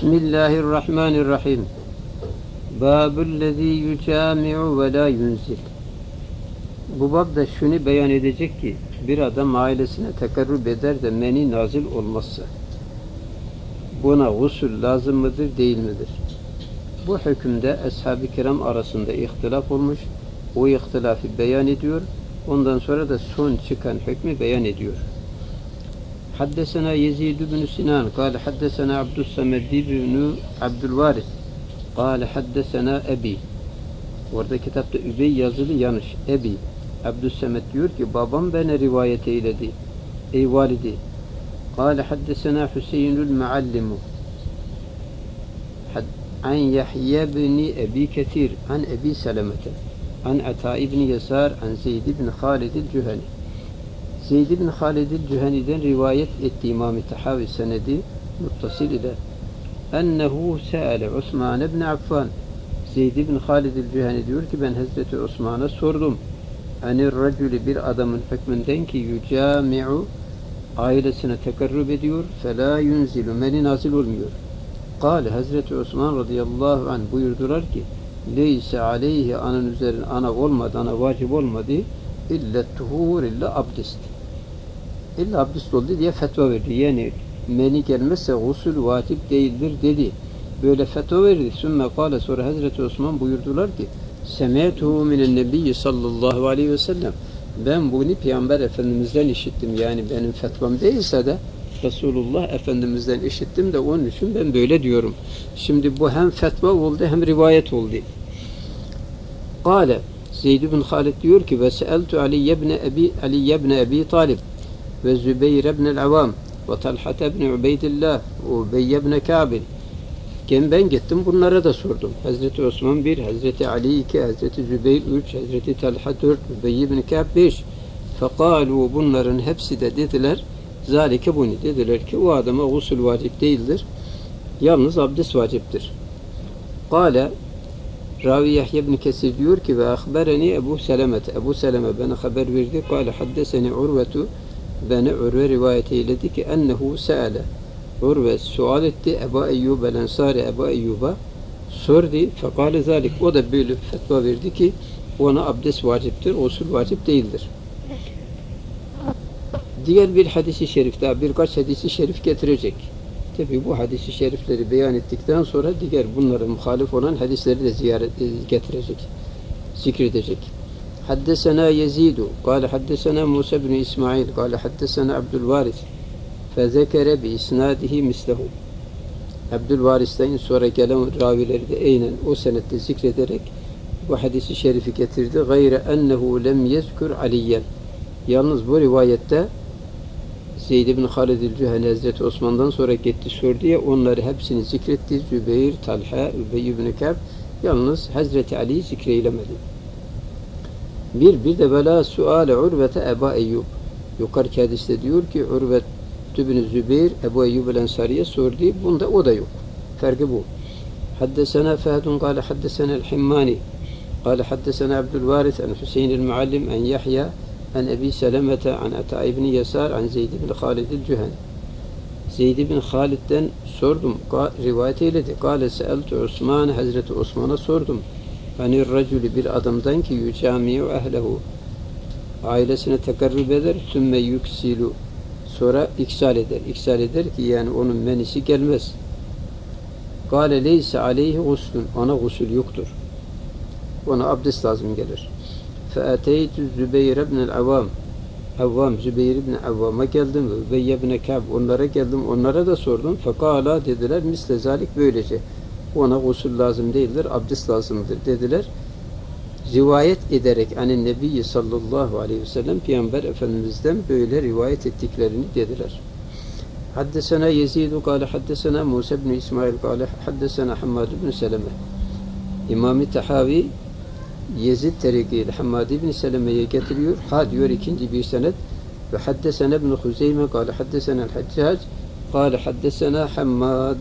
Bismillahirrahmanirrahim. Bâbüllezî yücâmi'u ve lâ yunzil. Bu bab da şunu beyan edecek ki bir adam ailesine tekarrub eder de meni nazil olmazsa buna gusül lazım mıdır değil midir? Bu hükümde ashab-ı kiram arasında ihtilaf olmuş. O ihtilafı beyan ediyor. Ondan sonra da son çıkan hükmü beyan ediyor. Haddesena Yezid bin Sinan kâle haddesena Abdüssamed bin Abdülvaris kâle haddesena Ebi. Orada kitapta Übey yazılı yanlış. Ebi. Abdüssamed diyor ki babam bana rivayet eyledi. Ey validi. Kâle haddesena Hüseyinül Muallimu an Yahya bin Ebi Ketir an Ebi Selemete an Ata ibn Yasar an Zeyd ibn Halid el-Cüheni. Zeyd ibn Halid el-Cüheni'den rivayet etti İmam-ı Tahavi senedi muttasil ile ennehu se'ale Osman ibn Affan. Zeyd ibn Halid el-Cüheni diyor ki ben Hazreti Osman'a sordum. Anir racülü bir adamın hükmünden ki yücami'u ailesine tekarrub ediyor felâ yunzilu meni nazil olmuyor. Kâle Hazreti Osman radıyallahu anh buyurdular ki leyse aleyhi anın üzerine ana olmadı, ana vacip olmadı illa tuhur illa abdest. İlla abdest oldu diye fetva verdi. Yani meni gelmezse gusül vacip değildir dedi. Böyle fetva verdi. Sümme kâle sonra Hazreti Osman buyurdular ki sem'etuhu minen nebiyyi sallallahu aleyhi ve sellem. Ben bunu Peygamber Efendimiz'den işittim. Yani benim fetvam değilse de Resulullah Efendimiz'den işittim de onun için ben böyle diyorum. Şimdi bu hem fetva oldu hem rivayet oldu. Kâle Zeyd bin Halid diyor ki ve se'eltu Ali ibn Ebi Talib ve Zübeyir ibn el-Avam ve Talha ibn Ubeydillah ve Ubey ibn Ka'b. Ben gittim bunlara da sordum. Hazreti Osman 1, Hazreti Ali 2, Hazreti Zübeyir 3, Hazreti Talha 4, Ubey ibn Ka'b 5. Fekalu bunların hepsi de dediler zalike bunu dediler ki o adama gusül vacip değildir. Yalnız abdest vaciptir. Kâle Ravi Yahya ibn Kesir diyor ki ve ahbereni Ebu Selemet. Ebu Seleme bana haber verdi. Kâle haddeseni Urvetu. Bana Urve rivayet eyledi ki ennehu se'ale. Urve sual etti. Ebu Eyyub el-Ensari Ebu Eyyub'a sordu. Fekâle zalik. O da böyle fetva verdi ki ona abdest vaciptir. Gusül vacip değildir. Diğer bir hadisi şerif daha birkaç hadisi şerif getirecek. Tabi bu hadisi şerifleri beyan ettikten sonra diğer bunlara muhalif olan hadisleri de getirecek, zikredecek. Haddesena Yezidu, kâle haddesena Musa bin İsmail, kâle haddesena Abdülvaris, fezekere bi isnadihi mislehu. Abdülvaris'ten sonra gelen ravileri de aynen o senette zikrederek bu hadisi şerifi getirdi. Gayre ennehu lem yezkur Aliyen. Yalnız bu rivayette Zeyd ibn Halid el-Cüheni Hazreti Osman'dan sonra gitti sordu ya onları hepsini zikretti. Zübeyir, Talha, Ubey ibn Ka'b yalnız Hazreti Ali'yi zikreylemedi. Bir de vela suale Urvete Ebu Eyyub. Yukarıki hadiste diyor ki Urvet ibn Zübeyir Ebu Eyyub el-Ensari'ye sordu. Bunda o da yok. Farkı bu. Haddesena Fehedun kâle haddesena el-Himmani kâle haddesena Abdülvaris en Hüseyin el-Muallim en Yahya an Ebi Selemete an Ata ibn Yasar an Zeyd ibn Halid el-Cüheni. Zeyd ibn Halid'den sordum. Rivayet eyledi. Kâle se'eltu Osman. Hazreti Osman'a sordum. Hani racülü bir adamdan ki yücami'u ehlehu. Ailesine tekarrub eder. Sümme yüksilu. Sonra iksal eder. İksal eder ki yani onun menisi gelmez. Kâle leyse aleyhi guslun. Ona gusül yoktur. Ona abdest lazım gelir. فَاَتَيْتُ Zübeyir ibn el-Avam. Zübeyir ibn Avvam'a geldim ve Ubey ibn Ka'b onlara geldim. Onlara da sordum. Fekala dediler misle zalik böylece. Ona gusül lazım değildir. Abdest lazımdır dediler. Rivayet ederek anin Nebiyyi sallallahu aleyhi ve sellem Peygamber Efendimiz'den böyle rivayet ettiklerini dediler. Haddesena Yezidu kâle haddesena Musa ibn İsmail kâle haddesena Hammad ibn Seleme. İmam-ı Tahavi Yezid terikiyle Hammad ibn Seleme'ye getiriyor. Ha diyor ikinci bir senet. Ve haddesena ibn Huzeyme kâle haddesena el-Haccac kâle haddesena Hammad.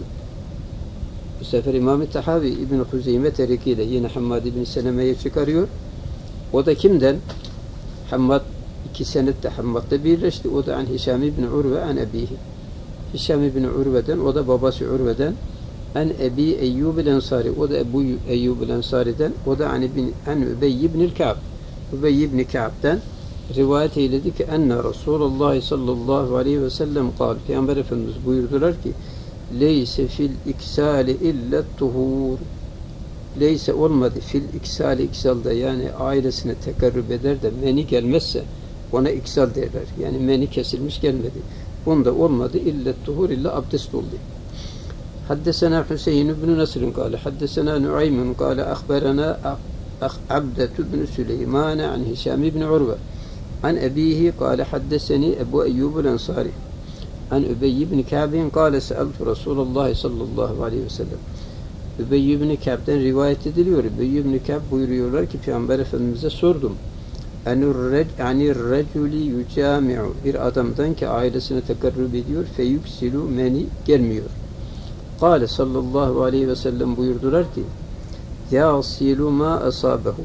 Bu sefer İmam-ı Tahavi İbn Huzeyme terikiyle yine Hammad ibn Seleme'ye çıkarıyor. O da kimden? Hammad iki senette Hammad'da birleşti. O da an Hişam ibn Urve an ebihi. Hişam ibn Urve'den, o da babası Urve'den En Ebi Eyyub el-Ensari, o da Ebu Eyyub el-Ensari'den, o da an Übey ibn Ka'b, Übey ibn Ka'b'den rivayet eyledi ki enne Resulullah sallallahu aleyhi ve sellem kal, Peygamber Efendimiz buyurdular ki leyse fil iksali illa tuhur, leyse olmadı fil iksali, iksalda yani ailesine tekarrüb eder de meni gelmezse ona iksal derler. Yani meni kesilmiş gelmedi. Bunda olmadı illa tuhur, illa abdest oldu. Haddesena Hüseyin ibn Nasr'ın kâle haddesena Nuaymun kâle ahberena Abdetü ibn Süleyman an Hişam ibn Urve an ebihi kâle haddeseni Ebu Eyyub el-Ensari an Übey ibn Ka'b'in kâle se'altu Resulullah sallallahu aleyhi ve sellem. Übey ibn Ka'b'den rivayet ediliyor. Übey ibn Ka'b buyuruyorlar ki Peygamber Efendimiz'e sordum. Anir reculi yucami'u, bir adamdan ki ailesine tekarrüb ediyor, feyuksilu, meni gelmiyor. Kâle sallallahu aleyhi ve sellem buyurdular ki yasilu ma asabehu,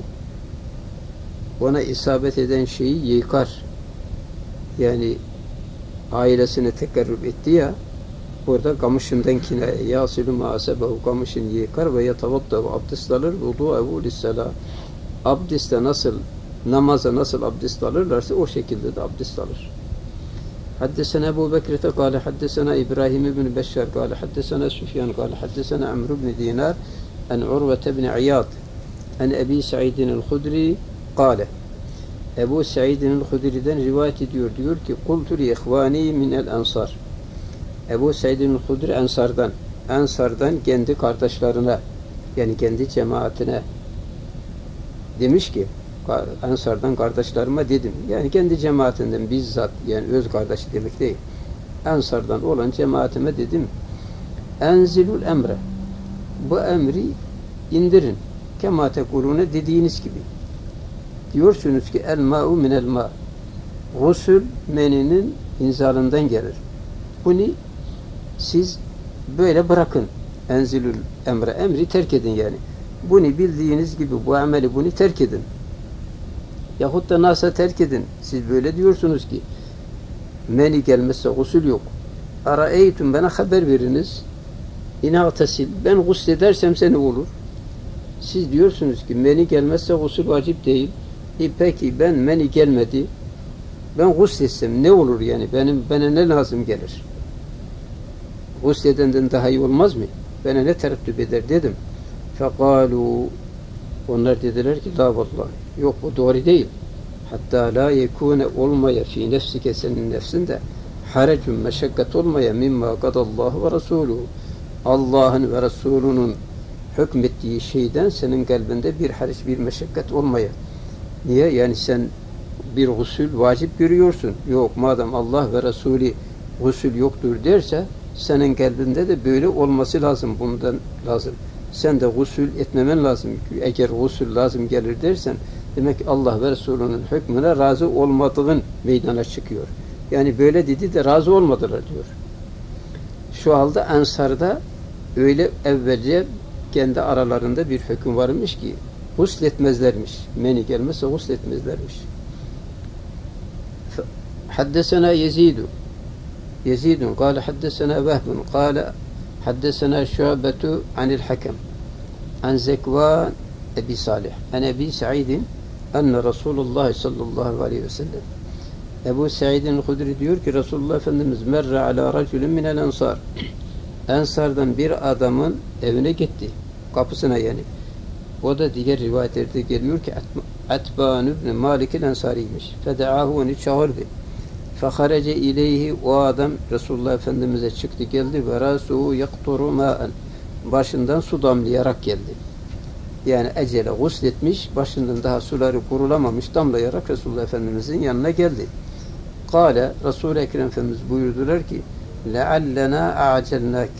ona isabet eden şeyi yıkar. Yani ailesine tekarrüb etti ya, orada kamışından kinaye, yasilu ma asabehu, kamışını yıkar ve yatavaddahu, abdest alır, vudu'ehu lissalâh, abdeste nasıl, namaza nasıl abdest alırlarsa o şekilde de abdest alır. Haddesena Ebu Bekir'te kâle haddesena İbrahim ibn Beşşar kâle haddesena Süfyan kâle haddesena Amr ibn Dinar en Urve ibn İyad en Ebi Sa'idin el-Hudri kâle, Ebu Sa'idin el-Hudri'den rivayet ediyor, diyor ki kultu li ihvani minel ensar, Ebu Sa'idin el-Hudri Ensardan kendi kardeşlerine, yani kendi cemaatine demiş ki Ensardan kardeşlerime dedim. Yani kendi cemaatinden bizzat, yani öz kardeşi demek değil. Ensardan olan cemaatime dedim. Enzilul emre. Bu emri indirin. Kema tekulune, dediğiniz gibi. Diyorsunuz ki el ma'u minel ma. Gusül meninin inzalından gelir. Bunu siz böyle bırakın. Enzilul emre. Emri terk edin yani. Bunu bildiğiniz gibi bu ameli bunu terk edin. Yahut da nasıl terk edin. Siz böyle diyorsunuz ki meni gelmezse gusül yok. Araeytum, bana haber veriniz. İnâtesil, ben gusledersem ne olur? Siz diyorsunuz ki meni gelmezse gusül vacip değil. Peki ben meni gelmedi. Ben gusletsem ne olur yani? Bana ne lazım gelir? Gusledenden daha iyi olmaz mı? Bana ne tereddüt eder dedim. Fekalu, onlar dediler ki la vallahi, yok bu doğru değil. Hatta la yekune, olmaya fi nefsike, senin nefsinde harecun, meşakkat olmaya mimma kadallahu ve resuluhu, Allah'ın ve Resulünün hükmettiği şeyden senin kalbinde bir hariç, bir meşakkat olmaya. Niye? Yani sen bir gusül vacip görüyorsun. Yok, madem Allah ve Resulü gusül yoktur derse senin kalbinde de böyle olması lazım, bundan lazım. Sen de gusül etmemen lazım. Eğer gusül lazım gelir dersen demek ki Allah ve Resulünün hükmüne razı olmadığın meydana çıkıyor. Yani böyle dedi de razı olmadılar diyor. Şu halde Ensar'da öyle evvelce kendi aralarında bir hüküm varmış ki gusletmezlermiş. Meni gelmezse gusletmezlermiş. Haddesena Yezidun kâle haddesena Vehbun kâle haddesena Şu'betu anil Hakem an Zekvan Ebi Salih an Ebi Sa'idin enne Resulullah sallallahu aleyhi ve sellem, Ebu Sa'idin Hudri diyor ki Resulullah Efendimiz merre ala raculun minel ensar, Ensardan bir adamın evine gitti, kapısına yani. O da diğer rivayetlerde geliyor ki Atban ibn Malik el-Ensariymiş. Fede'ahu, onu çağırdı. Feharece ileyhi, o adam Resulullah Efendimiz'e çıktı geldi ve rasuhu yakturu ma'en, başından su damlayarak geldi. Yani ecele gusletmiş, başından daha suları kurulamamış, damlayarak Resulullah Efendimiz'in yanına geldi. Kâle, Resul-i Ekrem Efendimiz buyurdular ki leallena a'celnak,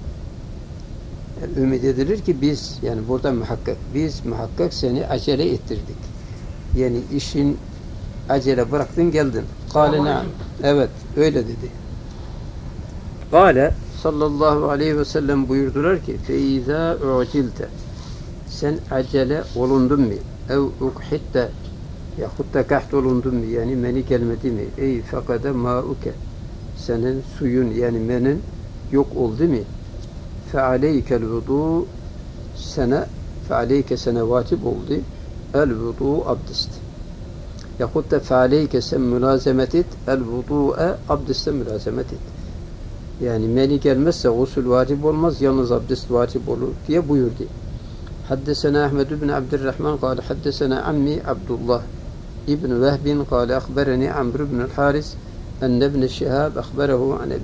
yani ümit edilir ki biz, yani burada biz muhakkak seni acele ettirdik. Yani işin acele bıraktın geldin. Kâle ne'am. Evet, öyle dedi. Kâle sallallahu aleyhi ve sellem buyurdular ki feiza u'cilte, sen acele olundun mu? Ev ukhitte, yahut da kaht olundun mu? Yani meni gelmedi mi? Ey fekade ma'uke, senin suyun, yani menin yok oldu mu? fealeykel vudu fealeyke sana vacip oldu el vudu abdest. Yahut da fealeyke sen mülazemet et el vudu'e abdeste mülazemet et. Yani meni gelmezse gusül vacip olmaz, yalnız abdest vacip olur diye buyurdu. Haddesena Ahmed ibn Abdurrahman kâle haddesena ammi Abdullah ibn Vehbin kâle akbereni Amr ibn el-Haris enne ibn Şihab akberehu an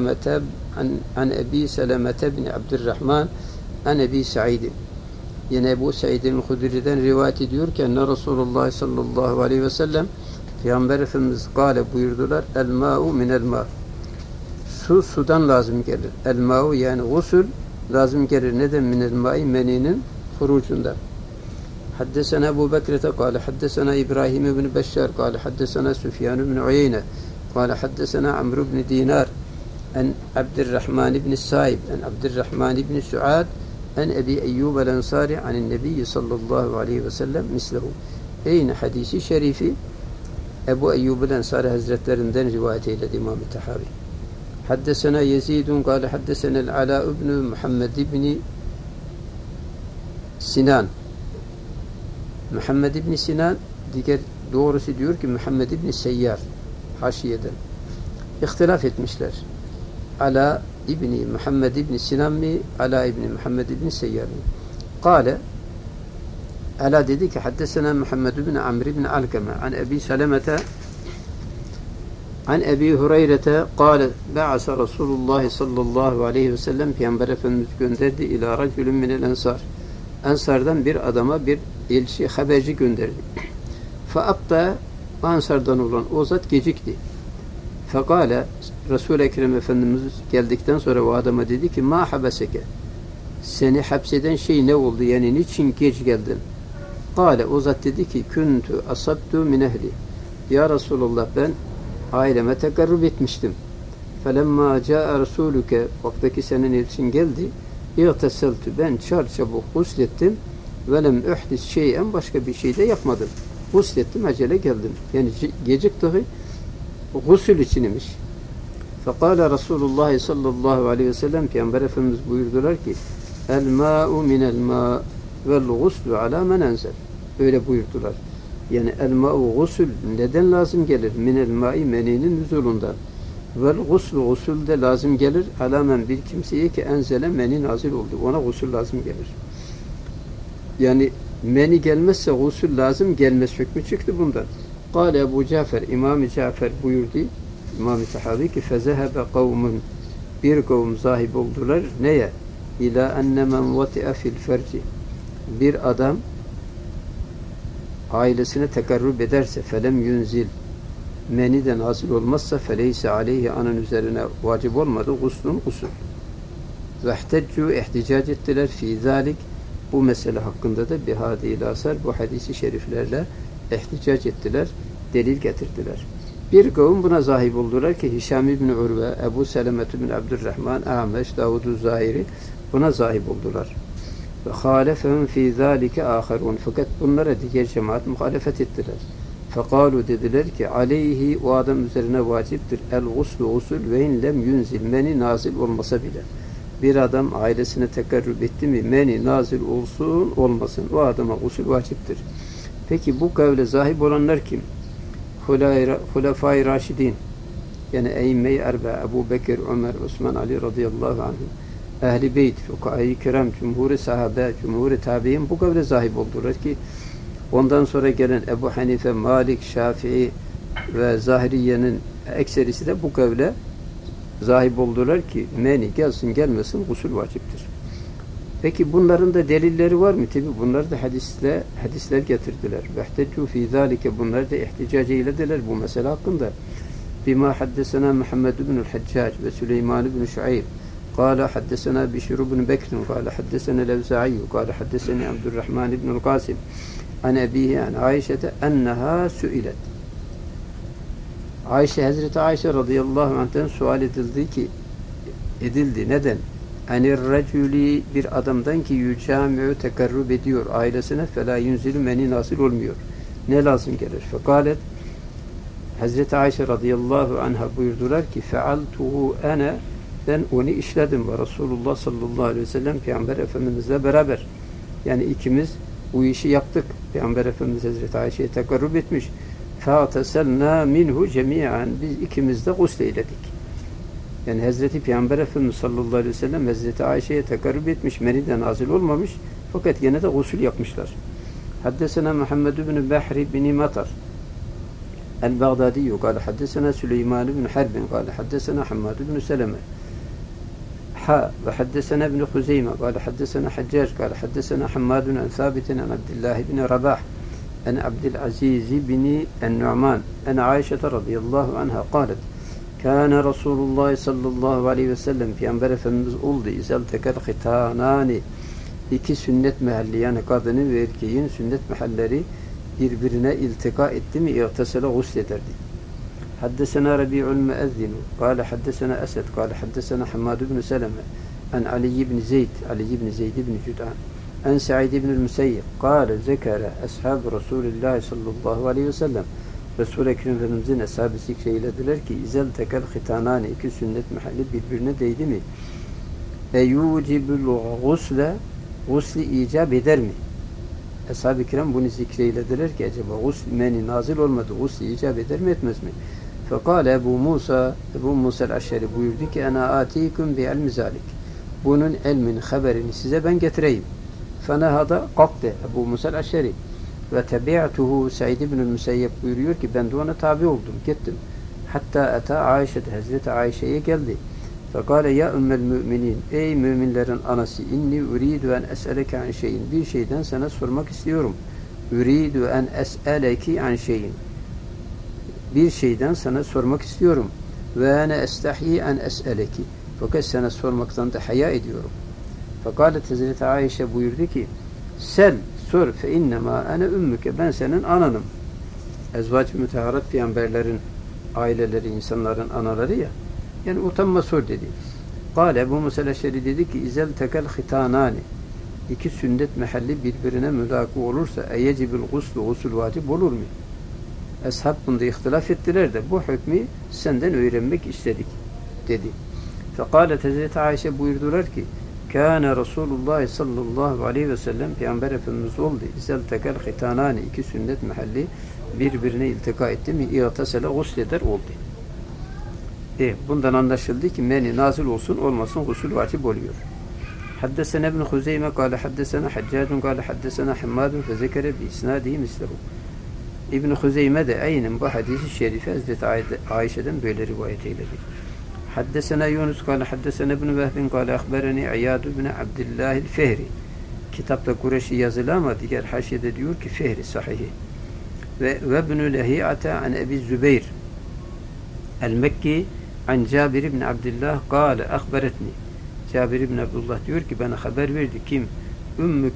Ebi Selemete bin Abdurrahman an Ebi Sa'idin. Yine Ebu Sa'id'in Hudri'den rivayet ediyor ki enne Resulullah sallallahu aleyhi ve sellem Peygamber Efendimiz kâle buyurdular el ma'u minel ma'. Su sudan lazım gelir. El ma'u yani gusül lazım gelir. Neden? Minel ma'i meninin furucundan. Haddesena Ebu Bekrete kâle haddesena İbrahim ibn Beşşar kâle haddesena Süfyan ibn Uyeyne kâle haddesena Amr ibn Dinar en Abdurrahman ibn Saib en Abdurrahman ibn Suad en Ebi Eyyub el-Ensari anin Nebiyyi sallallahu aleyhi ve sellem mislehu. Eyni hadisi şerifi Ebu Eyyub el-Ensari Hazretlerinden rivayet eyledi İmam-ı Tahavi. Haddesena Yezidun kâle haddesena el-Ala ibn Muhammed ibn Sinan. Muhammed ibn Sinan, diğer doğrusu diyor ki Muhammed ibn Seyyar haşiyeden. İhtilaf etmişler. Ala İbni Muhammed İbni Sinan mi? Ala İbni Muhammed İbni Seyyar mi? Kale Ala dedi ki haddesena Muhammed İbni Amr İbni Alkeme an Ebi Selemete an Ebi Hureyre'te kâle ba'asa Resulullah sallallahu aleyhi ve sellem Peygamber Efendimiz gönderdi ila racülün minel ensar. Ensardan bir adama bir elçi, haberci gönderdi. Faabda Ensardan olan o zat gecikti. Fekale Resul-i Ekrem Efendimiz geldikten sonra o adama dedi ki ma habeseke, seni hapseden şey ne oldu, yani niçin geç geldin? Kale o zat dedi ki kuntu asabtu min ehli, ya Resulullah ben aileme tekarrub etmiştim. Felemma caa Resuluke, vaktaki senin elçin geldi, İğteseltü, ben çarçabuk huslettim ve lem uhdis şeyen, başka bir şey de yapmadım. Huslettim, acele geldim. Yani geciktiği gusül için imiş. Fekale Resulullah sallallahu aleyhi ve sellem Peygamber Efendimiz buyurdular ki el ma'u minel ma' vel guslu ala men enzel. Öyle buyurdular. Yani el ma'u gusül neden lazım gelir? Minel ma'i meninin nüzulundan. Vel guslu gusül de lazım gelir ala men bir kimseye ki enzele meni nazil oldu. Ona gusül lazım gelir. Yani meni gelmezse gusül lazım gelmez hükmü çıktı bundan. Kâle Ebu Cafer, İmam-ı Cafer buyurdu, İmam-ı Tahavi ki fezehebe kavmun, bir kavm zahib oldular. Neye? İlâ enne men vati'a fil ferci, bir adam ailesine tekarrub ederse felem yunzil, meniden hasıl olmazsa feleyse aleyhi, anın üzerine vacip olmadı guslun gusul. Vehteccu, ihticac ettiler fi zalik, bu mesele hakkında da bihâdîl asar, bu hadisi şeriflerle ihticac ettiler, delil getirdiler. Bir kavim buna zahib oldular ki Hişam ibn Urve, Ebu Selemet ibn Abdurrahman, Ahmeş, Davud-u Zahiri buna zahib oldular. Ve halefehum fî zâlike âherûn, fakat bunlara diğer cemaat muhalefet ettiler. Fekalu, dediler ki aleyhi, o adam üzerine vaciptir el guslu usul ve in lem yunzil, meni nazil olmasa bile. Bir adam ailesine tekarrub etti mi meni nazil olsun olmasın, o adama usul vaciptir. Peki bu kavle zahib olanlar kim? Hulefai Raşidin, yani Eyyime-i Erbe, Ebu Bekir, Ömer, Osman, Ali radıyallahu anhum, Ehl-i Beyt, Fukâh-i Kiram, Cumhur-i Sahabe, Cumhur-i Tabi'in bu kavle zahib oldular ki ondan sonra gelen Ebu Hanife, Malik, Şafii ve Zahiriye'nin ekserisi de bu kavle zahib oldular ki meni gelsin gelmesin gusül vaciptir. Peki bunların da delilleri var mı? Tabi bunlar da hadisler getirdiler. Vehteccu fî zâlike, bunlar da ihticac eylediler bu mesele hakkında. Bima haddesena Muhammed ibn el-Haccac ve Süleyman ibn Şuayb قال حدثنا بشر بن بكر قال حدثنا الأوزاعي قال حدثني عبد الرحمن بن القاسم عن أبيه عن عائشة أنها سئلت. Hazreti Ayşe radıyallahu anh'ten sual edildi. Neden? Enir reculi, bir adamdan ki yücami'u, tekarrub ediyor ailesine, felâ yunzilü, meni nasıl olmuyor. Ne lazım gelir? Fekalet, Hazreti Ayşe radıyallahu anh'a buyurdular ki fealtuhu ene ben onu işledim ve Resulullah sallallahu aleyhi ve sellem Peygamber Efendimizle beraber. Yani ikimiz bu işi yaptık. Peygamber Efendimiz Hazreti Ayşe'ye tekarrub etmiş. فَاَغْتَسَلْنَا minhu cemiyen. Biz ikimiz de gusleyledik. Yani Hazreti Peygamber Efendimiz sallallahu aleyhi ve sellem Hazreti Ayşe'ye tekarrub etmiş. Meniden nazil olmamış. Fakat yine de gusül yapmışlar. Haddesena Muhammed bin Bahri bin Matar el-Baghdadi قال حدثنا سليمان بن حرب قال حدثنا حماد بن سلمة وحدثنا ابن خزيمة قال حدثنا حجاج قال حدثنا حماد عن ثابت عن عبد الله بن رباح عن عبد العزيز بن النعمان عن عائشة رضي الله عنها قالت كان رسول الله صلى الله عليه وسلم Peygamber Efendimiz oldu izel tekel hitanani iki sünnet mahalli yani kadının ve erkeğin sünnet mahalleri birbirine iltika etti mi i'tesele guslederdi. Haddesena Rabi'ul Müezzinu قال حدثنا أسد قال حدثنا حماد بن سلمة عن علي بن زيد بن جدعان عن سعيد بن المسيب قال ذكر أصحاب رسول الله صلى الله عليه وسلم Resul-i Ekrem Efendimizin ashabı zikreyilediler ki izel tekel hitanani iki sünnet mahalli birbirine değdi mi yucibul gusli icab eder mi? Ashab-ı kiram bunu zikreyilediler ki acaba gusl nazil olmadı. Gusli icab eder mi etmez mi? Fekale Ebu Musa el-Aşşari buyurdu ki ana atikum bi ilmi zalik. Bunun ilmin haberini size ben getireyim. Fenahada kalktı Ebu Musa el-Aşşari ve tebi'tuhu Said ibn Müseyyep buyuruyor ki ben de ona tabi oldum. Gittim. Hatta ata Ayşe'de Hazreti Ayşe'ye geldi. Fekale ya ümmel müminin ey müminlerin anası inni uridu en es'eleke an şeyin bir şeyden sana sormak istiyorum. Uridu en es'eleki an şeyin bir şeyden sana sormak istiyorum. Ve ene estahyi en es'eleki fakat sana sormaktan da haya ediyorum. Fekalet Hazreti Ayşe buyurdu ki sel sor fe innema ene ümmüke ben senin ananım. Ezvac-ı müteharat peygamberlerin aileleri insanların anaları ya. Yani utanma sor dedi. Kale Ebu Musa el-Eşşeri dedi ki izel tekel hitanani iki sünnet mahalli birbirine mülaki olursa eyecibil guslu vacip olur mu? Ashab bunda ihtilaf ettiler de bu hükmü senden öğrenmek istedik dedi. Fekalet Hazreti Ayşe buyurdular ki kâne Resulullah sallallahu aleyhi ve sellem Peygamber Efendimiz oldu. İzel tekel hitanani iki sünnet mahalli birbirine iltika etti mi i'tesele gusleder oldu. Bundan anlaşıldı ki meni nazil olsun olmasın gusül vacip oluyor. Haddesena ibn Huzeyme kâle haddesena Haccadun kâle haddesena Hammadun fezekere bi isnadihi mislehu. İbn Huzeyme de aynen bu hadisi şerifi Hazreti Ayşe'den böyle rivayet eyledi. Haddesena Yunus kâle haddesena ibn Vehbin kâle ahbereni İyad ibn Abdillah el-Fehri. Kitapta Kureşi yazılı ama diğer haşiyede diyor ki Fehri sahihi. Ve ibn Lehiyate an Ebi Zübeyr el-Mekki an Cabir ibn Abdillah kâle ahberetni. Cabir ibn Abdullah diyor ki bana haber verdi. Kim? Ümmü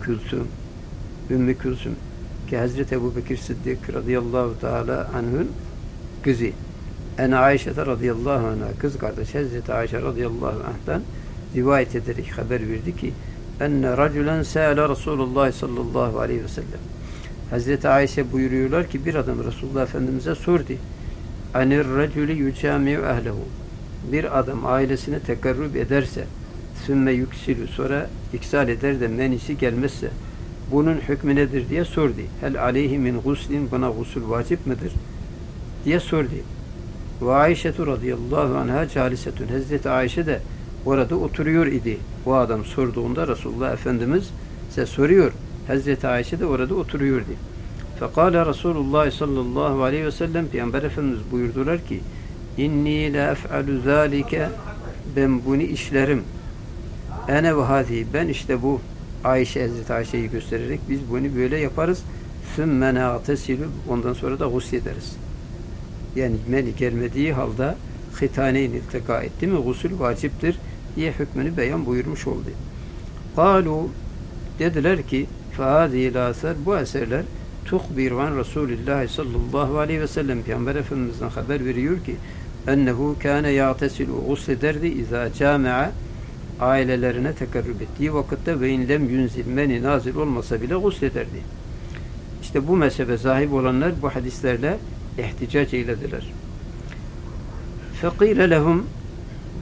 Külsüm ki Hazreti Ebu Bekir Sıddık radıyallahu teala anh'ın kızı. En Ayşe radıyallahu anh'a kız kardeş Hazreti Ayşe radıyallahu anh'tan rivayet ederek haber verdi ki enne raculen se'ele Resulullah sallallahu aleyhi ve sellem. Hazreti Ayşe buyuruyorlar ki bir adam Resulullah Efendimiz'e sordu. Anir raculi yucami'u ehlehu. Bir adam ailesine tekarrub ederse sümme yüksilu sonra iksal eder de menisi gelmezse bunun hükmü nedir diye sordu. Hel aleyhi min guslin buna gusül vacip midir? diye sordu. Ve Ayşe radıyallahu anha calisetun. Hazreti Ayşe de orada oturuyor idi. Bu adam sorduğunda Resulullah Efendimiz size soruyor. Hazreti Ayşe de orada oturuyordu. Fekale Resulullah sallallahu aleyhi ve sellem Peygamber Efendimiz buyurdular ki inni la ef'alu zâlike ben bunu işlerim. Ene ve hâzi ben işte bu Ayşe Hazreti Ayşe'yi göstererek biz bunu böyle yaparız. Sümme na'tesilü ondan sonra da guslederiz. Yani meni gelmediği halde hitaneyn iltika etti mi gusül vaciptir diye hükmünü beyan buyurmuş oldu. Kalu dediler ki fehâzîl âser bu eserler tuhbiru an Resulillah sallallahu aleyhi ve sellem Peygamber Efendimiz'den haber veriyor ki ennehu kâne ya'tesilu guslederdi izâ câme'a ailelerine tekarrub ettiği vakitte ve inlem yunzil meni nazil olmasa bile guslederdi. İşte bu mezhebe sahip olanlar bu hadislerle ihticac eylediler. Fekîle lehum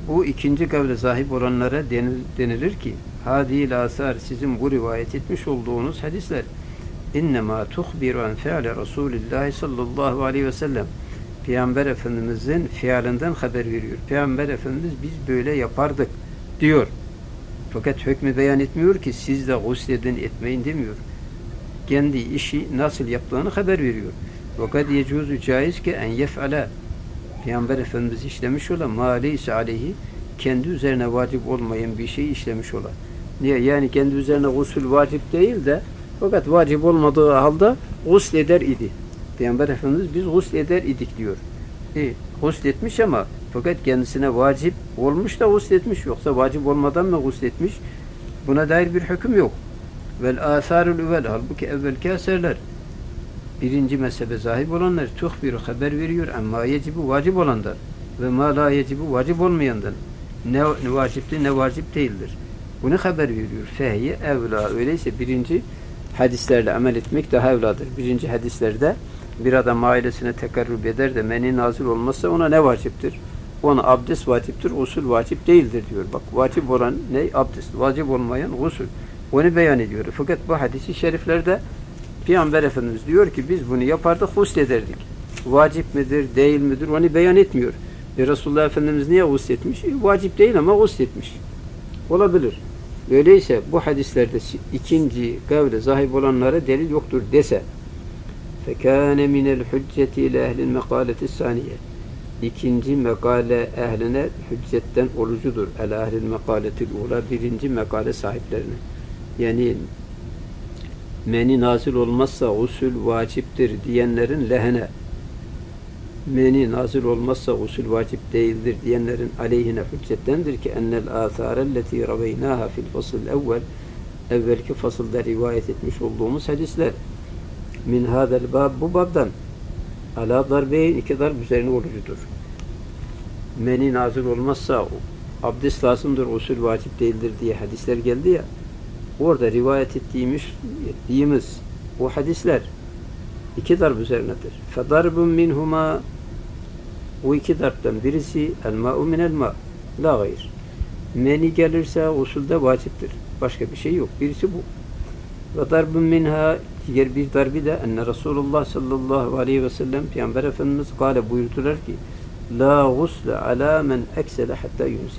bu ikinci kavle sahip olanlara denilir ki hadîl asar sizin bu rivayet etmiş olduğunuz hadisler innema tuhbiru an fe'le Resulullah sallallahu aleyhi ve sellem Peygamber Efendimizin fiilinden haber veriyor. Peygamber Efendimiz biz böyle yapardık diyor. Fakat hükmü beyan etmiyor ki siz de gusledin etmeyin demiyor. Kendi işi nasıl yaptığını haber veriyor. Fakat yecuzu caiz ki en yef'ale Peygamber Efendimiz işlemiş olan ma leyse aleyhi kendi üzerine vacip olmayan bir şey işlemiş olan. Niye? Yani kendi üzerine gusül vacip değil de fakat vacip olmadığı halde gusleder idi. Peygamber Efendimiz biz gusleder idik diyor. Gusletmiş ama fakat kendisine vacip olmuş da gusletmiş. Yoksa vacip olmadan mı gusletmiş? Buna dair bir hüküm yok. Vel asarul evvel halbuki evvelki eserler birinci mezhebe sahip olanlar tuhbiru haber veriyor ama yecibu vacip olandan ve ma la yecibu vacip olmayandan ne vacipti ne vacip değildir. Bunu haber veriyor. Fehye evla. Öyleyse birinci hadislerle amel etmek daha evladır. Birinci hadislerde bir adam ailesine tekarrub eder de meni nazil olmazsa ona ne vaciptir? Ona abdest vaciptir, usul vacip değildir diyor. Bak vacip olan ne? Abdest. Vacip olmayan usul. Onu beyan ediyor. Fakat bu hadisi şeriflerde Peygamber Efendimiz diyor ki biz bunu yapardık, huslederdik. Vacip midir, değil midir? Onu beyan etmiyor. Resulullah Efendimiz niye husletmiş? Vacip değil ama husletmiş. Olabilir. Öyleyse bu hadislerde ikinci kavle sahip olanlara delil yoktur dese فَكَانَ مِنَ الْحُجَّةِ اِلَى اَهْلِ الْمَقَالَةِ السَّانِيَةِ İkinci mekale ehline hüccetten olucudur. اَلَى اَهْلِ الْمَقَالَةِ الْعُولَى birinci mekale sahiplerine. Yani meni nazil olmazsa usul vaciptir diyenlerin lehine, meni nazil olmazsa usul vacip değildir diyenlerin aleyhine hüccettendir ki ennel âthârelleti raveynaha fil fasıl evvel evvelki fasılda rivayet etmiş olduğumuz hadisler min hâzel bab bu babdan alâ darbeyn iki darb üzerine olucudur. Meni nazil olmazsa abdest lazımdır, usul vacip değildir diye hadisler geldi ya, orada rivayet ettiğimiz o hadisler iki darb üzerinedir. Fedarbun minhuma o iki darbtan birisi el-ma'u minel-ma' la gayr. Meni gelirse usulde vaciptir. Başka bir şey yok. Birisi bu. Ve darbun minha diğer bir darbi de enne Resulullah sallallahu aleyhi ve sellem Peygamber Efendimiz kâle buyurdular ki la gusle ala men eksele hatta yunsif.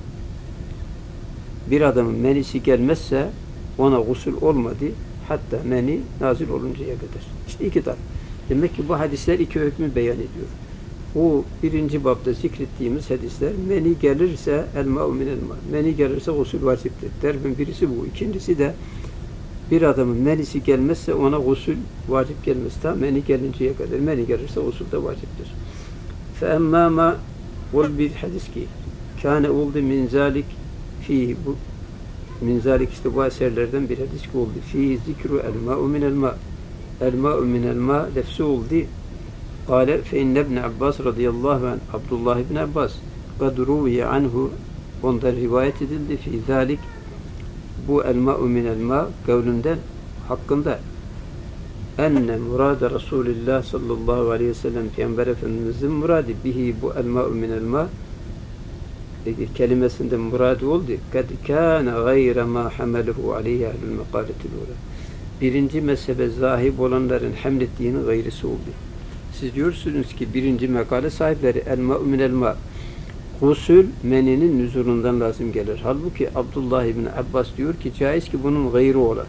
Bir adamın menisi gelmezse ona gusül olmadı hatta meni nazil oluncaya kadar. İşte iki darb. Demek ki bu hadisler iki hükmü beyan ediyor. O birinci babda zikrettiğimiz hadisler meni gelirse el-ma'u minel-ma. Meni gelirse gusül vaciptir. Derbin birisi bu. İkincisi de bir adamın menisi gelmezse ona gusül vacip gelmez. Ta meni gelinceye kadar. Meni gelirse gusül de vaciptir. فَاَمَّا مَا ol bir hadis ki kâne oldu min zâlik fihi bu min zâlik işte bu eserlerden bir hadis ki oldu. Fihi zikru el-ma'u minel-ma. El-ma'u minel-ma lefsi oldu. Kâle fe inne ibn Abbas radıyallahu anh Abdullah ibn Abbas kad ruviye anhu ondan rivayet edildi fi zâlik bu el-ma'u minel-ma kavlünden hakkında enne murade Resulullah sallallahu aleyhi ve sellem Peygamber Efendimizin muradi bihi bu el-ma'u minel-ma kelimesinde muradi oldu. Kad kâne gayre mâ hameluhu aleyhi ehlül mekâletil ula. Birinci mezhebe zahip olanların hamlettiğinin gayrisi oldu. Siz diyorsunuz ki birinci mekale sahipleri el-ma'u minel-ma. Gusül meninin nüzulundan lazım gelir. Halbuki Abdullah ibn Abbas diyor ki caiz ki bunun gayrı ola.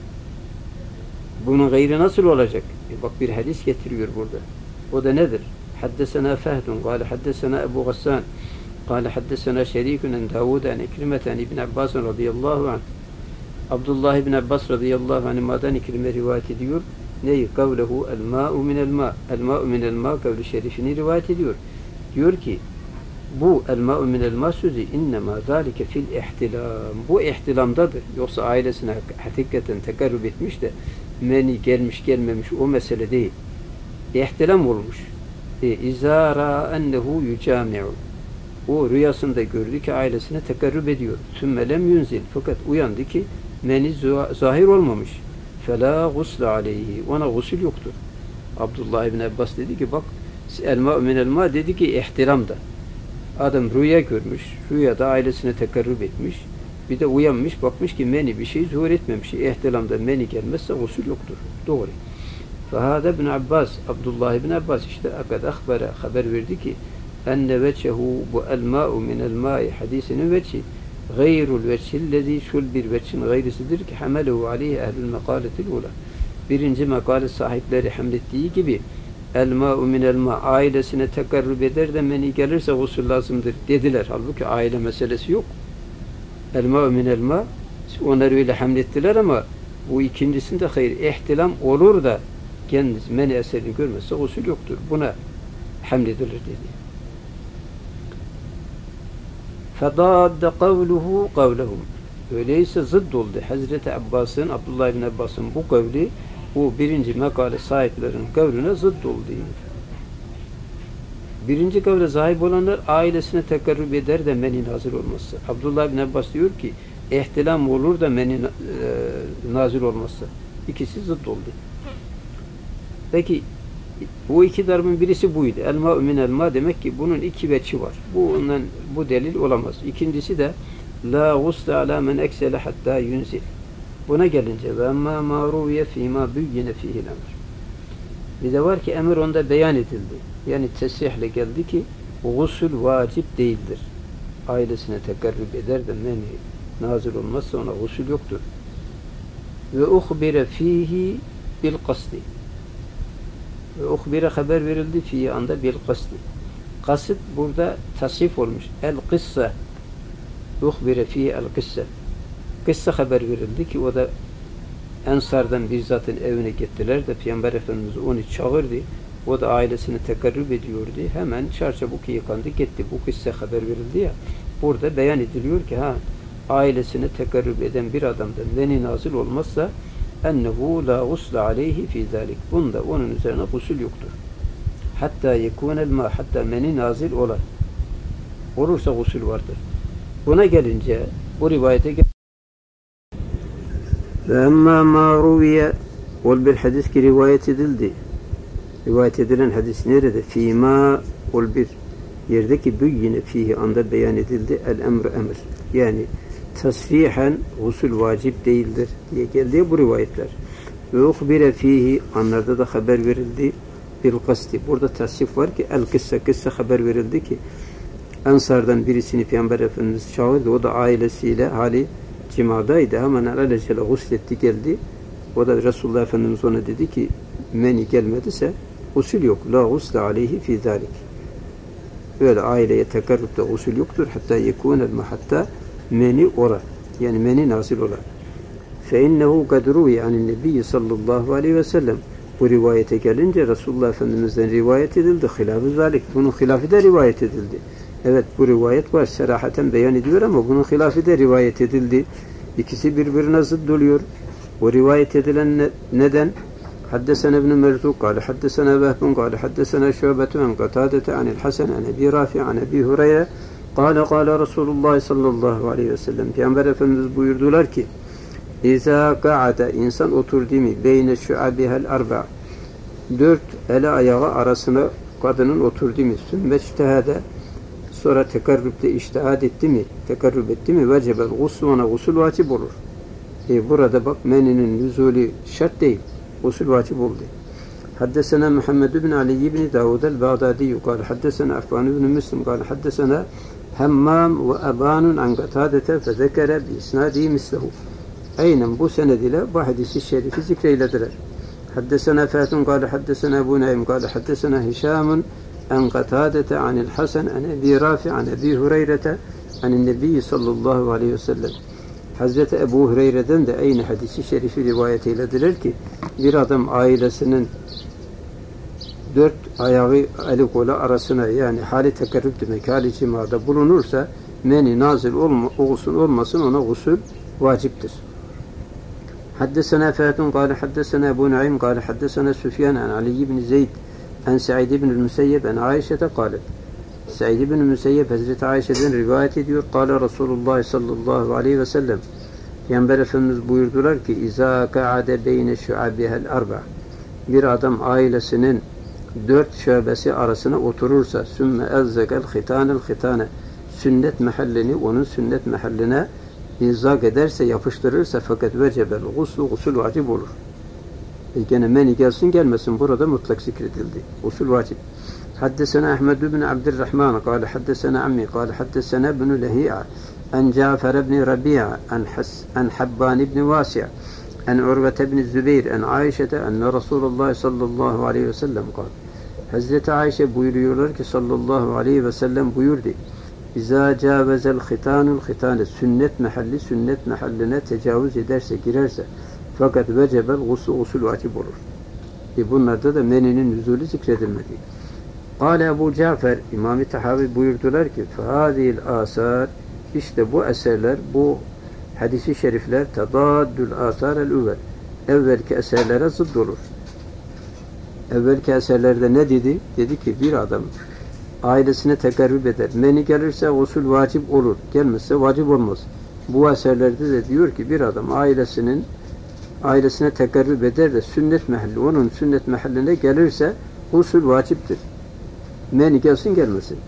Bunun gayrı nasıl olacak? Bak bir hadis getiriyor burada. O da nedir? Haddesena Fehdun, kâle haddesena Ebu Gassan, kâle haddesena Şerikun en Davud en İkrimeten ibn Abbas radıyallahu anh. Abdullah ibn Abbas radıyallahu anh'dan İkrime rivayet ediyor. Neyi? Kavlehu el-ma'u minel-ma. El-ma'u minel-ma kavli şerifini rivayet ediyor. Diyor ki bu el-ma'u minel-ma sözü innema zâlike fil ihtilam. Bu ihtilamdadır. Yoksa ailesine hakikaten tekarrub etmiş de meni gelmiş gelmemiş o mesele değil. İhtilam olmuş. İzâ râ ennehu yücâmi'u. O rüyasında gördü ki ailesine tekarrub ediyor. Sümme lem yunzil. Fakat uyandı ki meni zahir olmamış. فَلَا غُسْلَ عَلَيْهِ ona gusül yoktur. Abdullah ibn Abbas dedi ki bak el-ma'u minel-ma dedi ki ihtilamda. Adam rüya görmüş, rüyada ailesine tekerrüp etmiş. Bir de uyanmış, bakmış ki meni bir şey zuhur etmemiş. İhtilamda meni gelmezse usul yoktur. Doğru. Fahada ibn Abbas, Abdullah ibn Abbas işte akad akhbara, haber verdi ki enne veçehu bu el-ma'u minel ma'i hadisinin veçi gayrul veçhillezi şul bir veçhin gayrisidir ki hamelehu aleyhi ehlül mekaletil ula. Birinci mekale sahipleri hamlettiği gibi el-ma'u minel ma' ailesine tekerrüp eder de meni gelirse gusül lazımdır dediler. Halbuki aile meselesi yok. El-ma'u minel ma' onlar öyle hamlettiler ama bu ikincisinde hayır ihtilam olur da kendisi meni eserini görmezse usul yoktur. Buna hamledilir dedi. فَضَادَ قَوْلُهُ قَوْلَهُمْ öyleyse zıdd oldu. Hazreti Abbas'ın, Abdullah ibn Abbas'ın bu kavli bu birinci makale sahiplerinin kavline zıdd oldu. Birinci kavle sahip olanlar ailesine tekerrüp eder de meni nazil olmazsa. Abdullah ibn Abbas diyor ki ihtilam olur da meni nazil olmazsa. İkisi zıdd oldu. Peki bu iki darbın birisi buydu. Elma minel ma demek ki bunun iki veçi var. Bu delil olamaz. İkincisi de la gusle ala men eksele hatta yunzil. Buna gelince ve emma ma ruviye fîmâ büyyine fîhil emr. Bir de var ki emir onda beyan edildi. Yani tesrihle geldi ki gusül vacip değildir. Ailesine tekerrüp eder de meni nazil olmazsa ona gusül yoktur. Ve uhbire fihi bil kasdi. Ve uhbire haber verildi fihi anda bil kasdi. Kasıt burada tasrif olmuş. El kıssa. Uhbire fihi el kıssa. Kıssa haber verildi ki o da Ensar'dan bir zatın evine gittiler de Peygamber Efendimiz onu çağırdı. O da ailesine tekerrüp ediyordu. Hemen çarçabuk yıkandı gitti. Bu kıssa haber verildi ya. Burada beyan ediliyor ki ailesine tekerrüp eden bir adamdan meni nazil olmazsa ennehu la gusle aleyhi fi zalik. Bunda onun üzerine gusül yoktur. Hatta yekunel ma hatta meni nazil olar. Olursa gusül vardır. Buna gelince bu rivayete ve emma ma ruviye ol bir hadis ki rivayet edildi. Rivayet edilen hadis nerede? Fîmâ ol bir yerdeki büyyine fihi anda beyan edildi. El emr emir. Yani tasrihen usul vacip değildir diye geldi bu rivayetler. Ve uhbire fihi anlarda da haber verildi. Bil kasti. Burada tasrif var ki el kıssa haber verildi ki Ensar'dan birisini Peygamber Efendimiz çağırdı. O da ailesiyle hali cimadaydı. Hemen alelacele gusletti geldi. O da Resulullah Efendimiz ona dedi ki meni gelmediyse usul yok. La gusle aleyhi fi zalik. Böyle aileye tekerrüpte usul yoktur. Hatta yekunel hatta meni ola. Yani meni nazil ola. Fe innehu kad ruvi anin nebiyyi sallallahu aleyhi ve sellem. Bu rivayete gelince Resulullah Efendimiz'den rivayet edildi. Hilaf-ı zalik. Bunun hilafı da rivayet edildi. Evet bu rivayet var. Serahaten beyan ediyor ama bunun hilafı da rivayet edildi. İkisi birbirine zıdd oluyor. O rivayet edilen neden? Haddesena ibn Merzuk kâle haddesena Vehbun kâle haddesena Şubetu en Katâdete anil Hasan en Ebi Rafi an Ebi Hureyre kâle Resulullah sallallahu aleyhi ve sellem Peygamber Efendimiz buyurdular ki İzâ ka'ade insan oturdu mi beyne şu'abihel arba dört ele ayağı arasına kadının oturdu mi sümmeçtehede sonra tekerrüpte iştihad etti mi tekerrüp etti mi vecebel guslu ona gusül vacip olur. Burada bak meninin nüzulü şart değil. Usul vacip oldu. Haddesena Muhammed ibn Ali ibn Davud el-Bağdadi kâle haddesena Affan ibn Müslim kâle haddesena Hammam ve Abanun an Katâdete fe zekere bi isnâdi mislehu. Aynen bu senediyle bu hadisi şerifi zikreylediler. Haddesena Fatun kâle haddesena Ebu Naim kâle haddesena Hişamun en Katâdete anil Hasan en Ebi Rafi an Ebi Hureyre'te anin Nebiyyi sallallahu aleyhi ve sellem. Hazreti Ebu Hureyre'den de aynı hadisi şerifi rivayet eylediler ki bir adam ailesinin dört ayağı eli kolu arasına yani hali tekerrüp demek hali cimada bulunursa meni nazil olmasın ona gusül vaciptir. Haddesena Fatun kâle haddesena Ebu Naim kâle haddesena Süfyan an Ali ibn Zeyd an Sa'id ibn Müseyyeb an Ayşe'te kâlet Sa'id ibn Müseyyeb Hazreti Ayşe'den rivayet ediyor. Kâle Resulullah sallallahu aleyhi ve sellem Peygamber Efendimiz buyurdular ki İzâ ka'ade beyne şu'abihel arba bir adam ailesinin dört şöbesi arasına oturursa sümme elzekel hitanel hitane sünnet mahallini onun sünnet mahalline izak ederse, yapıştırırsa fakat vecebel gusül vacip olur. Gene meni gelsin gelmesin burada mutlak zikredildi. Usul vacip. Haddesena Ahmed bin Abdurrahman kâle haddesena ammi kâle haddesena ibn Lehi'a an Cafer ibn Rabi'a an Habban ibn Vasi'a an Urve ibn Zübeyir an Ayşe'te enne Resulullah sallallahu aleyhi ve sellem kâle. Hazreti Ayşe buyuruyorlar ki sallallahu aleyhi ve sellem buyurdu. İzâ câvezel hitanul hitane sünnet mahalline tecavüz ederse, girerse fakat vecebel gusül vacip olur. Bunlarda da meninin nüzulü zikredilmedi. Kâle Ebu Cafer İmam-ı Tahavi buyurdular ki fehâzihil âsâr işte bu eserler, bu hadis-i şerifler tedâddül âsârel üvel evvelki eserlere zıdd olur. Evvelki eserlerde ne dedi? Dedi ki bir adam ailesine tekarrüp eder. Meni gelirse usul vacip olur. Gelmezse vacip olmaz. Bu eserlerde de diyor ki bir adam ailesine tekarrüp eder de sünnet mahalli onun sünnet mahalline gelirse usul vaciptir. Meni gelsin gelmesin.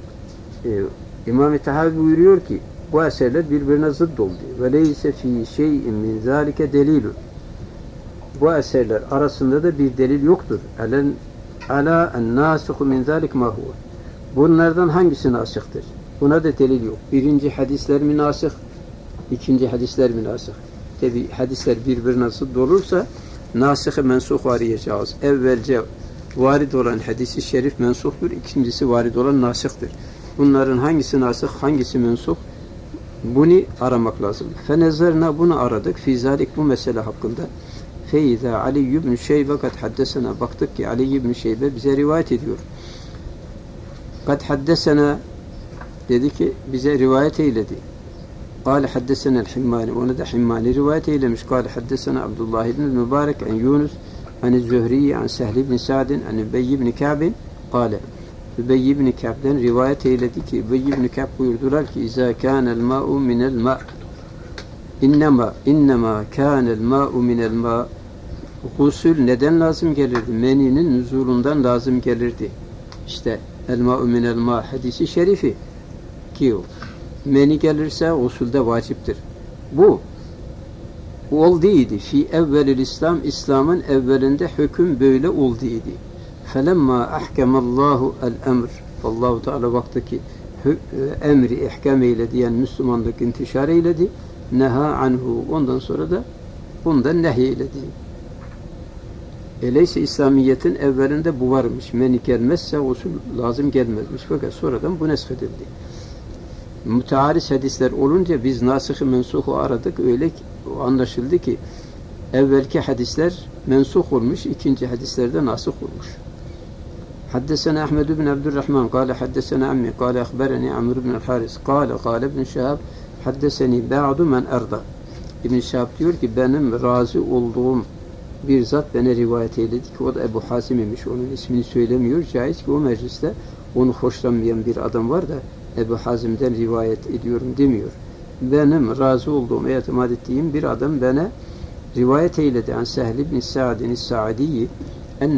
İmam-ı Tahavi buyuruyor ki bu eserler birbirine zıdd oldu. Ve leyse fî şey'in min zâlike delîlun. Bu eserler arasında da bir delil yoktur. Alâ en-nâsihu min zâlik mâ huve. Bunlardan hangisi nasıhtır? Buna da delil yok. Birinci hadisler mi nasıh? İkinci hadisler mi nasıh? Tabi hadisler birbirine zıdd olursa nasıh-ı mensuh arayacağız. Evvelce varid olan hadisi şerif mensuhtur. İkincisi varid olan nasıhtır. Bunların hangisi nasıh, hangisi mensuh? Bunu aramak lazım. Fenezerna bunu aradık. Fizalik bu mesele hakkında. Feyza Ali ibn Şeybe kad haddesena baktık ki Ali ibn Şeybe bize rivayet ediyor. Kad haddesena dedi ki bize rivayet eyledi. Kâle haddesena el-Himmani onu da Himmani rivayet eylemiş. Kâle haddesena Abdullah ibn Mübarek en Yunus an Zühriye an Sehl ibn Sa'din an Übey ibn Ka'bin kâle Übey ibn Ka'b'den rivayet eyledi ki Übey ibn Ka'b buyurdular ki İzâ kânel mâ'u minel mâ' İnnemâ kânel mâ'u minel mâ' gusül neden lazım gelirdi? Meninin nüzulundan lazım gelirdi. İşte el-mâ'u minel mâ' hadisi şerifi ki o meni gelirse usulde vaciptir. Bu olduydu. Fi evvelil İslam İslam'ın evvelinde hüküm böyle olduydu. Felemma ahkemallahu el-emr Allahu Teala baktı ki emri ihkam eyledi yani Müslümanlık intişar eyledi. Neha anhu ondan sonra da bundan nehyeledi. Öyleyse İslamiyet'in evvelinde bu varmış. Meni gelmezse usul lazım gelmezmiş. Fakat sonradan bu neshedildi. Mütearis hadisler olunca biz nasıh-ı mensuhu aradık. Öyle anlaşıldı ki evvelki hadisler mensuh olmuş. İkinci hadislerde nasıh olmuş. Haddesena Ahmed bin Abdurrahman kâle haddesena ammi kâle ehbereni Amr bin el-Haris kâle ibn Şehab haddeseni ba'du men erda. İbn Şehab diyor ki benim razı olduğum bir zat bana rivayet eyledi ki o da Ebu Hasim imiş. Onun ismini söylemiyor. Caiz ki o mecliste onu hoşlanmayan bir adam var da Ebu Hazim'den rivayet ediyorum demiyor. Benim razı olduğum, itimat ettiğim bir adam bana rivayet eyledi. An Sehl ibn Sa'din Sa'diyi enne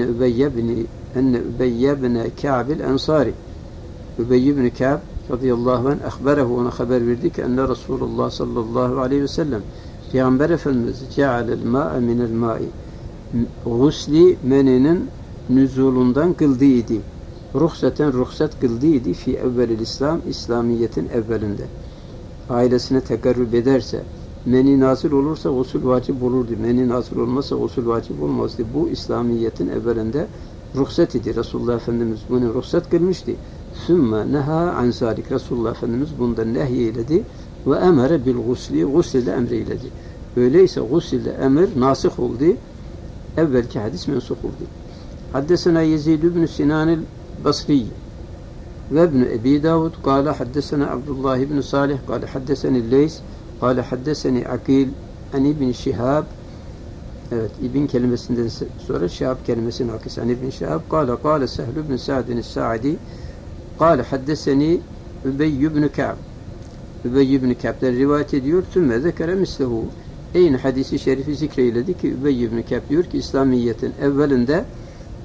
Übeyye ibn Ka'bil Ensari Übeyye ibn Ka'b radıyallahu anh ahberehu ona haber verdi ki enne Resulullah sallallahu aleyhi ve sellem Peygamber Efendimiz cealel ma'a minel ma'i gusli meninin nüzulundan kıldıydı. Ruhsat kıldıydı fi evvelil İslam İslamiyet'in evvelinde. Ailesine tekarrüp ederse meni nazil olursa usul vacip olurdu. Meni nazil olmazsa usul vacip olmazdı. Bu İslamiyet'in evvelinde ruhsat idi. Resulullah Efendimiz bunu ruhsat kılmıştı. Sümme neha an zalik. Resulullah Efendimiz bundan nehyeyledi ve emere bil gusli. Gusle emreyledi. Öyleyse gusle emir nasih oldu. Evvelki hadis mensuh oldu. Haddesena Yezid ibn Sinanil Basri ve ibn Ebi Davud kâle haddesena Abdullah ibn Salih kâle haddeseni Leys kâle haddeseni Akil an ibn Şihab evet ibn kelimesinden sonra Şihab kelimesini akis an ibn Şihab kâle Sehl ibn Sa'din Sa'di kâle haddeseni Übey ibn Ka'b Übey ibn Ka'b'den rivayet ediyor sümme zekere mislehu aynı hadisi şerifi zikreyledi ki Übey ibn Ka'b diyor ki İslamiyet'in evvelinde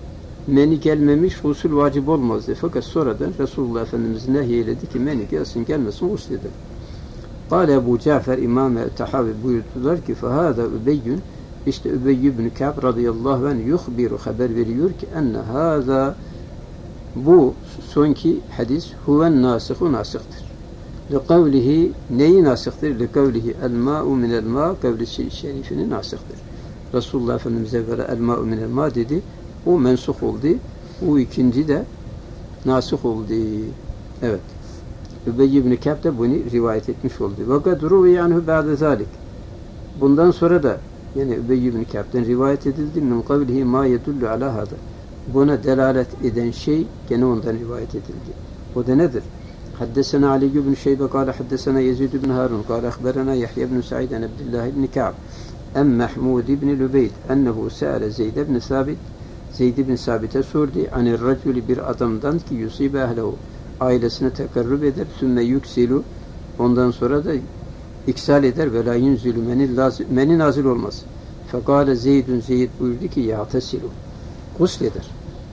meni gelmemiş gusül vacip olmazdı. Fakat sonradan Resulullah Efendimiz nehyeledi ki meni gelsin gelmesin gusül eder. Kâle Ebu Cafer İmam-ı Tahavi buyurdular ki فَهَذَا Übeyyün işte Übeyy ibn Ka'b radıyallahu anh yuhbiru haber veriyor ki enne hâzâ bu sonki hadis huven nâsihu nasıhtır. Lekavlihi neyi nasıhtır? Lekavlihi el mâ'u minel mâ kavli şerifinin nasıhtır. Resulullah Efendimiz evvela el mâ'u minel mâ dedi. O mensuh oldu. O ikinci de nasıh oldu. Evet. Übeyy ibn Ka'b de bunu rivayet etmiş oldu. Fakat ruvi anhu ba'de zalik. Bundan sonra da yani Übeyy ibn Ka'b'den rivayet edildi. Min kavlihi ma yedullu ala hada. Buna delalet eden şey gene ondan rivayet edildi. O da nedir? Haddesena Ali ibn Şeybe kâle haddesena Yezid ibn Harun kâle akhberena Yahya ibn Sa'id an Abdullah ibn Ka'b en Mahmud ibn Lübeyd ennehu se'ale Zeyd ibn Sabit Zeyd ibn Sabit'e sordu anir raculi bir adamdan ki yusibe ehlehu ailesine tekarrub eder sümme yüksilu ondan sonra da iksal eder ve la yunzilu meni nazil olmaz. Fekâle Zeydun Zeyd buyurdu ki ya'tesilu gusleder.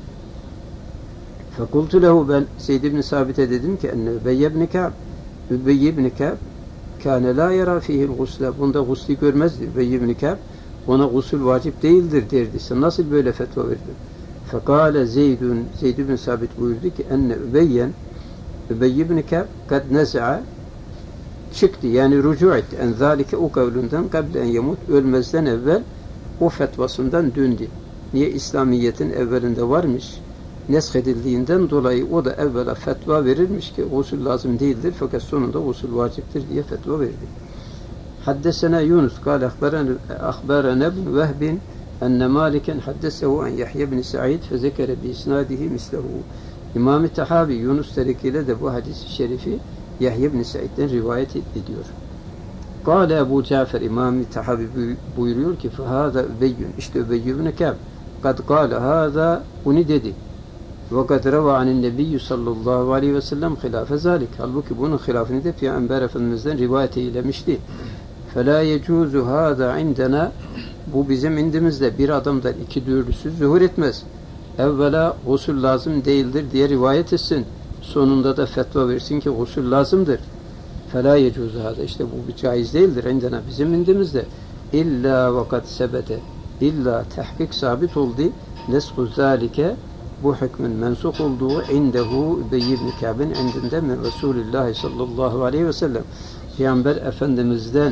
Fekultu lehu ben Zeyd ibn Sabit'e dedim ki enne Übeyy ibn Ka'b Übeyy ibn Ka'b kâne la yara fihil gusle bunda gusli görmezdi. Übeyy ibn Ka'b ona gusül vacip değildir derdi. Sen nasıl böyle fetva verdin? Fekâle Zeydun Zeyd ibn Sabit buyurdu ki enne Übeyyen Übeyy ibn Ka'b kad neza'a çıktı yani rücu etti. En zâlike o kavlünden kable en yemut ölmezden evvel o fetvasından döndü. Niye? İslamiyet'in evvelinde varmış. Neshedildiğinden dolayı o da evvela fetva verilmiş ki gusül lazım değildir fakat sonunda gusül vaciptir diye fetva verdi. Haddesena Yunus kâle ahberene ibn Vehbin enne Maliken haddesehu an Yahya ibn Sa'id fezekere bi isnadihi mislehu. İmam-ı Tahavi Yunus tarikiyle de bu hadis-i şerifi Yahya ibn Sa'id'den rivayet ediyor. Kâle Ebu Cafer İmam-ı Tahavi buyuruyor ki fehâzâ Übeyyün işte Übeyy ibn Ka'b kad kâle hâzâ bunu dedi. Ve kad reva anin nebiyyü sallallahu aleyhi ve sellem hilâfe zâlik. Halbuki bunun hilafını da Peygamber Efendimiz'den rivayet eylemişti. فَلَا يَجُوزُ هَذَا عِنْدَنَا bu bizim indimizde bir adamdan iki dördüsü zuhur etmez. Evvela gusül lazım değildir diye rivayet etsin. Sonunda da fetva versin ki gusül lazımdır. فَلَا يَجُوزُ هَذَا işte bu bir caiz değildir indena bizim indimizde. İlla vakat sebete illa tahkik sabit oldu. Nesku zâlike bu hükmün mensuh olduğu indehu Übeyy ibn Ka'b'in indinde min Resulullah sallallahu aleyhi ve sellem Peygamber Efendimiz'den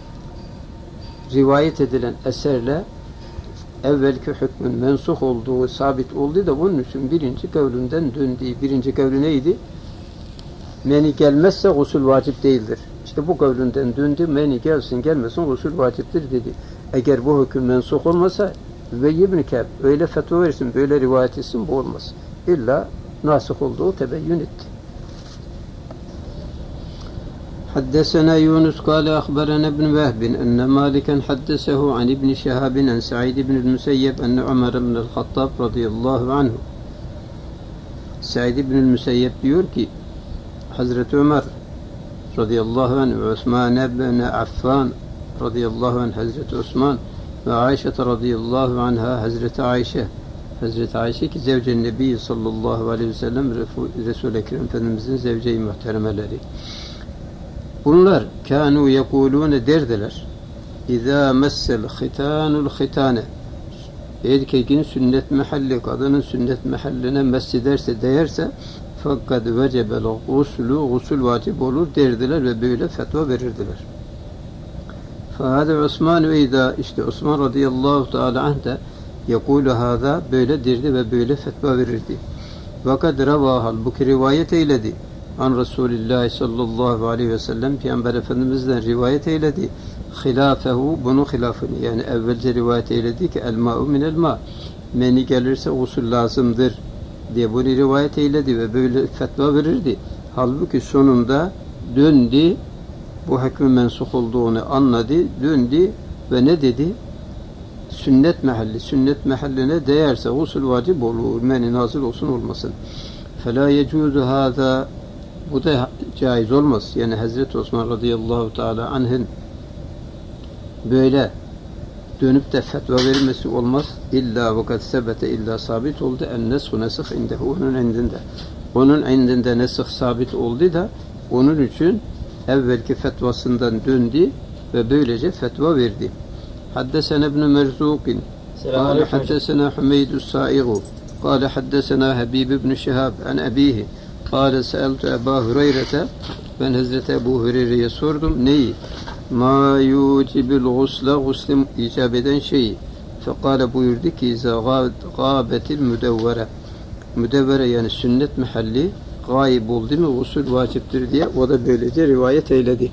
rivayet edilen eserle evvelki hükmün mensuh olduğu sabit oldu da bunun için birinci kavlünden döndüğü birinci kavli neydi? Meni gelmezse gusül vacip değildir. İşte bu kavlünden döndü meni gelsin gelmesin gusül vaciptir dedi. Eğer bu hüküm mensuh olmasa Übeyy ibn Ka'b öyle fetva versin böyle rivayet etsin bu olmaz. İlla nasih olduğu tebeyyün etti. حدثنا يونس قال أخبرنا ابن وهب أن مالكا حدثه عن ابن شهاب عن سعيد بن المسيب أن عمر بن الخطاب رضي الله عنه Said ibn Müseyyep diyor ki Hazreti Ömer radıyallahu anh ve Osman ibn Affan radıyallahu anh Hazreti Osman ve Ayşe radıyallahu anha Hazreti Ayşe Hazreti Ayşe ki zevce-i Nebi sallallahu aleyhi ve sellem Resul-i Ekrem Efendimizin zevce-i muhteremeleri. Bunlar kânû yekûlûne derdiler. İzâ messel khitânul khitâne erkeğin sünnet mahalli kadının sünnet mahalline mesciderse değerse fakat vecebel gusül vacip olur derdiler ve böyle fetva verirdiler. Fahâde Osman ve idâ işte Osman radıyallahu teâlâ anh de yekûlu hâzâ böyle derdi ve böyle fetva verirdi. Fakat revâ halbuki rivayet eyledi. An Resulullah sallallahu aleyhi ve sellem Peygamber Efendimiz'den rivayet eyledi. Hilafehu bunun hilafını yani evvelce rivayet eyledi ki el ma'u minel ma meni gelirse usul lazımdır diye bunu rivayet eyledi ve böyle fetva verirdi. Halbuki sonunda döndü bu hükmün mensuh olduğunu anladı döndü ve ne dedi? Sünnet mahalline değerse usul vacip olur meni nazil olsun olmasın. Fela yecuzu hâzâ bu da caiz olmaz. Yani Hazreti Osman radıyallahu teala anh'ın böyle dönüp de fetva verilmesi olmaz. İlla vakat sebete illa sabit oldu. En neshu nesih indehu onun indinde. Onun indinde nesih sabit oldu da onun için evvelki fetvasından döndü ve böylece fetva verdi. Haddesena ibn Merzukin قال حدثنا حميد السائغ قال حدثنا حبيب بن شهاب عن أبيه قال سألت أبا هريرة ben Hazreti Ebu Hureyre'ye sordum neyi? Ma yucibul gusla guslim icap eden şeyi. Fekale buyurdu ki gâbetil müdevvere. Müdevvere yani sünnet mahalli gayb oldu mu usul vaciptir diye o da böylece rivayet eyledi.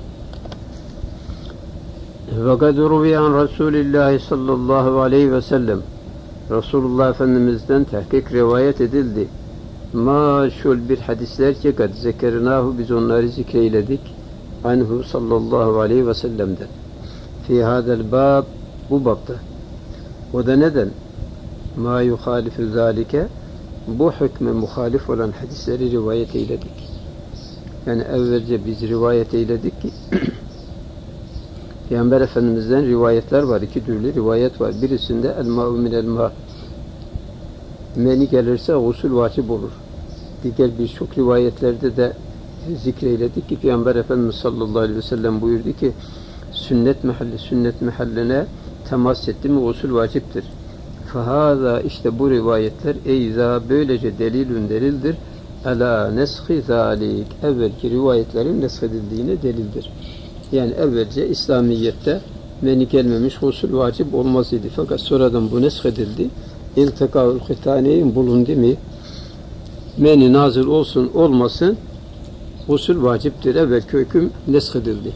Ve kad ruviyan Resulillahi sallallahu aleyhi ve sellem Resulullah Efendimiz'den tahkik rivayet edildi. Maşul bir hadisler ki kad zekernahu biz onları zikreyledik anhu sallallahu aleyhi ve sellem'den. Fi hadel bab bu babda. O da neden? Ma yuhalifu zalike bu hükme muhalif olan hadisleri rivayet eyledik. Yani evvelce biz rivayet eyledik ki Peygamber Efendimiz'den rivayetler var. İki türlü rivayet var. Birisinde el-ma'u minel-ma' meni gelirse gusül vacip olur. Diğer birçok rivayetlerde de zikreyledik ki Peygamber Efendimiz sallallahu aleyhi ve sellem buyurdu ki sünnet mahalline temas etti mi gusül vaciptir. Fahaza işte bu rivayetler eyza böylece delildir. Ala neshi zalik evvelki rivayetlerin neshedildiğine delildir. Yani evvelce İslamiyet'te meni gelmemiş gusül vacip olmaz idi. Fakat sonradan bu neshedildi. İltikâ'ül hitaneyn bulundu mu meni nazil olsun olmasın gusül vaciptir. Evvelki hüküm neshedildi.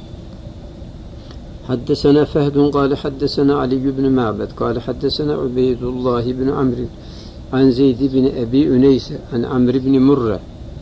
Haddesena Fehdun kâle haddesena Ali ibn Ma'bed kâle haddesena Ubeydullah ibn Amr an Zeyd ibn Ebi Üneyse an Amr ibn Murre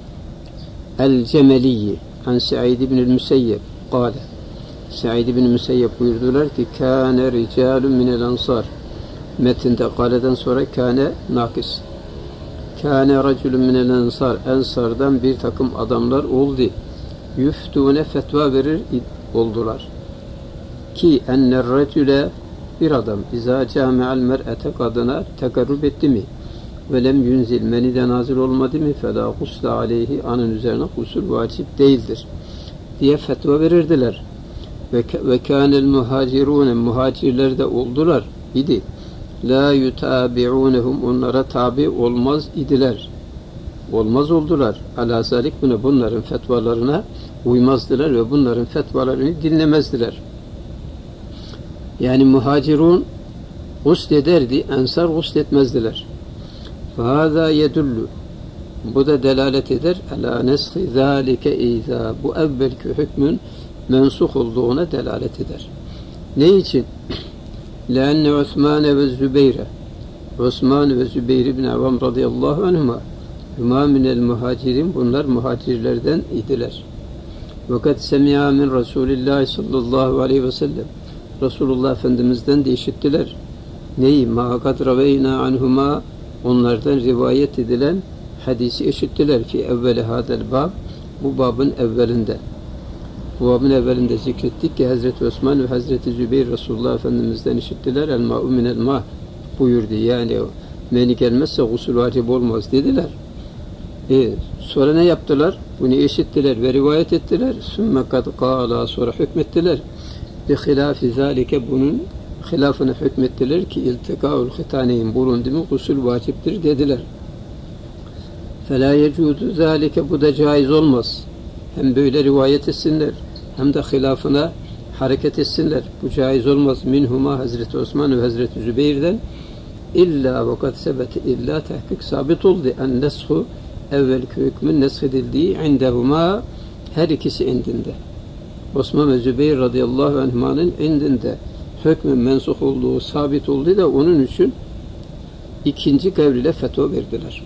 el-Cemeliyi an Sa'id ibn el-Müseyyeb kâle Sa'id ibn Müseyyeb buyurdular ki kâne ricâlun minel ansar metinde kâleden sonra kâne nakis kâne racülün minel ansar ensardan bir takım adamlar oldu yüftûne fetva verir oldular ki enner racüle bir adam izâ câme'al mer'ete kadına tekarrub etti mi ve lem yunzil menide nazil olmadı mı felâ gusle aleyhi anın üzerine gusül vacip değildir diye fetva verirdiler. Ve kânel muhacirûne muhacirler de oldular idi. La yutabi'ûnehum onlara tabi olmaz idiler. Olmaz oldular. Alâ zâlik bunların fetvalarına uymazdılar ve bunların fetvalarını dinlemezdiler. Yani muhacirun guslederdi, ensar gusletmezdiler. Fâzâ yedullu bu da delalet eder. Alâ neshi zâlike izâ bu evvelki hükmün mensuh olduğuna delalet eder. Ne için? Lenne Osman ve Zübeyre Osman ve Zübeyir ibn Avvam radıyallahu anhuma huma minel muhacirin bunlar muhacirlerden idiler. Fakat semi'a min Resulillah sallallahu aleyhi ve sellem Resulullah Efendimiz'den de işittiler. Neyi? Ma kad raveyna anhuma onlardan rivayet edilen hadisi işittiler ki evveli hadel bab bu babın evvelinde. Bu babın evvelinde zikrettik ki Hazreti Osman ve Hazreti Zübeyir Resulullah Efendimiz'den işittiler. El-ma'u minel ma' buyurdu. Yani meni gelmezse gusül vacip olmaz dediler. Sonra ne yaptılar? Bunu işittiler ve rivayet ettiler. Sümme kad kâlâ sonra hükmettiler. Bi hilâfi zâlike bunun hilafını hükmettiler ki iltikâ'ul hitaneyn bulundu mu gusül vaciptir dediler. Felâ yecûzu zâlike bu da caiz olmaz. Hem böyle rivayet etsinler hem de hilafına hareket etsinler. Bu caiz olmaz. Minhuma Hazreti Osman ve Hazreti Zübeyir'den illa vakat sebeti illa tahkik sabit oldu. En neshu evvelki hükmün neshedildiği indehuma her ikisi indinde. Osman ve Zübeyir radıyallahu anhümanın indinde hükmün mensuh olduğu sabit oldu da onun için ikinci kavliyle fetva verdiler.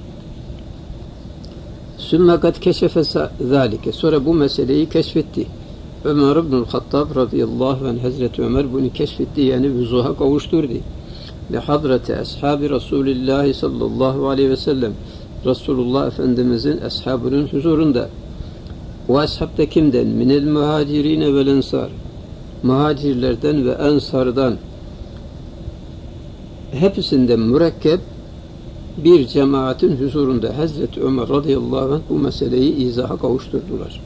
Sümme kad keşefe zâlike sonra bu meseleyi keşfetti. Ömer ibn-i Hattab radıyallahu anh Hazreti Ömer bunu keşfetti yani vuzuha kavuşturdu. Ve hadrati ashabi Resulullah sallallahu aleyhi ve sellem Resulullah Efendimizin ashabının huzurunda. O ashab da kimden? Minel muhacirine vel ensar muhacirlerden ve ensardan hepsinden mürekkep bir cemaatin huzurunda Hazreti Ömer radıyallahu anh bu meseleyi izaha kavuşturdular.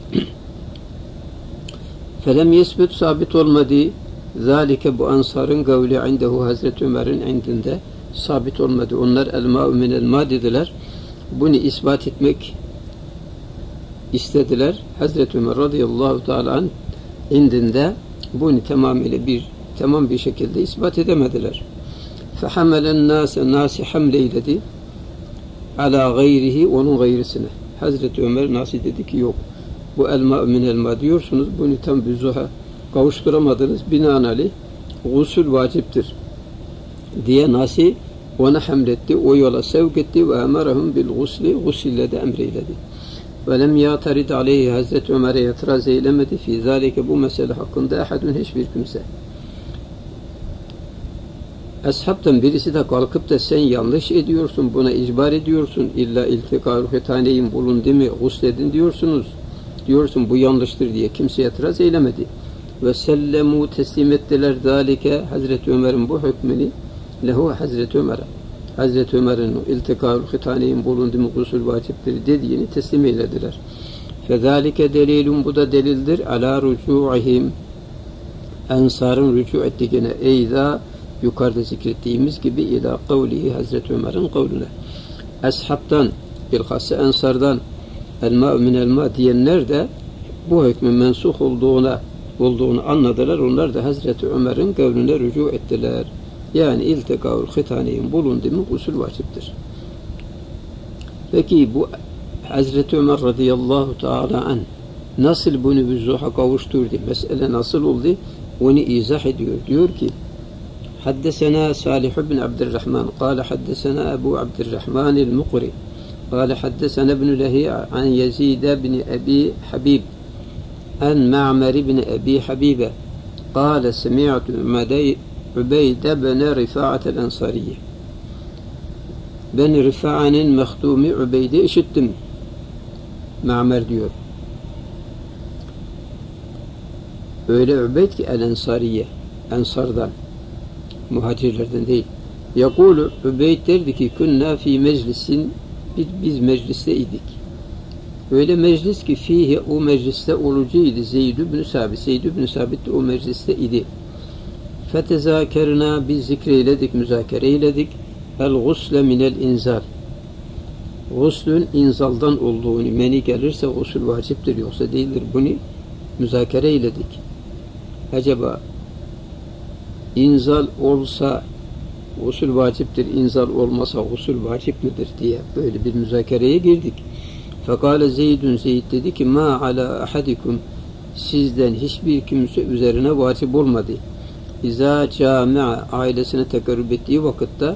Felem yesbut sabit olmadı. Zalike bu ansarın gavli indehu Hazreti Ömer'in indinde sabit olmadı. Onlar el-ma'u minel ma dediler. Bunu ispat etmek istediler. Hazreti Ömer radıyallahu teala anh indinde bunu tamam bir şekilde ispat edemediler. Fehamelen nasi hamleyledi ala gayrihi onun gayrisine. Hazreti Ömer nasi dedi ki yok. Bu el-ma'u minel ma diyorsunuz. Bunu tam büzuha kavuşturamadınız. Binaenaleyh gusül vaciptir diye nasi ona hamletti. O yola sevk etti ve emerahum bil gusli gusille de emreyledi. Ve lem yatarid aleyhi Hazreti Ömer'e itiraz eylemedi. Fi zalike bu mesele hakkında ahadun hiçbir kimse. Eshabtan birisi de kalkıp da sen yanlış ediyorsun, buna icbar ediyorsun. İlla iltikâ ruhetaneyin bulundu mu gusledin diyorsun bu yanlıştır diye kimseye itiraz eylemedi. Ve sellemu teslim ettiler zalike Hazreti Ömer'in bu hükmünü lehu Hazreti Ömer'e. Hazreti Ömer'in iltikâ ruhetaneyin bulundu mu gusül vaciptir dediğini teslim eylediler. Fezalike delilun bu da delildir ala rücu'ihim ensarın rücu ettiğine eyza yukarıda zikrettiğimiz gibi ila kavlihi Hazreti Ömer'in kavline. Eshabtan bilhassa ensardan el-ma'u minel-ma diyenler de bu hükmün mensuh olduğunu anladılar. Onlar da Hazreti Ömer'in kavline rücu ettiler. Yani iltikâul hitaneyin bulundu mu gusül vaciptir. Peki bu Hazreti Ömer radıyallahu teala anh nasıl bunu vüzuha kavuşturdu? Mesele nasıl oldu? Onu izah ediyor. Diyor ki حدثنا صالح بن عبد الرحمن قال حدثنا أبو عبد الرحمن المقري قال حدثنا ابن لهيعة عن يزيد بن أبي حبيب عن معمر بن أبي حبيبة قال سمعت عبيد بن رفاعة الأنصارية بن رفاعة مختوم عبيد işittim Ma'mer diyor. Öyle Ubeyd ki el-Ensariye Ensardan muhacirlerden değil. Yakulu Übeyd derdi ki kunna fi meclisin biz mecliste idik. Öyle meclis ki fihi o mecliste olucuydu Zeyd ibn Sabit. Zeyd ibn Sabit de o mecliste idi. Fetezakerna biz zikreyledik, müzakere eyledik. El gusle minel inzal. Guslün inzaldan olduğunu meni gelirse gusül vaciptir yoksa değildir. Bunu müzakere eyledik. Acaba İnzal olsa gusül vaciptir, inzal olmasa gusül vacip midir diye böyle bir müzakereye girdik. Fekale Zeyd dedi ki ma ala ahadikum sizden hiçbir kimse üzerine vacip olmadı. İza cami'a ailesine tekarrub ettiği vakitte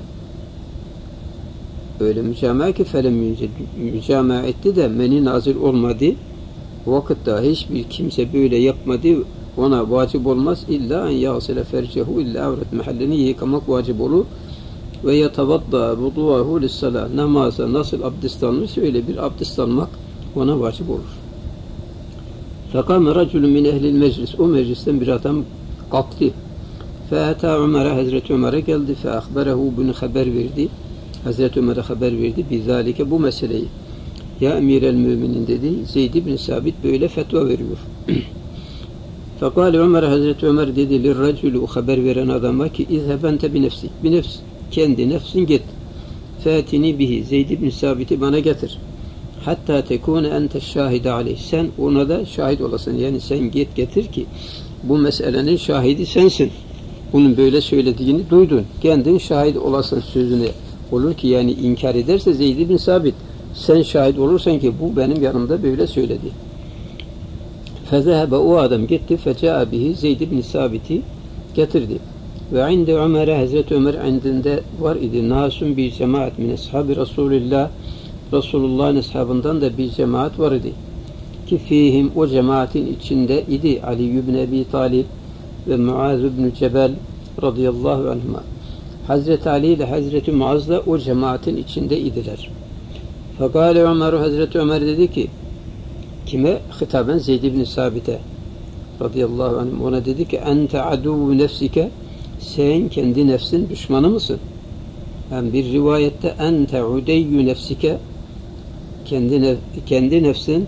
öyle mücamea ki felem mücamea etti de meni nazil olmadı. Vakitte hiçbir kimse böyle yapmadı. Ona vacip olmaz illa en yasile fercehu illa avret mahallini yıkamak vacip olur ve yetavadda vudu'ahu lissalah namaza nasıl abdest almış öyle bir abdest almak ona vacip olur. Fekame raculun min ehlil meclis o meclisten bir adam kalktı. Fe'ata Ömer'e Hazreti Ömer'e geldi fe ahberehu bunu haber verdi. Hazreti Ömer'e haber verdi bizalike bu meseleyi. Ya emir el müminin dedi Zeyd ibn Sabit böyle fetva veriyor. Fekâle Ömer Hazreti Ömer dedi lirracülü o haber veren adama ki izhebente binefsi kendi nefsin git fâtini bihi Zeyd ibn Sabit'i bana getir hatta tekûne ente şahide aleyh sen ona da şahit olasın yani sen git getir ki bu meselenin şahidi sensin bunun böyle söylediğini duydun kendin şahit olasın sözüne olur ki yani inkar ederse Zeyd ibn Sabit sen şahit olursan ki bu benim yanımda böyle söyledi. Fezehebe o adam gitti feca'a bihi Zeyd ibn Sabit'i getirdi. Ve inde Ömer'e Hazreti Ömer indinde var idi. Nasun bir cemaat min ashabi Resulillah Resulullah'ın ashabından da bir cemaat var idi. Ki fihim o cemaatin içinde idi Ali ibn Abi Talib ve Muaz ibn Cebel radıyallahu anhuma. Hazreti Ali ile Hazreti Muaz da o cemaatin içinde idiler. Fekale Ömer Hazreti Ömer dedi ki kime? Hitaben Zeyd ibn Sabit'e radıyallahu anh ona dedi ki ente aduvu nefsike sen kendi nefsin düşmanı mısın? Hem bir rivayette ente udeyyü nefsike, kendi nefsin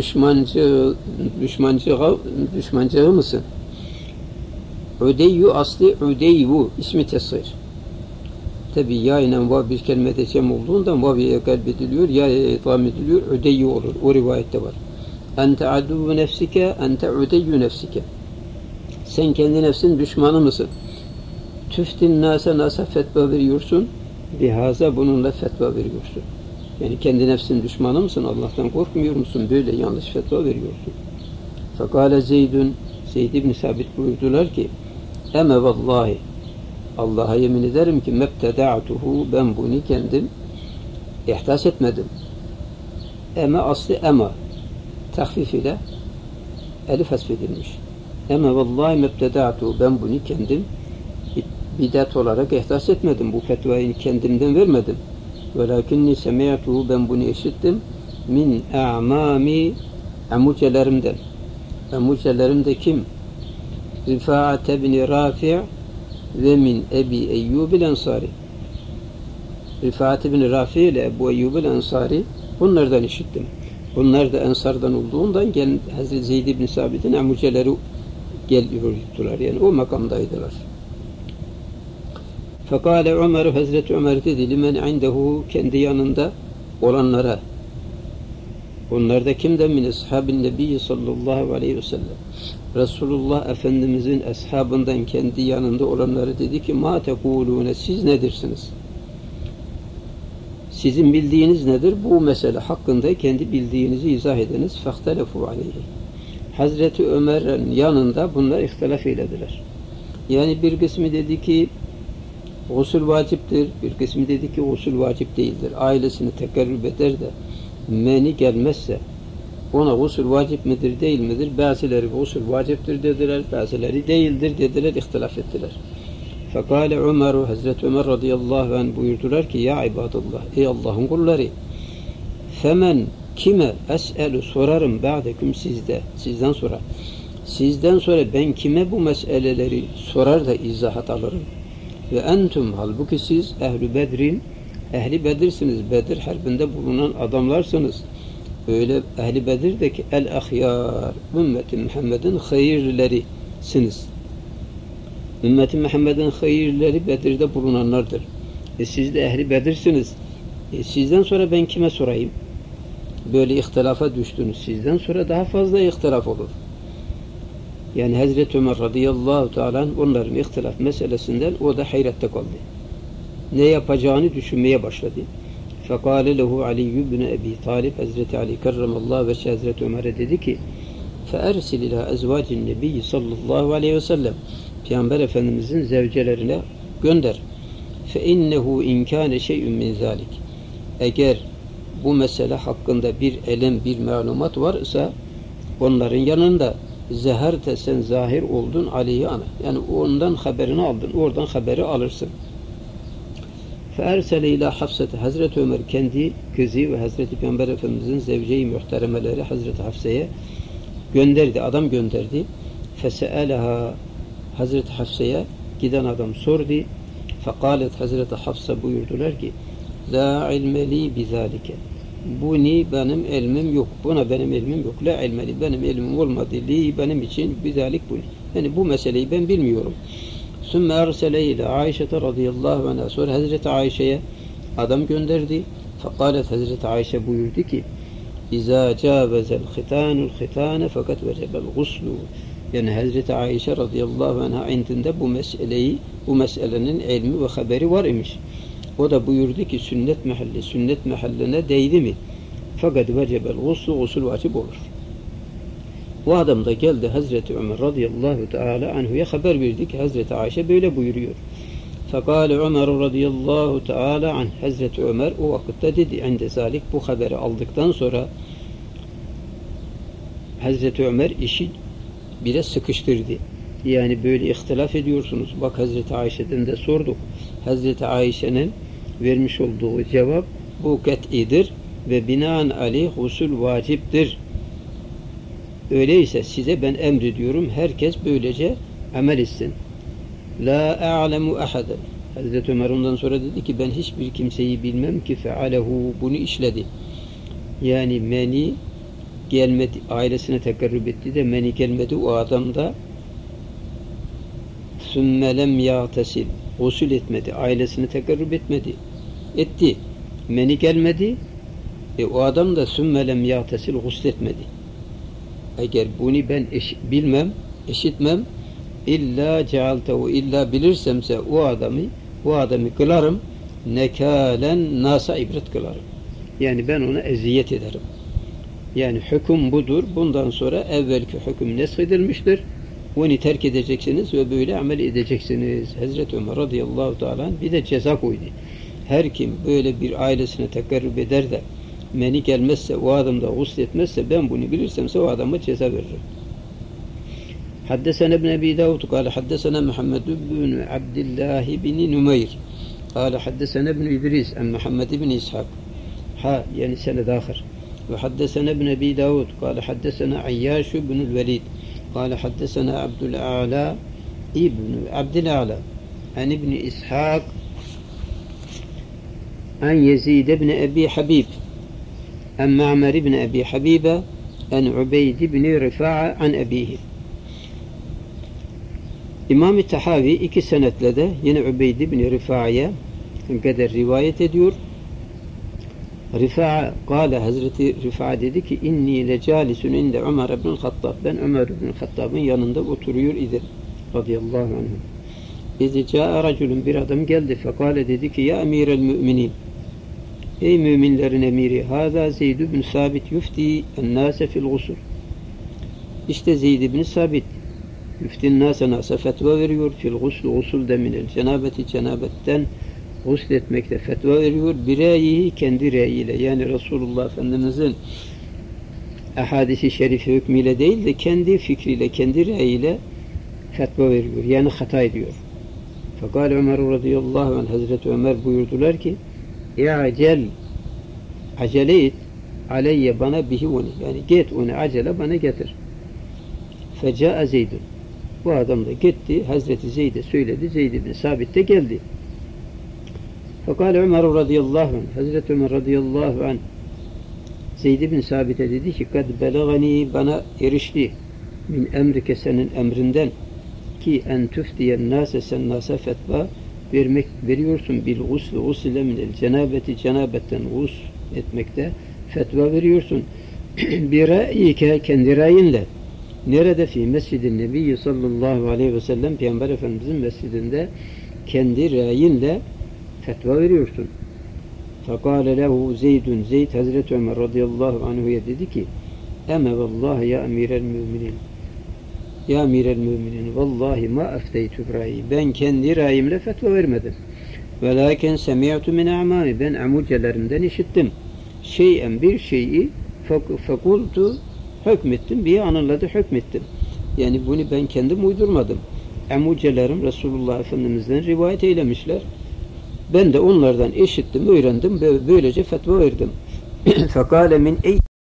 düşmancığı mısın? Udeyyü asli udeyyu ismi tesir. Tabi ya ile vav bir kelimede cem olduğundan vav'ye kalbediliyor, ya idam ediliyor, udeyyu olur. O rivayette var. Ente aduvu nefsike, ente udeyyü nefsike. Sen kendi nefsin düşmanı mısın? Tüftin nasa fetva veriyorsun, bihaza bununla fetva veriyorsun. Yani kendi nefsin düşmanı mısın? Allah'tan korkmuyor musun? Böyle yanlış fetva veriyorsun. Fekale Zeyd ibn Sabit buyurdular ki eme vallahi, Allah'a yemin ederim ki mebteda'tuhu, ben bunu kendim ihdas etmedim. Eme aslı ema tahfif ile elif hasfedilmiş. Eme vallahi mebteda'tuhu, ben bunu kendim bidat olarak ihdas etmedim. Bu fetvayı kendimden vermedim. Velakinni semi'tuhu, ben bunu işittim. Min a'mami, amucelerimden. Amucelerim de kim? Rifa'at ibn Rafi' ve min Ebi Eyyub el-Ensari. Rifa'at ibn Rafi ile Ebu Eyyub el-Ensari, bunlardan işittim. Bunlar da Ensar'dan olduğundan Hazreti Zeyd ibn Sabit'in amuceleri geliyordular. Yani o makamdaydılar. Fekale Ömer, Hazreti Ömer dedi limen indehu, kendi yanında olanlara. Onlar da kimden? Min ashabin nebiyyi sallallahu aleyhi ve sellem. Resulullah Efendimizin ashabından kendi yanında olanları dedi ki ma tekulune, siz nedirsiniz? Sizin bildiğiniz nedir? Bu mesele hakkında kendi bildiğinizi izah ediniz. Fehtelefu aleyhi. Hazreti Ömer'in yanında bunlar ihtilaf eylediler. Yani bir kısmı dedi ki gusül vaciptir, bir kısmı dedi ki gusül vacip değildir. Ailesini tekerrüp eder de meni gelmezse ona gusül vacip midir değil midir? Bazıları gusül vaciptir dediler, bazıları değildir dediler, ihtilaf ettiler. Fekale Ömer, Hazreti Ömer radıyallahu anh buyurdular ki ya ibadallah, ey Allah'ın kulları, femen kime es'elu, sorarım ba'dekum, sizden sonra. Sizden sonra ben kime bu meseleleri sorar da izahat alırım. Ve entum, halbuki siz ehli bedrin, ehli Bedir'siniz. Bedir harbinde bulunan adamlarsınız. Öyle ehli Bedir'deki el-ahyar, ümmeti Muhammed'in hayırlerisiniz. Ümmeti Muhammed'in hayırleri Bedir'de bulunanlardır. Siz de ehli Bedir'siniz. Sizden sonra ben kime sorayım? Böyle ihtilafa düştünüz. Sizden sonra daha fazla ihtilaf olur. Yani Hazreti Ömer radıyallahu teala onların ihtilaf meselesinden o da hayrette kaldı. Ne yapacağını düşünmeye başladı. Fekale lehu Ali ibn Ebi Talib, Hazreti Ali kerramallahu ve Hazreti Ömer'e dedi ki feersil ila ezvacin nebiyyi sallallahu aleyhi ve sellem, Peygamber Efendimizin zevcelerine gönder. Fe innehu inkâne şey'ün min zâlik, eğer bu mesele hakkında bir elem, bir malumat varsa onların yanında zeherte, sen zahir oldun aleyhi ana. Yani ondan haberini aldın. Oradan haberi alırsın. Feersele ila Hafsa'te, Hazreti Ömer kendi kızı ve Hazreti Peygamber Efendimizin zevce-i muhteremeleri Hazreti Hafsa'ya gönderdi. Adam gönderdi. Fese'eleha, Hazreti Hafsa'ya giden adam sordu. Fekalet, Hazreti Hafsa buyurdular ki la ilmeli bizalike, buni benim ilmim yok. Buna benim ilmim yok. La ilmeli, benim ilmim olmadı. Li, benim için bizalik buni. Yani bu meseleyi ben bilmiyorum. Sümme ersele ile Ayşe radıyallahu anh'a, sonra Hazreti Ayşe'ye adam gönderdi. Fekalet, Hazreti Ayşe buyurdu ki İzâ câvezel khitânul khitâne fakat vecebel guslu. Yani Hazreti Ayşe radıyallahu anh'a indinde bu meselenin ilmi ve haberi var imiş. O da buyurdu ki sünnet mahalline değdi mi? Fakat vecebel guslu, gusül vacip olur. Bu adam da geldi Hazreti Ömer radıyallahu teala anhu'ya haber verdi ki Hazreti Ayşe böyle buyuruyor. Fekale Ömer radıyallahu teala anh, Hazreti Ömer o vakitte dedi, inde zalik, bu haberi aldıktan sonra Hazreti Ömer işi biraz sıkıştırdı. Yani böyle ihtilaf ediyorsunuz. Bak Hazreti Ayşe'den de sorduk. Hazreti Ayşe'nin vermiş olduğu cevap bu ket'idir ve binaenaleyh husul vaciptir. Öyleyse size ben emrediyorum, herkes böylece amel etsin. La a'lemu ahaden, Hazreti Ömer ondan sonra dedi ki ben hiçbir kimseyi bilmem ki fealehu bunu işledi. Yani meni gelmedi, ailesine tekerrüp etti de meni gelmedi o adam da sümme lem yağtesil gusül etmedi, ailesine tekerrüp etmedi. Etti. Meni gelmedi. O adam da sümme lem yağtesil gusül etmedi. Eğer bunu ben bilmem, işitmem illa cealtehu illa bilirsemse o adamı kılarım nekalen nasa ibret kılarım. Yani ben ona eziyet ederim. Yani hüküm budur. Bundan sonra evvelki hüküm neshedilmiştir. Onu terk edeceksiniz ve böyle amel edeceksiniz. Hazreti Ömer radıyallahu teala bir de ceza koydu. Her kim böyle bir ailesine tekerrüp eder de meni gelmezse, o adam da gusletmezse ben bunu bilirsemse o adama ceza veririm. Haddesena ibn Ebi Davud kâle haddesena Muhammed ibn Abdillah ibn Numeyr kâle haddesena ibn İdris en Muhammed ibn İshak yani sened ahir ve haddesena ibn Ebi Davud kâle haddesena Ayyaş ibn Velid kâle haddesena Abdül'A'la ibn Abdül'A'la en ibn İshak en Yezid ibn Ebi Habib en Ma'mer ibn Ebi Habibe en Ubeyd ibn Rifa'a an ebihi. İmam-ı Tahavi iki senetle de yine Ubeyd ibn Rifa'ya kadar rivayet ediyor. Rifa'a kâle Hazreti Rifa'a dedi ki inni lecalisun inde Ömer ibn Hattab, ben Ömer ibn Hattab'ın yanında oturuyor idim radıyallahu anh. İzi câe raculun, bir adam geldi fekâle dedi ki ya emirel müminin, ey müminlerin emiri, hâzâ Zeyd ibn Sabit yufti ennâse fil gusul. İşte Zeyd ibn Sabit yüftin nâse fetva veriyor fil gusul, gusul deminel cenabeti, cenabetten gusletmekte fetva veriyor. Bireyihi, kendi reyiyle, yani Resulullah Efendimizin ahadisi şerifi hükmüyle değil de kendi fikriyle, kendi reyiyle fetva veriyor. Yani hata ediyor. Fakat Ömer radıyallahu anh, Hazreti Ömer buyurdular ki acele et aleyye, bana bihi onu, yani git onu acele bana getir. Feca'a Zeydun, bu adam da gitti, Hazreti Zeyd'e söyledi, Zeyd ibn Sabit de geldi. Fakat Ömer radıyallahu anh, Hazreti Ömer radıyallahu anh Zeyd ibn Sabit'e dedi ki kad belagani, bana erişti min emrike, senin emrinden ki en tüftiyen nase, sen nasa fetva veriyorsun bil gusl, gusle minel cenabeti, cenabetten gus etmekte fetva veriyorsun. Bir ra'yike, kendi ra'yinle. Nerede? Fi mescid-i Nebi sallallahu aleyhi ve sellem, Peygamber Efendimizin mescidinde kendi ra'yinle fetva veriyorsun. Fekâle lehu Zeydun, Zeyd Hazreti Ömer radıyallahu anhu'ya dedi ki eme vallahi ya emirel müminin, ya emirel müminin, vallahi ma efteytü ra'yi, ben kendi ra'yimle fetva vermedim. Velakin semi'tu min a'mami, ben amucelerimden işittim. Şeyen, bir şeyi fekultu, hükmettim, bir anıladı hükmettim. Yani bunu ben kendim uydurmadım. Amucelerim Resulullah Efendimiz'den rivayet eylemişler. Ben de onlardan işittim, öğrendim, böylece fetva verdim. Fekâle min ey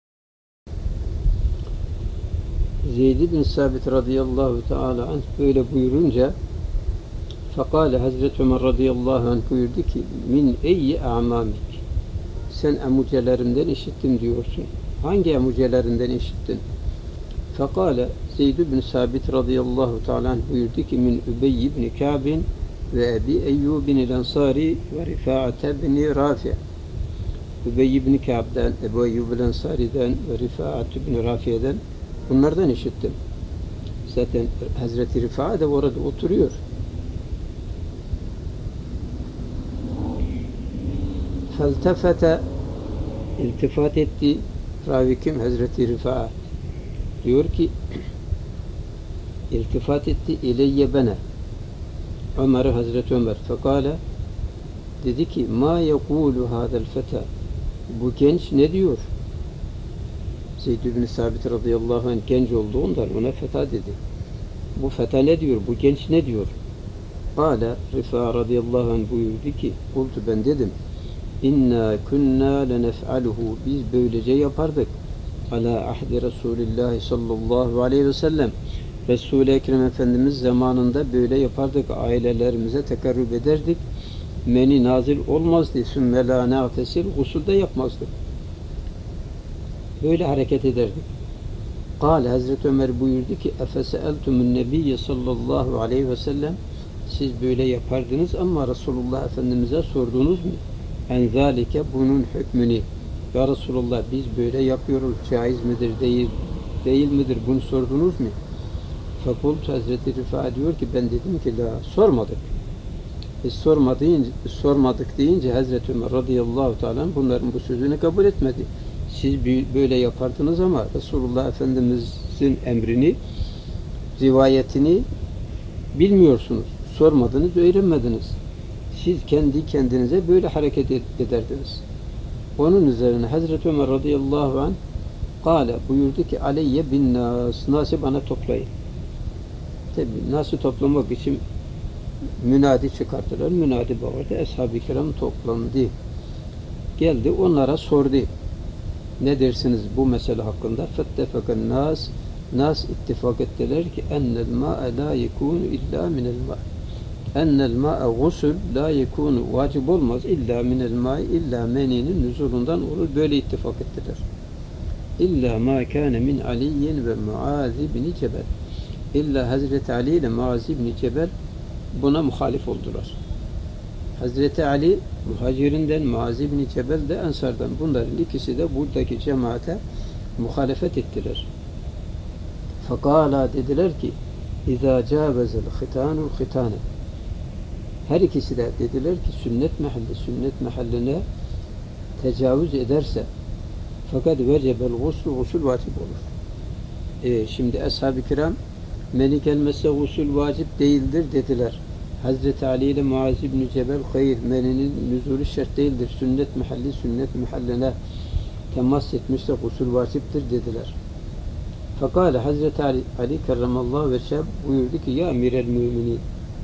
Zeyd bin Sabit radıyallahu teala anh böyle buyurunca fekâle Hazreti Ömer radıyallahu anh buyurdu ki min eyyi a'mamik, sen amucelerimden işittim diyorsun. Hangi amucelerinden işittin? Fekâle Zeyd bin Sabit radıyallahu teala anh buyurdu ki min Übey ibn Kâbin ve Ebi Eyyubin el-Ensari ve Rifa'ate bin Rafi'. Übey ibn Kâb'den, Ebu Eyyub el-Ensari'den ve Rifa'ate bin Rafi'den, bunlardan işittim. Zaten Hazreti Rifa'a da orada oturuyor. Feltefete, iltifat etti. Ravi kim? Hazreti Rifa'a. Diyor ki iltifat etti ileyye bana, Ömer'e, Hazreti Ömer. Fekâle, dedi ki ma yekûlu hâzel feta, bu genç ne diyor? Zeyd ibn Sabit radıyallahu anh genç olduğundan ona feta dedi. Bu feta ne diyor? Bu genç ne diyor? Kâle, Rifa radıyallahu anh buyurdu ki kultu, ben dedim inna kunna lenef'aluhu, biz böylece yapardık ala ahdi Resulillah sallallahu aleyhi ve sellem, Resul-i Ekrem Efendimiz zamanında böyle yapardık. Ailelerimize tekarrub ederdik. Meni nazil olmazdı. Sümme la na'tesil. Gusül de yapmazdık. Böyle hareket ederdik. Kâle Hazreti Ömer buyurdu ki efeseeltumun nebiyye sallallahu aleyhi ve sellem, siz böyle yapardınız ama Resulullah Efendimiz'e sordunuz mu? En zâlike, bunun hükmünü. Ya Resulullah, biz böyle yapıyoruz. Caiz midir, değil midir? Bunu sordunuz mu? Fakult, Hazreti Rıfa diyor ki ben dedim ki la, sormadık. Sormadık deyince Hazreti Ömer radıyallahu teala bunların bu sözünü kabul etmedi. Siz böyle yapardınız ama Resulullah Efendimiz'in emrini, rivayetini bilmiyorsunuz. Sormadınız, öğrenmediniz. Siz kendi kendinize böyle hareket ederdiniz. Onun üzerine Hazreti Ömer radıyallahu anh kâle, buyurdu ki aleyye bin nas, nası bana toplayın. Tabi nası toplamak için münadi çıkarttılar. Münadi bağırdı. Ashab-ı kiram toplandı. Geldi onlara sordu. Ne dersiniz bu mesele hakkında? Fettefakan nas, nas ittifak ettiler ki ennel ma'e la yekunu illa minel ma'. Ennel ma'e gusül la yekunu, vacip olmaz illa minel ma'i, illa meninin nüzulundan olur. Böyle ittifak ettiler. İlla ma kâne min Aliyin ve Muaz ibn Cebel. İlla Hazreti Ali ile Muaz ibn Cebel buna muhalif oldular. Hazreti Ali muhacirinden, Muaz ibn Cebel de Ensar'dan. Bunların ikisi de buradaki cemaate muhalefet ettiler. Fakala, dediler ki İzâ câvezel hıtânul hıtâne. Her ikisi de dediler ki sünnet mahalline tecavüz ederse fakat vecebel gusül vacip olur. Şimdi ashab-ı kiram meni gelmezse gusül vacip değildir dediler. Hazreti Ali ile Muaz ibn Cebel hayır, meninin nüzulü şart değildir. Sünnet mahalline temas etmişse gusül vaciptir dediler. Fakale Hazreti Ali kerramallahu veçhâh buyurdu ki ya emirel müminin,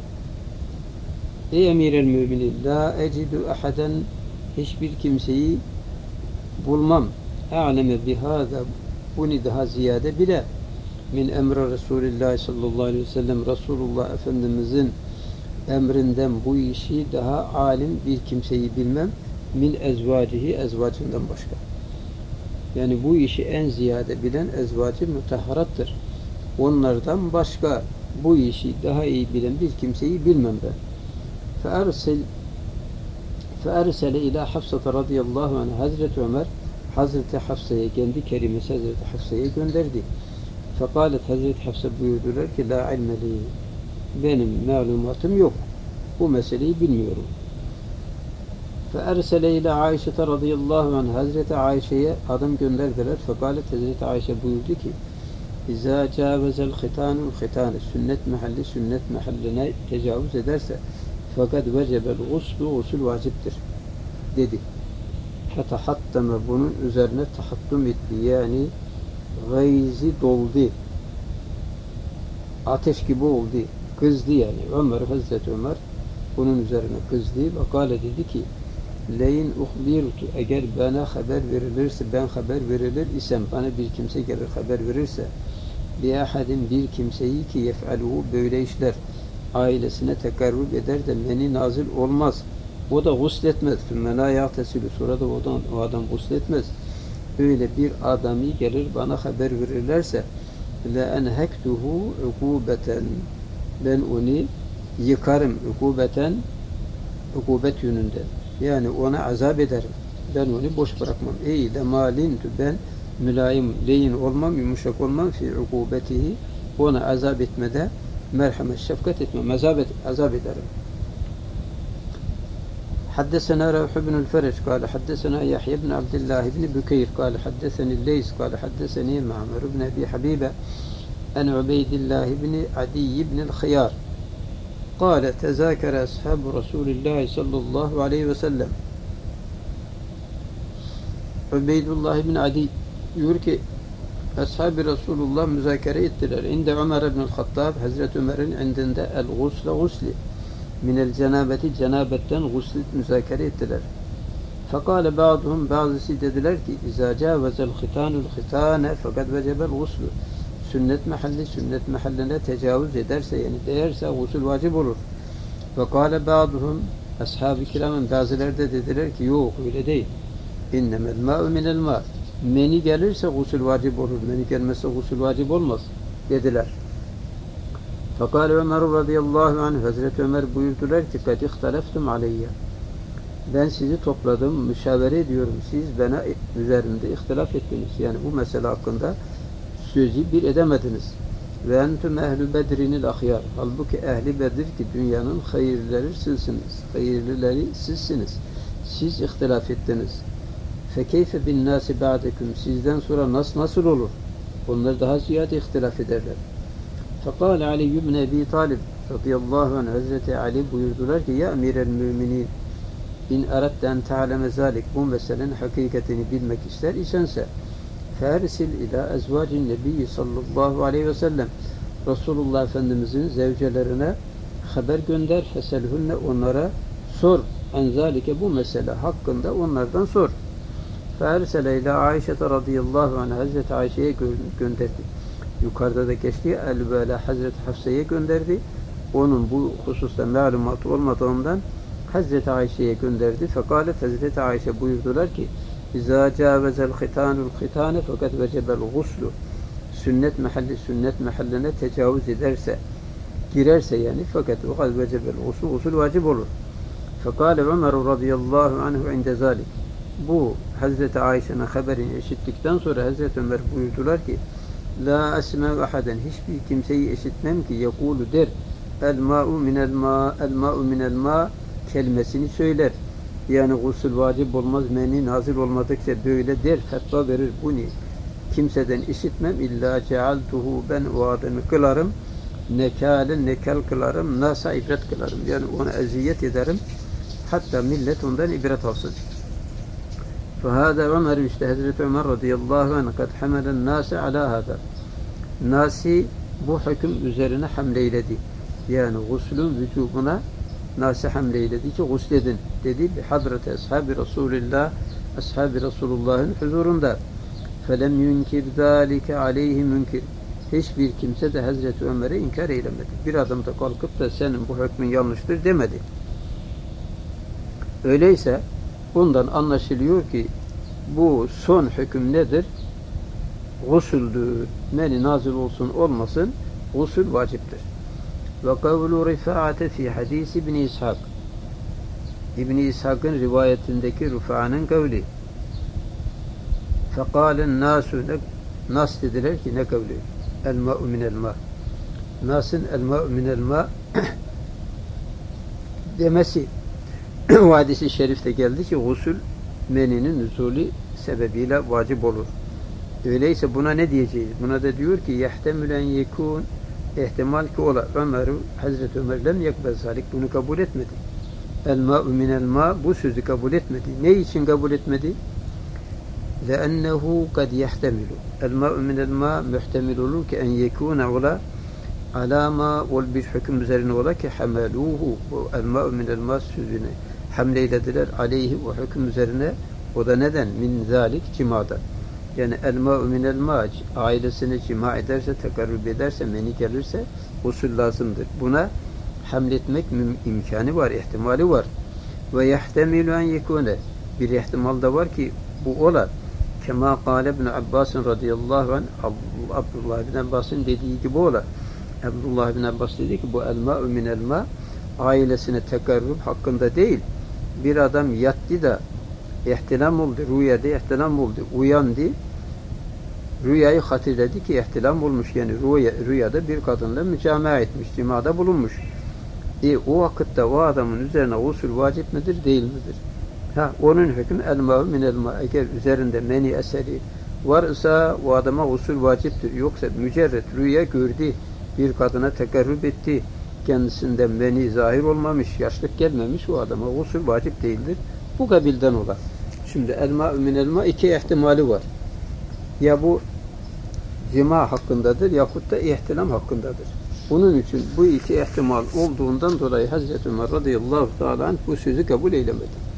ey emirel müminin, la ecidu ahaden, hiçbir kimseyi bulmam, a'leme bihâza, bunu daha ziyade bile min emre Resulullah sallallahu aleyhi ve sellem, Resulullah Efendimizin emrinden bu işi daha alim bir kimseyi bilmem, min ezvacihi, ezvacından başka. Yani bu işi en ziyade bilen ezvacı mütahharattır. Onlardan başka bu işi daha iyi bilen bir kimseyi bilmem ben. Feersele ila Hafsata radıyallahu anh, Hazreti Ömer Hazreti Hafsa'ya, kendi kerimesi Hazreti Hafsa'ya gönderdi. Fekalet, Hazreti Hafsa buyurdular ki la ilmeli, benim malumatım yok. Bu meseleyi bilmiyorum. Feersele ile Ayşe radıyallahu anh, Hazreti Ayşe'ye adam gönderdiler. Fekalet, Hazreti Ayşe buyurdu ki İzâ câvezel hıtânul hıtâne, sünnet mahalline tecavüz ederse fakat vecebel gusül vaciptir dedi. Fetahatteme, bunun üzerine tahattum etti, yani gayzi doldu, ateş gibi oldu, kızdı yani. Hazreti Ömer bunun üzerine kızdı ve kâle, dedi ki leyin uhbirtu, eğer bana haber verilirse, ben haber verilir isem, bana bir kimse gelir haber verirse bi ahadin, bir kimseyi ki yef'aluhu, böyle işler, ailesine tekarrub eder de meni nazil olmaz, o da gusletmez, fümmena ya'tesilü, sonra da o adam gusletmez, öyle bir adamı gelir bana haber verirlerse le enhektuhu ukubeten, ben onu yıkarım, ukubet yönünde, yani ona azap ederim, ben onu boş bırakmam. Ey lemalintü, ben mülayim, leyin olmam, yumuşak olmam fi ukubetihi, ona azap etmede merhamet, şefkat etmem, azap ederim. حدثنا روح بن الفرج قال حدثنا يحيى بن عبد الله بن بكير قال حدثني الليث قال حدثني معمر بن أبي حبيبة عن عبيد الله بن عدي بن الخيار قال تذاكر أصحاب رسول الله صلى الله عليه وسلم. Ubeydullah ibn Adi diyor ki Ashab-ı Resulullah müzakere ettiler. İnde Ömer ibn-i Hattab, Hazreti Ömer'in indinde el-gusli minel cenabeti, cenabetten gusli müzakere ettiler. Fekale ba'duhum, bazısı dediler ki İzâ câvezel hıtânul hıtâne fakat vecebel guslu, sünnet mahalline tecavüz ederse, yani değerse gusül vacip olur. Ve kâle ba'duhum, ashab-ı kiramın bazıları da dediler ki yok öyle değil. İnnemel mâ'u minel mâ. Meni gelirse gusül vacip olur. Meni gelmezse gusül vacip olmaz dediler. Fakâle Ömer radıyallahu anh, Hazreti Ömer buyurdular ki kad ihtaleftum aleyye. Ben sizi topladım, müşavere ediyorum. Siz bana üzerinde ihtilaf ettiniz. Yani bu mesele hakkında sözü bir edemediniz. Ve entüm ehl-i bedrinil ahyar. Halbuki ehli Bedir ki dünyanın hayırlıları sizsiniz. Hayırlıları sizsiniz. Siz ihtilaf ettiniz. Fekeyfe bin nasi ba'dekum. Sizden sonra nasıl olur? Onlar daha ziyade ihtilaf ederler. Fekâle Ali ibn Ebi Talib radıyallahu anh, Hazreti Ali buyurdular ki ya emirel müminin, İn eradte en ta'leme zalik, bu meselenin hakikatini bilmek ister isense fersil ila ezvacin nebiyyi sallallahu aleyhi ve sellem, Resulullah Efendimizin zevcelerine haber gönder, feselhunne, onlara sor, en zalike, bu mesele hakkında onlardan sor. Fersele ila Ayşe radıyallahu anh, Hazreti Ayşe'ye gönderdi. Yukarıda da geçti, el-Bela Hazreti Hafsa'ya gönderdi. Onun bu hususta malumatı olmadığından Hazreti Ayşe'ye gönderdi. Fekalet, Hazreti Ayşe buyurdular ki İzâ câvezel hitanul hitâne fakat vecebel guslu. Sünnet mahalline tecavüz ederse, girerse yani, fakat o kadar vecebel guslu, usul vacip olur. Fekâle Ömer radıyallahu anhu inde zâlik. Bu Hazreti Ayşe'nin haberini eşittikten sonra Hazreti Ömer buyurdular ki la esme'u ahaden, hiçbir kimseyi eşitmem ki yekulu der el-ma'u minel ma kelimesini söyler. Yani gusül vacip olmaz, meni nazil olmadıkça böyle der, fetva verir. Bunu kimseden işitmem. İlla cealtuhu, ben o adamı kılarım. Nekal kılarım. Nasa ibret kılarım. Yani ona eziyet ederim. Hatta millet ondan ibret alsın. Fehâdâ Ömer, işte Hazreti Ömer radıyallahu anh kad hamelen nâse alâ hâdâ. Nasi bu hüküm üzerine hamleyledi. Yani guslün vücubuna nasi hamleyledi ki gusledin dedi. Hadreti ashabi Resulillah, ashabi Resulullah'ın huzurunda. Felem yunkir zâlike aleyhi münkir. Hiçbir kimse de Hazreti Ömer'e inkar eylemedi. Bir adam da kalkıp da senin bu hükmün yanlıştır demedi. Öyleyse bundan anlaşılıyor ki bu son hüküm nedir? Gusüldür. Meni nazil olsun olmasın, gusül vaciptir. Ve kavlu Rifa'ate fi hadisi İbn İshak. İbn İshak'ın rivayetindeki Rifa'nın kavli. Fekâlen nâsû, nas dediler ki ne kavli? El-mâ'u minel mâ. Nas'ın el-mâ'u minel mâ demesi o hadis-i şerifte geldi ki gusül meninin nüzulü sebebiyle vacip olur. Öyleyse buna ne diyeceğiz? Buna da diyor ki yehtemülen yekûn, ihtimal ki ola. Hazreti Ömer lem yekbel zalik, bunu kabul etmedi. El-mâ'u minel mâ, bu sözü kabul etmedi. Ne için kabul etmedi? لأنه قد يحتمل الماء من الماء muhtemel olur ki en yekûne ola alama ol bir hüküm üzerine ola ki hameluhu, bu el-mâ'u minel mâ sözünü hamleylediler aleyhi, o hüküm üzerine. O da neden? Min zalik, cimadan. Yani el-mâ'u minel mâ, ailesine cima ederse, tekarrub ederse, meni gelirse usul lazımdır. Buna hamletmek imkanı var, ihtimali var. Ve yehtemilu en yekûne, bir ihtimal da var ki bu ola. Kema kâle ibn Abbas radıyallahu anh, Abdullah ibn Abbas'ın dediği gibi ola. Abdullah ibn Abbas dedi ki bu el-mâ'u minel mâ ailesine tekarrub hakkında değil. Bir adam yattı da ihtilam oldu, rüyada ihtilam oldu, uyandı, rüyayı hatırladı ki ihtilam olmuş, yani rüyada bir kadınla mücamea etmiş, cimada bulunmuş. O vakitte o adamın üzerine usul vacip midir, değil midir? Onun hükmü el-mâ'u minel mâ. Eğer üzerinde meni eseri varsa o adama usul vaciptir. Yoksa mücerret rüya gördü, bir kadına tekarrub etti, kendisinden meni zahir olmamış, yaşlık gelmemiş, o adama usul vacip değildir. Bu kabilden olan. Şimdi el-mâ'u minel mâ iki ihtimali var. Ya bu cima hakkındadır yahut da ihtilam hakkındadır. Bunun için bu iki ihtimal olduğundan dolayı Hazreti Ömer radıyallahu ta'ala anh bu sözü kabul eylemedi.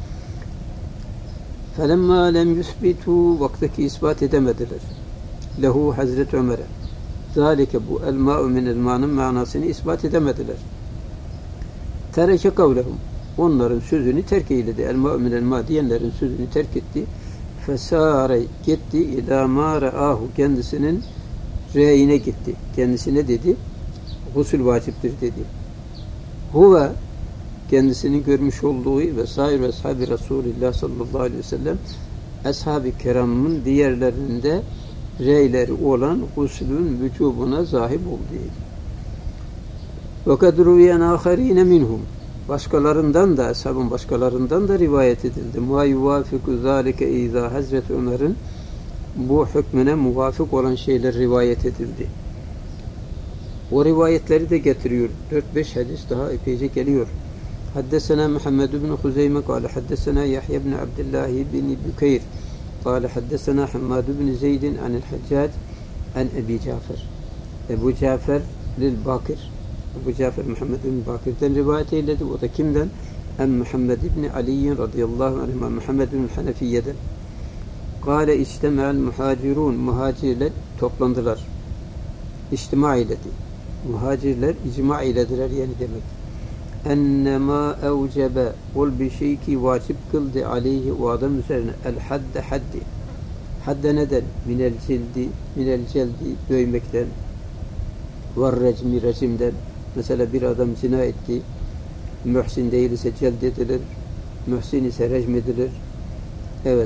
فَلَمَّا لَمْ يُثْبِتُوا, vaktaki ispat edemediler. Lehu Hazreti Ömer'e. zalike bu el-ma'u minel ma'nın manasını ispat edemediler. Tereke kavlehum. Onların sözünü terk eyledi. El-ma'u minel ma diyenlerin sözünü terk etti. Fesare gitti ila ma ra'ahu, kendisinin reyine gitti. Kendisine dedi, gusül vaciptir dedi. Huve, kendisinin görmüş olduğu ve sair ve ashabi Resulullah sallallahu aleyhi ve sellem ashab-ı kiramın diğerlerinde reyleri olan guslün vücubuna zahip oldu. Ve kadruviyen aharine minhum, başkalarından da, ashabın başkalarından da rivayet edildi. Ma yuvafiku zalike izâ, Hazreti Ömer'in bu hükmüne muvafık olan şeyler rivayet edildi. O rivayetleri de getiriyor. 4-5 hadis daha epeyce geliyor. Haddesena Muhammed ibn Huzeyme kâle haddesena Yahya ibn Abdullah ibn Bükeyr kâle haddesena Hammad ibn Zeydin anil Haccac an Ebi Cafer. Ebu Cafer lil-Bakir. Ebu Cafer Muhammed ibn Bakir'den rivayet eyledi. O da kimden? En Muhammed ibn Ali radıyallahu anh, Muhammed ibn Hanefiye'den. Kâle içteme'el muhacirun, muhacirler toplandılar. İçtima eyledi. Muhacirler icma eylediler yani demek. Ennemâ evcebe, ol bir şey ki vacip kıldı aleyhi, o adam üzerine el hadde haddi. Hadde neden? Minel celdi dövmekten, var recmi recimden. Mesela bir adam zina etti, mühsin değil ise celd edilir, mühsin ise recm edilir. Evet.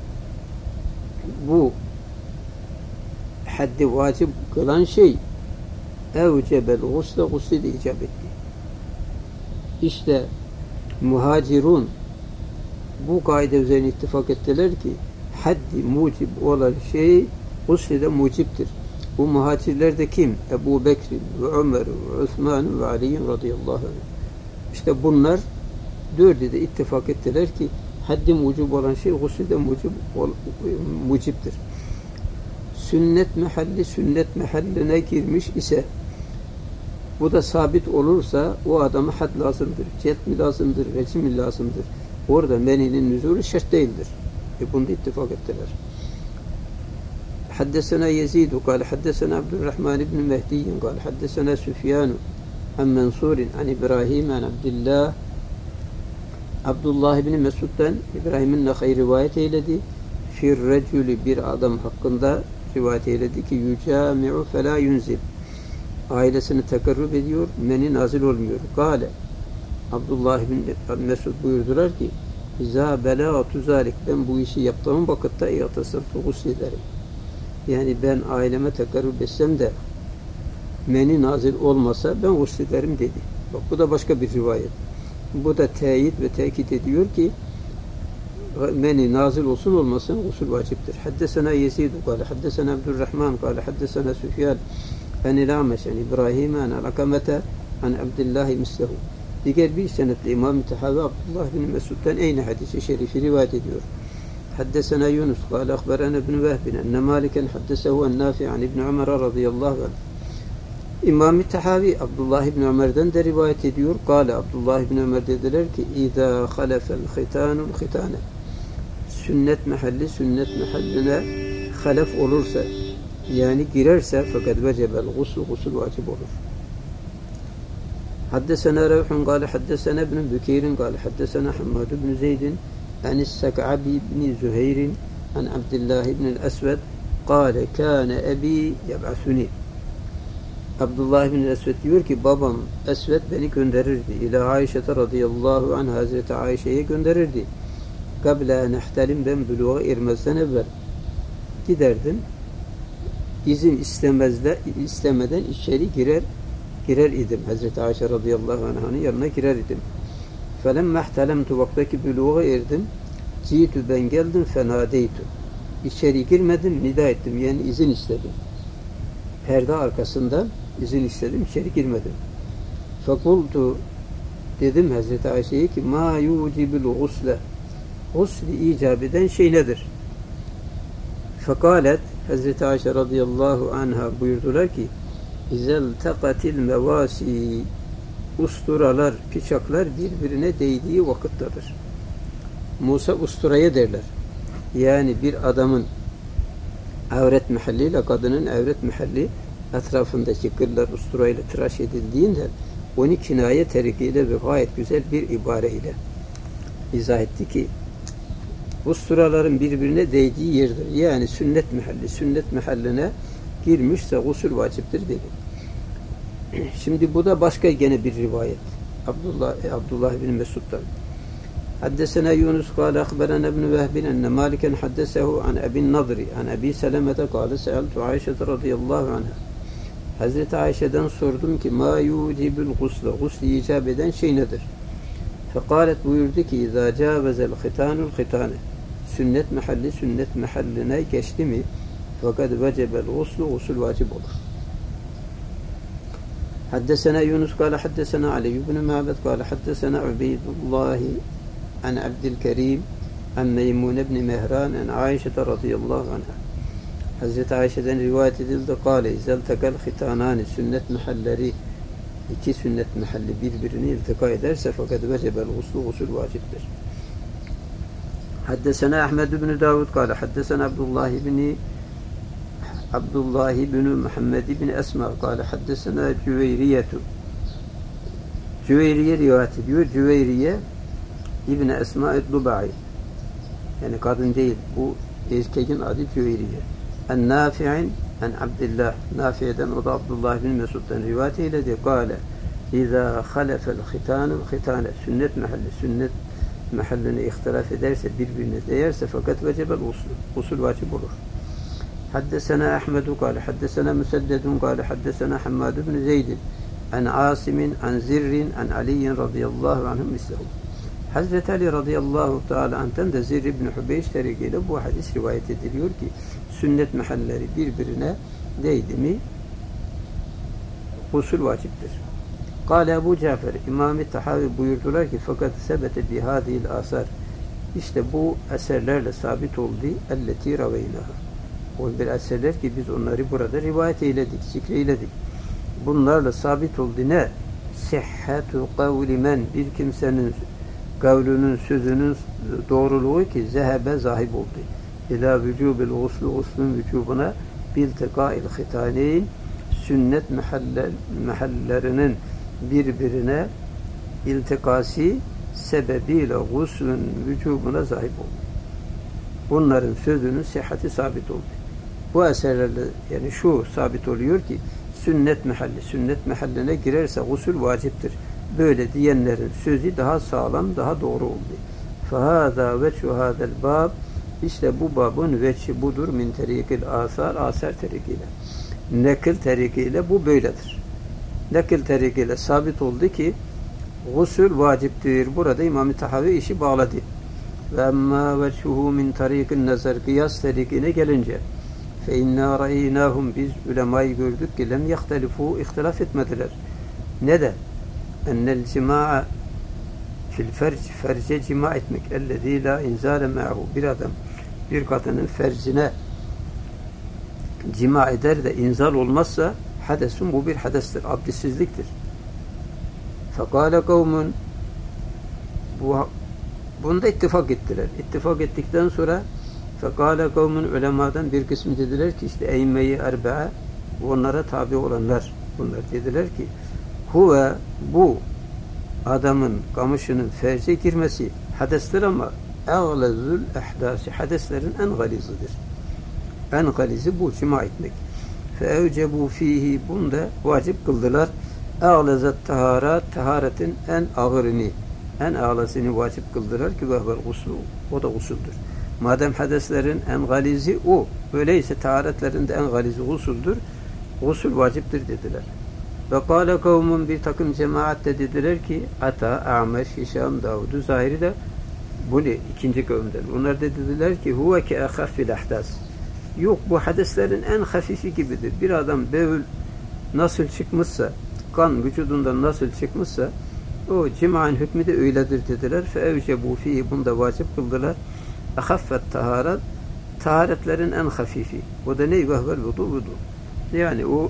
Bu haddi vacip kılan şey evcebel gusle, gusli de icap etti. İşte muhacirun bu kaide üzerine ittifak ettiler ki haddi mucib olan şey gusli de muciptir. Bu muhacirler de kim? Ebu Bekir ve Ömer ve Osman ve Ali radıyallahu anh. İşte bunlar dördü de ittifak ettiler ki haddi mucib olan şey gusli de muciptir. Sünnet mahalline girmiş ise, bu da sabit olursa o adama had lazımdır, celt mi lazımdır, recim mi lazımdır. Orada meninin nüzulü şart değildir. Bunda ittifak ettiler. Haddesena Yezidu kâle haddesena Abdurrahman ibn Mehdi'in kâle haddesena Süfyanu an Mensur'in an İbrahim an Abdillah. Abdullah ibn Mesud'dan İbrahim'in Nakhai rivayet eyledi. Fir recülü, bir adam hakkında rivayet eyledi ki yücami'u felâ yunzil, ailesini tekarrub ediyor, meni nazil olmuyor. Kâle, Abdullah bin Mesud buyurdular ki İzâ belâtu zâlik, ben bu işi yaptığım vakitte i'tasıltı guslederim. Yani ben aileme tekarrub etsem de meni nazil olmasa ben guslederim dedi. Bak bu da başka bir rivayet. Bu da teyit ve tekit ediyor ki meni nazil olsun olmasın usul vaciptir. Haddesena Yezid kâle haddesena Abdurrahman kâle haddesena Süfyan en ilameş en İbrahim en alakamete en Abdullah mislehu. Diğer bir senetle İmam-ı Tehavi Abdullah bin Mesud'dan aynı hadisi şerifi rivayet ediyor. Haddesena Yunus kâle akberana ibn Vehbin enne Maliken haddesehu en Nafi an İbn Ömer radıyallahu anh. İmam-ı Tehavi Abdullah ibn Ömer'den de rivayet ediyor. Kâle Abdullah ibn Ömer dediler ki İzâ halefel hitanul hitane, sünnet mahalline halef olursa, yani girerse fakat vecebel gusül vacip olur. Haddesena Revhun kâle haddesena ibn Bükeyrin kâle haddesena Hammad ibn Zeydin anis-Sek'abi ibn Züheyrin an Abdullah ibn el-Esved kâle kâne ebi yeb'asuni. Abdullah ibn el-Esved diyor ki babam Esved beni gönderirdi. İlâ Ayşe radıyallahu anh, Hazreti Ayşe'ye gönderirdi. Kabla nehtalim, ben buluğa ermezden evvel giderdim. İzin istemeden içeri girer idim. Hazreti Ayşe radıyallahu anh'ın yanına girer idim. Felemme ihtalemtu, vaktaki buluğa erdim. Citu, ben geldim, fenadeytu. İçeri girmedim, nida ettim. Yani izin istedim. Perde arkasından izin istedim, içeri girmedim. Fekultu, dedim Hazreti Ayşe'ye ki ma yucibul gusle, gusli icab eden şey nedir? Fekalet, Hazreti Ayşe radıyallahu anha buyurdular ki İzel tekatil mevasi, usturalar, bıçaklar birbirine değdiği vakittedir. Musa usturaya derler. Yani bir adamın avret mahalli ile kadının avret mahalli etrafındaki kırlar usturayla tıraş edildiğinden onu kinaye terikiyle ve gayet güzel bir ibareyle izah etti ki usturaların birbirine değdiği yerdir. Yani sünnet mahalli. Sünnet mahalline girmişse gusül vaciptir dedi. Şimdi bu da başka gene bir rivayet. Abdullah bin Mesud'dan. Haddesena Yunus kâle akberana ibn Vehbin enne Maliken haddesehu an Ebin Nadri an Ebi Seleme'de kâle se'eltu Ayşe'de radıyallahu anha. Hazreti Ayşe'den sordum ki ma yudibül gusle, gusli icab eden şey nedir? Fekalet buyurdu ki izâ câvezel hitanul hitane, sünnet mahalline geçti mi fakat vecebel guslu, gusül vacip olur. Haddesena Yunus kâle haddesena Ali ibn Ma'bed kâle haddesena Ubeydullah an Abdülkerim an Meymun ibn Mehran an Ayşe radıyallahu anha. Hazreti Ayşe'den rivayet edildi. Kâle izel tekel hitanani, sünnet mahalleri, iki sünnet mahalli birbirini iltika ederse fakat vecebel guslu, gusül vaciptir. Haddesena Ahmed ibn Davud kâle haddesena Abdullah ibn Muhammed ibn Esma kâle haddesena Cüveyriyetu. Cüveyriye rivayet ediyor. Cüveyriye İbn Esma Dubai. Yani kadın değil. Bu erkeğin adı Cüveyriye. En Nafi'in en Abdullah. Nafi'den, o da Abdullah bin Mesud'dan rivayet eyledi. Kâle İzâ halefel hitâne sünnet mahalline ihtilaf ederse, birbirine değerse fakat vecebel usul vacip olur. Haddesena Ahmedu kâle haddesena Müseddedun kâle haddesena Hammad ibn Zeydin en Asimin en Zirrin en Aliyin radıyallahu anhum mislehu. Hazreti Ali radıyallahu teala anh'ten de Zirr ibn Hubeyş tarikiyle bu hadis rivayet ediliyor ki sünnet mahalleri birbirine değdi mi usul vaciptir. Kâle Ebu Cafer, İmam-ı Tahavi buyurdular ki fakat sebete bihâdihil asar, işte bu eserlerle sabit oldu elleti raveynaha. O bir eserler ki biz onları burada rivayet eyledik, zikreyledik. Bunlarla sabit oldu ne? Sihhatu kavli men, bir kimsenin kavlünün, sözünün doğruluğu ki zehebe zahib oldu. İlâ vücubil guslun vücubuna biltekâil hitaneyn, sünnet mahallerinin birbirine iltikası sebebiyle guslun vücubuna zahib oldu. Bunların sözünün sıhhati sabit oldu. Bu eserlerle yani şu sabit oluyor ki sünnet mahalline girerse gusül vaciptir. Böyle diyenlerin sözü daha sağlam, daha doğru oldu. فَهَذَا وَجْهُ هَذَا الْبَابِ, işte bu babın veçhi budur min terikil asar terikiyle. Nekil terikiyle bu böyledir. Nekil terikiyle sabit oldu ki gusül vaciptir. Burada İmam-ı Tahavi işi bağladı. Ve emmâ veçhuhu min tarikin nazar, kıyas terikine gelince فَاِنَّا رَيْنَاهُمْ, biz ulemayı gördük ki lem yahtelifu, ihtilaf etmediler. Neden? Ennel cima'a fil ferce cima etmek, ellezî la inzâle me'ahu, bir adam bir kadının fercine cima eder de inzal olmazsa hadesun, bu bir hadestir, abdestsizliktir. Fekâle kavmun, bunda ittifak ettiler. İttifak ettikten sonra fekâle kavmun, ulemadan bir kısmı dediler ki işte eyyime-i erbe'e, onlara tabi olanlar, bunlar dediler ki huve, bu adamın kamışının ferce girmesi hadestir ama eğlezül ehdâsi, hadeslerin en galizıdır. En galizi bu, cima etmek. Feevcebu fihi, bunda vacip kıldılar. Eğlezet taharat, taharetin en ağırını, en ağlasını vacip kıldılar ki vehvel guslu, o da gusuldür. Madem hadeslerin en galizi o, öyleyse taharetlerin de en galizi gusuldür, gusul vaciptir dediler. Ve kâle kavmun, bir takım cemaat de dediler ki Ata, Ameş, Hişam, Davud-u Zahiri de bunu ikinci kavimden. Onlar da dediler ki huve ki ehaffil ahdas. Yok, bu hadeslerin en hafifi gibidir. Bir adam bevül nasıl çıkmışsa, kan vücudundan nasıl çıkmışsa o cima'nın hükmü de öyledir dediler. Feevcebu fihi, bunda vacip kıldılar. Ehaffet taharat, taharetlerin en hafifi. O da ney? Vehvel vudu. Yani o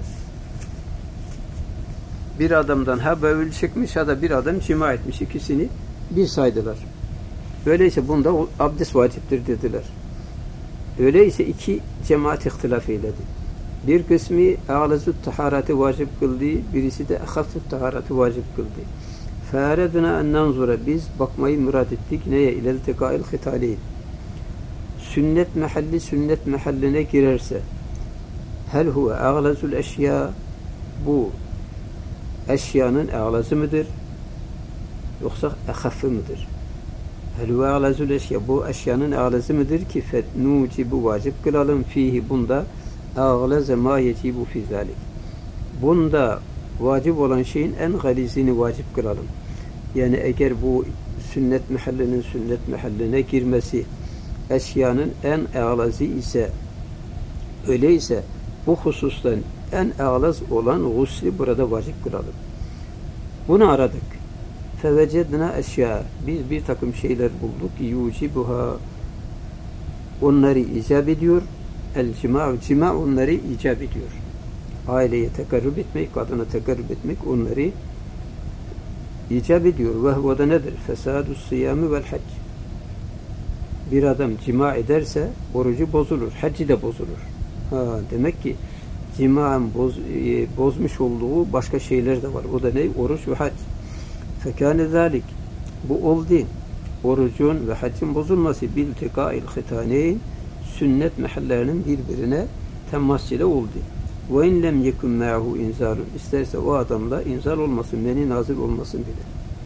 bir adamdan ha bevül çıkmış ha da bir adam cima etmiş, ikisini bir saydılar. Öyleyse bunda abdest vaciptir dediler. Öyleyse iki cemaat ihtilaf eyledi. Bir kısmı ağlazı taharati vacip kıldı, birisi de ahaffu taharati vacip kıldı. Fâreduna en nanzura, biz bakmayı murad ettik. Neye? İlel tekâil hitâleyn. Sünnet mahalli sünnet mahalline girerse, hel huve ağlazul eşya, bu eşyanın ağlazı mıdır? Yoksa ahafı mıdır? Hel huve ağlazul eşya, bu eşyanın ağlazı mıdır ki fetnucibu vacip kılalım fihi, bunda ağlaze ma yecibu fi zalik. Bunda vacip olan şeyin en galizini vacip kılalım. Yani eğer bu sünnet mahallinin sünnet mahalline girmesi eşyanın en ağlazı ise, öyleyse bu husustan en ağlaz olan gusli burada vacip kılalım. Bunu aradık. Fevecedna eşya, biz bir takım şeyler bulduk. Yucibuha, onları icap ediyor. El cima onları icap ediyor. Aileye tekarrub etmek, kadına tekarrub etmek onları icap ediyor. Ve huve da nedir? Fesadus siyami vel hac. Bir adam cima ederse orucu bozulur. Hacci de bozulur. Demek ki cimaın bozmuş olduğu başka şeyler de var. O da ne? Oruç ve hac. Fekâne zâlik. Bu oldu. Orucun ve haccın bozulması bil tekâil hitâneyn, sünnet mahallerinin birbirine temasıyla oldu. Ve in lem yekun ma'hu inzalun. İsterse o adamla inzal olmasın, meni nazil olmasın bile.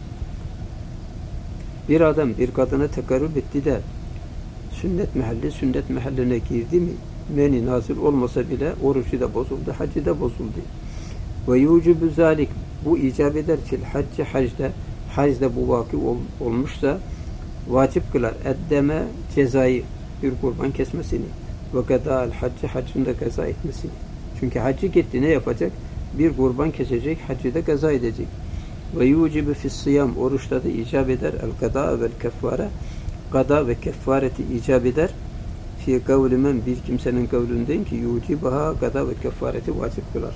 Bir adam bir kadına tekarrub etti de sünnet mahalline girdi mi, meni nazil olmasa bile orucu da bozuldu, hacı da bozuldu. Ve yucubu zalik, bu icap eder ki hacda bu vaki olmuşsa vacip kılar eddeme cezayı, bir kurban kesmesini ve gada'al haccın da kaza etmesini. Çünkü haccı gitti, ne yapacak? Bir kurban kesecek, haccı da kaza edecek. Ve yucibu fi's-siyam, oruçta da icap eder el gada vel keffare, gada ve keffareti icap eder. Fi kavli men, bir kimsenin kavlünden ki yucibaha, gada ve keffareti vacip kılar.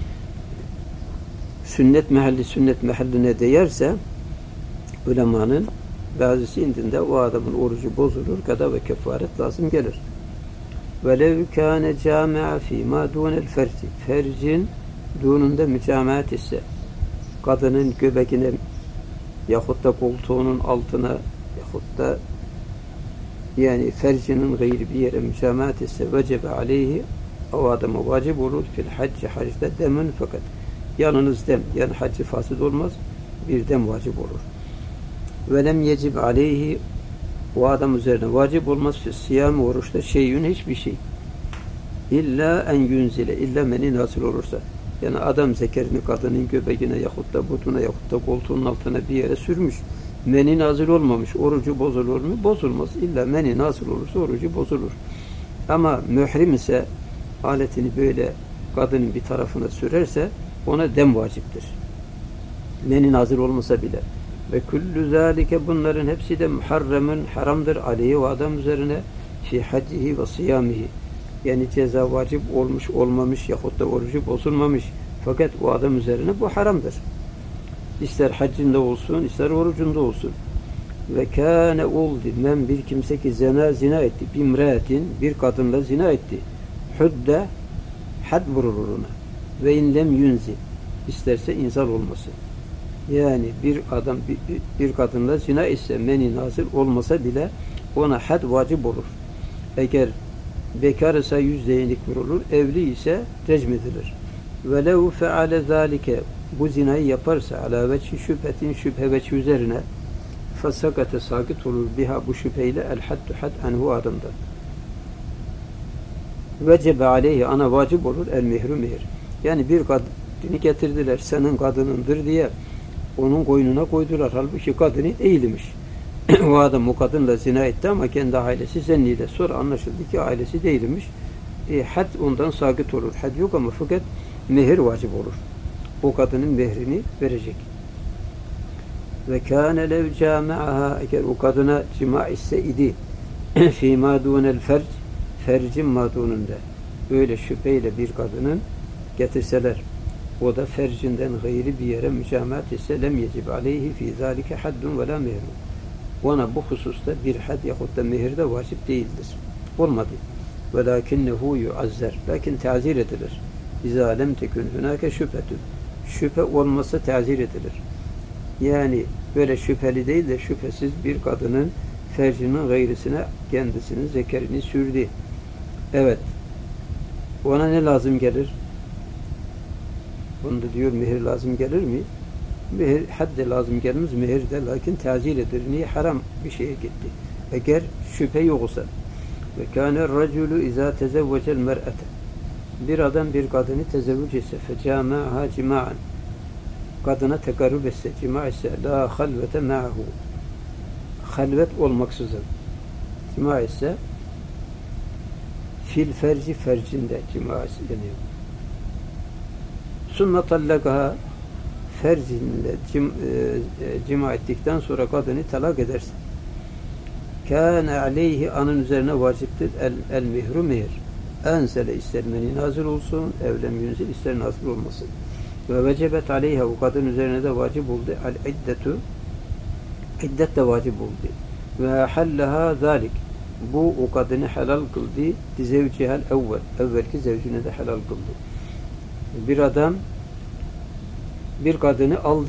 Sünnet mahalline değerse ulemanın bazısı indinde o adamın orucu bozulur, gada ve kefaret lazım gelir. Velev kâne câmi'a fîmâ dûnel ferci, fercin dûnunda mücamaat ise, kadının göbeğine yahut da koltuğunun altına yahut da yani fercinin gayri bir yere mücamaat ise vecebe aleyhi, o adama vacip olur fil hacci, hacda demin, fakat yalnız dem, yani haccı fasid olmaz, bir dem vacip olur. Ve lem yecib aleyhi, o adam üzerine vacip olmaz fi siyam, oruçta şeyün, hiçbir şey. İlla en yunzile, illa meni nasıl olursa. Yani adam zekerini kadının göbeğine yahut da butuna yahut da koltuğunun altına bir yere sürmüş. Meni nazil olmamış. Orucu bozulur mu? Bozulmaz. İlla meni nazil olursa orucu bozulur. Ama mührim ise aletini böyle kadının bir tarafına sürerse ona dem vaciptir. Meni nazil olmasa bile. Ve kullu zâlike, bunların hepsi de muharremun, haramdır aleyhi, o adam üzerine fi haccihi ve siyamihi. Yani ceza vacip olmuş olmamış yahut da orucu bozulmamış. Fakat o adam üzerine bu haramdır. İster haccında olsun, ister orucunda olsun. Ve kâne oldu men, bir kimse ki zina etti, bimreatin, bir kadınla zina etti. Hudde, had vurulur ona. Ve in lem yunzi, isterse inzal olması. Yani bir adam bir kadınla zina etse, meni nazil olmasa bile ona had vacip olur. Eğer bekar ise 100 değnek vurulur, evli ise recm edilir. Velev feale zalike, bu zinayı yaparsa ala veçhi şüphetin, şüphe veçhi üzerine, fesakate, sakit olur biha, bu şüpheyle el haddu had anhu, adamdan. Vecebe aleyhi, ana vacip olur el mehru mehir. Yani bir kadını getirdiler, senin kadınındır diye onun koynuna koydular. Halbuki kadını değilmiş. O adam o kadınla zina etti ama kendi ailesi zenniyle. Sonra anlaşıldı ki ailesi değilmiş. Had ondan sakit olur. Had yok ama fakat mehir vacip olur. O kadının mehrini verecek. Ve kâne lev câme'aha, eğer o kadına cima ise idi fî mâ dûnel ferc, fercin mâdûnunda, öyle şüpheyle bir kadının getirseler, o da fercinden gayri bir yere mücamaat ise lem yecib aleyhi fî zâlike haddun ve lâ mehrun. Ona bu hususta bir had yahut da mehir de vacip değildir. Olmadı. velakinnehu yuazzer. Lakin tazir edilir. İzâ lem tekün hunâke şüphetün. Şüphe olmasa tazir edilir. Yani böyle şüpheli değil de şüphesiz bir kadının fercinin gayrisine kendisinin zekerini sürdü. Evet. Ona ne lazım gelir? Bunda diyor mehir lazım gelir mi? Mehir hadde lazım gelmez mehir de, lakin tazir edilir. Niye? Haram bir şeye gitti. Eğer şüphe yoksa. Ve kâne raculu izâ tezevvecel mer'ete. Bir adam bir kadını tezevvüc etse fecâmâhâ cimâ'an. Kadına tekarrub etse, cima ise la halvete ma'hu. Halvet olmaksızın. Cima ise fil ferci fercinde cima deniyor. Sümme tallakaha, fercinle cima ettikten sonra kadını talak edersin. Kâne aleyhi, anın üzerine vaciptir el mihru mihir. Ensele, ister meni nazil olsun, evlem yunzil, ister nazil olmasın. Ve vecebet aleyha, o kadın üzerine de vacip oldu. El iddetu, iddet de vacip oldu. Ve hallaha zalik, bu o kadını helal kıldı. Zevcihel evvel, evvelki zevcine de helal kıldı. Bir adam bir kadını aldı.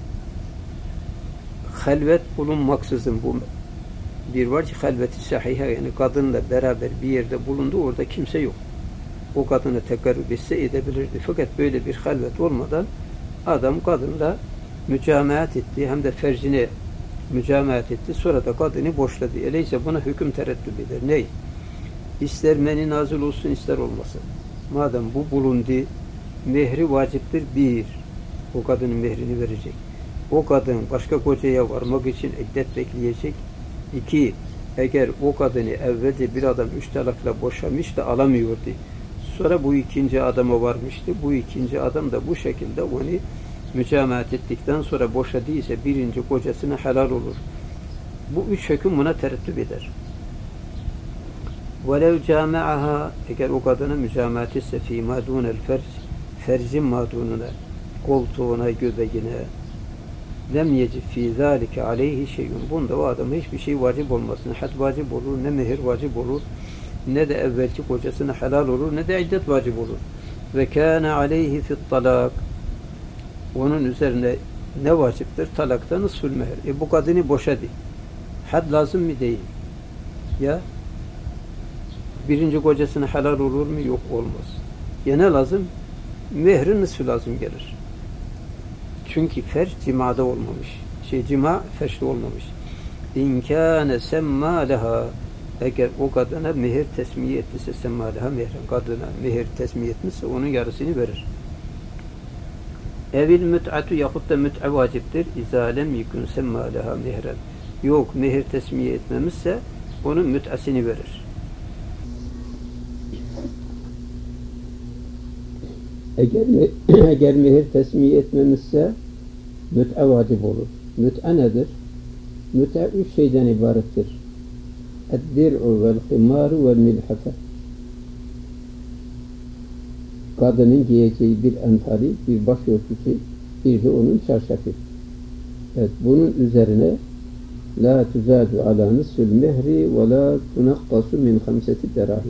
Halvet bulunmaksızın, bu bir var ki halveti sahiha, yani kadınla beraber bir yerde bulundu, orada kimse yok. O kadını tekarrub etse edebilirdi. Fakat böyle bir halvet olmadan adam kadınla mücamaat etti, hem de fercine mücamaat etti. Sonra da kadını boşladı. Öyleyse buna hüküm tereddüt eder. Ney? İster meni nazil olsun, ister olmasın. Madem bu bulundu, mehri vaciptir. Bir, o kadının mehrini verecek. O kadın başka kocaya varmak için iddet bekleyecek. İki, eğer o kadını evvelce bir adam 3 talakla boşamış da alamıyordu. Sonra bu ikinci adama varmıştı. Bu ikinci adam da bu şekilde onu mücamaat ettikten sonra boşadıysa birinci kocasına helal olur. Bu 3 hüküm buna terettüp eder. وَلَوْ جَامَعَهَا, eğer o kadına mücamaat etse فِي مَادُونَ الْفَرْجِ, fercin madununa, koltuğuna, göbeğine, lem yecib fî zâlike aleyhi şeyun. Bunda o adama hiçbir şey vacip olmasın. Had vacip olur, ne mehir vacip olur, ne de evvelki kocasına helal olur, ne de iddet vacip olur. Ve kâne aleyhi fit talak. Onun üzerine ne vaciptir? Talakta nısfül mehir. Bu kadını boşadı. Had lazım mı? Değil. Ya birinci kocasına helal olur mu? Yok, olmaz. Ya ne lazım? Mehrin nısfı lazım gelir. Çünkü ferç cimada olmamış. Cima ferçte olmamış. İnkâne semmâ leha, eğer o kadına mehir tesmiye ettiyse, semmâ leha mehren, kadına mehir tesmiye etmişse onun yarısını verir. Evil müt'atu, yahut da müt'e vaciptir. İzâ lem yekun semmâ leha mehren. Yok, mehir tesmiye etmemişse onun müt'asını verir. Eğer mehir tesmiye etmemişse müt'e vacip olur. Müt'e nedir? Müt'e 3 şeyden ibarettir. Eddir'u vel himaru vel milhafe. Kadının giyeceği bir entari, bir başörtüsü, bir de onun çarşafı. Evet, bunun üzerine la tuzadu ala nisfil mehri ve la tunakkasu min 5 derahim.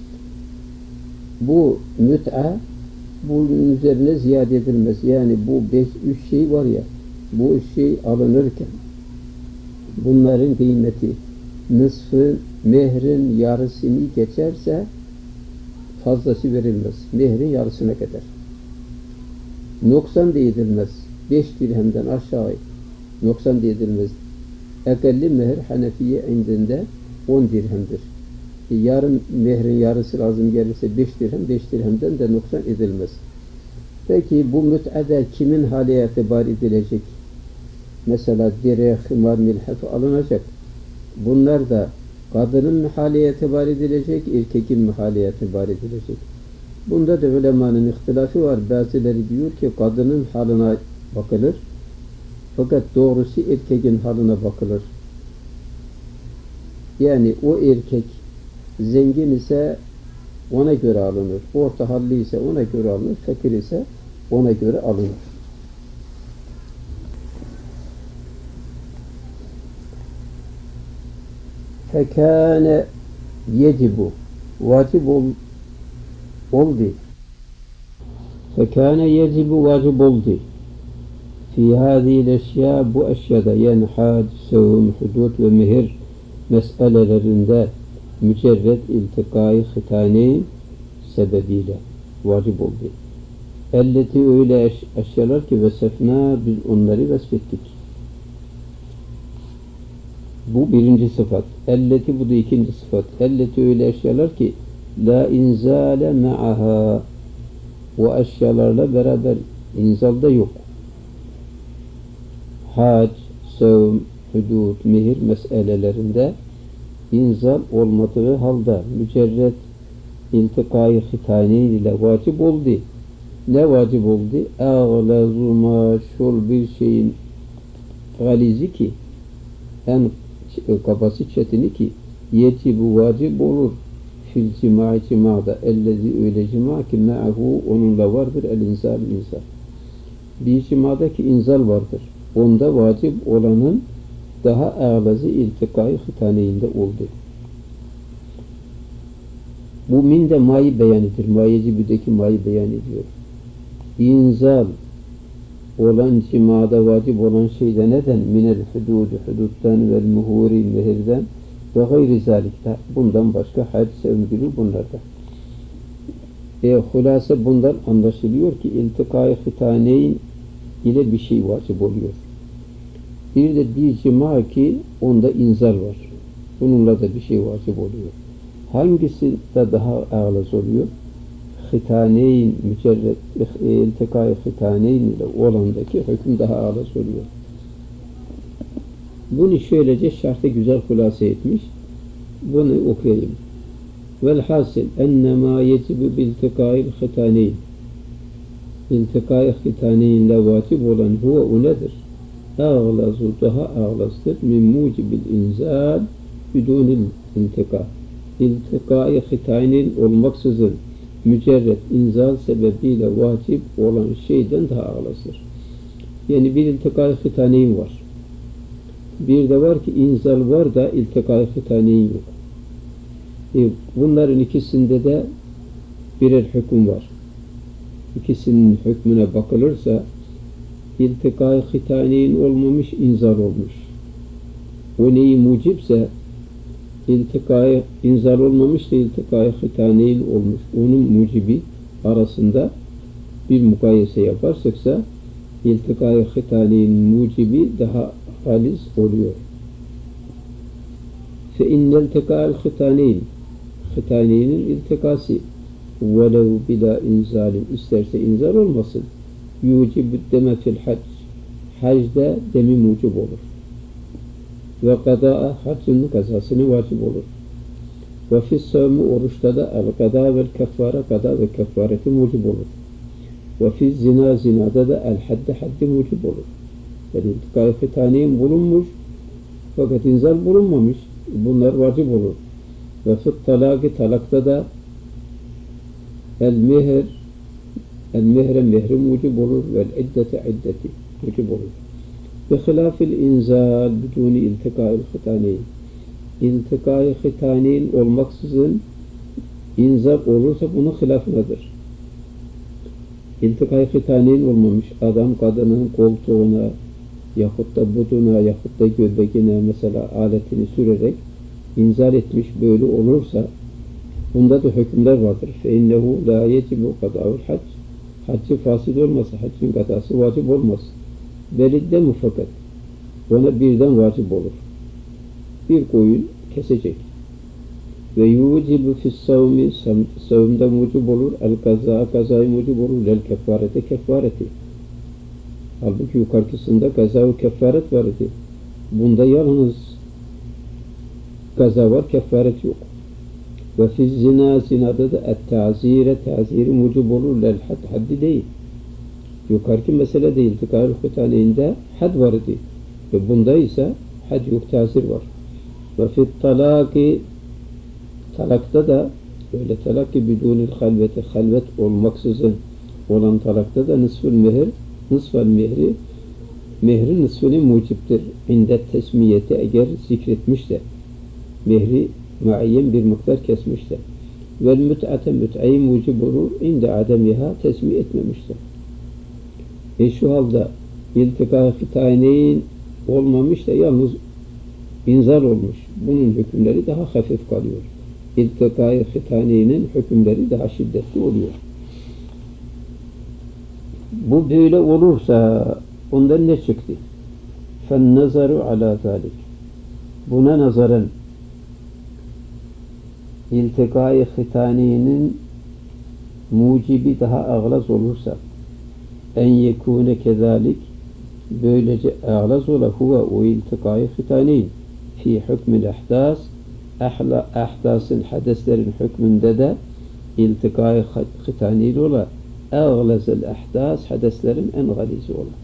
Bu müt'e bunun üzerine ziyade edilmez. Yani bu 3 şey var ya, bu 3 şey alınırken bunların kıymeti nısfı mehrin yarısını geçerse fazlası verilmez. Mehrin yarısına kadar. Noksan edilmez. 5 dirhemden aşağı noksan edilmez. Ekalli mehir Hanefiye indinde 10 dirhemdir. Yarım mehrin yarısı lazım gelirse 5 dirhem, 5 dirhemden de noksan edilmez. Peki bu müt'ede kimin hali itibar edilecek? Mesela dire, himar, milhef alınacak. Bunlar da kadının mı hali itibar edilecek, erkekin mi hali itibar edilecek? Bunda da ulemanın ihtilafı var. Bazıları diyor ki kadının haline bakılır. Fakat doğrusu erkekin haline bakılır. Yani o erkek zengin ise ona göre alınır. Orta halli ise ona göre alınır. Fakir ise ona göre alınır. Fekâne yecibu. vacip oldu. Fekâne yecibu vacip oldu. Fi hâzîl eşyâ, bu eşyada yani hac, sevm, hudud ve mihir meselelerinde mücerred iltikâ-i hitaneyn sebebiyle vacip oldu. Elleti öyle eşyalar ki vesefna, biz onları vesfettik. Bu birinci sıfat. Elleti, bu da ikinci sıfat. Elleti öyle eşyalar ki la inzale ma'aha, o eşyalarla beraber inzalda yok. Hac, sevm, hudud, mihir meselelerinde inzal olmadığı halde mücerred iltikâ-i hitaneyn ile vacip oldu. Ne vacip oldu? Ağlazu maşul bir şeyin galizi ki, en kabası çetini ki yecibu vacip olur fil cima'da ellezi öyle cima ki me'ahu, onunla vardır el inzal. Bir cimadaki inzal vardır. Onda vacip olanın daha ağlazı iltikâ-i hitaneynde oldu. Bu min de ma'yı beyanidir. Ma'yecibü'deki ma'yı beyan ediyor. İnzal olan cimada vacip olan şeyde neden? Minel hududu, huduttan vel muhuri, mehirden ve gayri zalikte. Bundan başka hac, sevm gibi bunlarda. Hulasa bundan anlaşılıyor ki iltikâ-i hitaneyn ile bir şey vacip oluyor. Bir de bir cima ki onda inzal var. Bununla da bir şey vacip oluyor. Hangisi de daha ağlaz oluyor? Hitaneyn, mücerred iltikâ-i hitaneyn ile olandaki hüküm daha ağlaz oluyor. Bunu şöylece şerhte güzel hulasa etmiş. Bunu okuyayım. Velhasil ennemâ yecibu biltikâ-i hitaneyn, iltikâ-i hitaneyn ile vacip olan huve o nedir? Ağlazu, daha ağlazdır min mucibil inzal bidûnil iltikâ, iltikâ-i hitaneyn olmaksızın mücerred inzal sebebiyle vacip olan şeyden daha ağlazdır. Yani bir iltikâ-i hitaneyn var. Bir de var ki inzal var da iltikâ-i hitaneyn yok. Bunların ikisinde de birer hüküm var. İkisinin hükmüne bakılırsa iltikâ-i hitaneyn olmamış, inzal olmuş. O neyi mucipse inzal olmamış da iltikâ-i hitaneyn olmuş. Onun mucibi arasında bir mukayese yaparsak iltikâ-i hitaneyn mucibi daha halis oluyor. Fe innel iltikâ'l hitaneyn, hitaneynin iltikası velev bila inzalin, isterse inzal olmasın, yucibü deme fil hac, hacda demi mucib olur. Ve kadaa, haccın kazasını vacip olur. Ve fissavmi, oruçta da el kada vel keffare, kada ve keffareti mucib olur. Ve fizzina, zinada da el haddi mucib olur. Yani iltikâ-i hitaneyn bulunmuş fakat inzal bulunmamış. Bunlar vacip olur. Ve fit talaki, talakta da el mehri mucib olur vel iddeti mucib olur. Ve hilafil inzal biduni iltikâ-i hitaneyn, iltikâ-i hitaneyn olmaksızın inzal olursa bunun hilafınadır. İltikâ-i hitaneyn olmamış adam kadının koltuğuna yahut da buduna yahut da göbeğine mesela aletini sürerek inzal etmiş, böyle olursa bunda da hükümler vardır. فَاِنَّهُ لَا يَجِبُ قَدَعُ الْحَجِّ, haccı fasid olmasa, haccın kadası vacip olmaz. Velidde mufakat, ona birden vacip olur. Bir koyun kesecek. Ve yucibu fissavmi, savımda mucib olur, kazayı mucib olur, lel keffareti. Halbuki yukarısında kaza ve keffaret var idi. Bunda yalnız kaza var, keffaret yok. Ve fiz zina, zinada da taziri mucib olur, lel haddi değil. Yukarıki mesele değil, iltikâ-i hitaneyn'de had var idi. Ve bunda ise had yok, tazir var. Ve fit talaki, talakta da öyle talak ki bidûnil halveti, halvet olmaksızın olan talakta da nısfel mehri nısfını muciptir. İnde tesmiyeti, eğer zikretmişse, mehri muayyen bir miktar kesmişse, vel müt'ate müt'eyi mucib olur inde ademiha tesmi etmemiştir. Şu halde iltika-i hitayneyn olmamış da yalnız inzal olmuş. Bunun hükümleri daha hafif kalıyor. İltika-i hitaneynin hükümleri daha şiddetli oluyor. Bu böyle olursa ondan ne çıktı? فَالنَّظَرُ عَلَى ذَٰلِكِ Buna nazaran iltika-i hitaneynin mucibi daha ağlaz olursa en yekûne kezalik böylece ağlaz ola huve o iltika-i hitaneyn fi hükmül ahdas ahdasın hadeslerin hükmünde de iltika-i hitaneyn ola ağlazıl ahdas hadeslerin en galizi ola.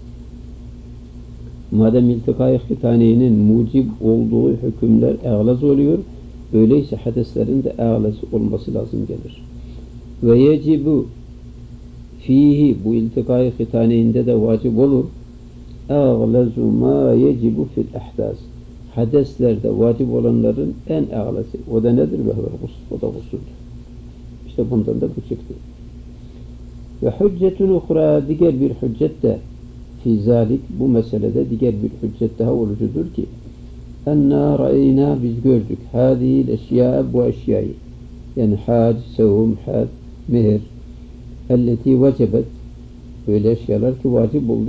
Madem iltika-i hitaneynin mucib olduğu hükümler ağlaz oluyor, öyleyse hadeslerin de ağlaz olması lazım gelir. Ve yecibu fihi bu iltika-i hitaneyinde de vacip olur. Ağlazu ma yecibu fil ahdas. Hadeslerde vacip olanların en ağlası. O da nedir? O da gusül. İşte bundan da bu çıktı. Ve hüccetun uhra diğer bir hüccet de fi zalik bu meselede diğer bir hüccet daha olucudur ki enna ra'eyna biz gördük hâzihil eşyâ bu eşyayı yani hac, sevum, had, mehir elleti vecebet öyle eşyalar ki vacip oldu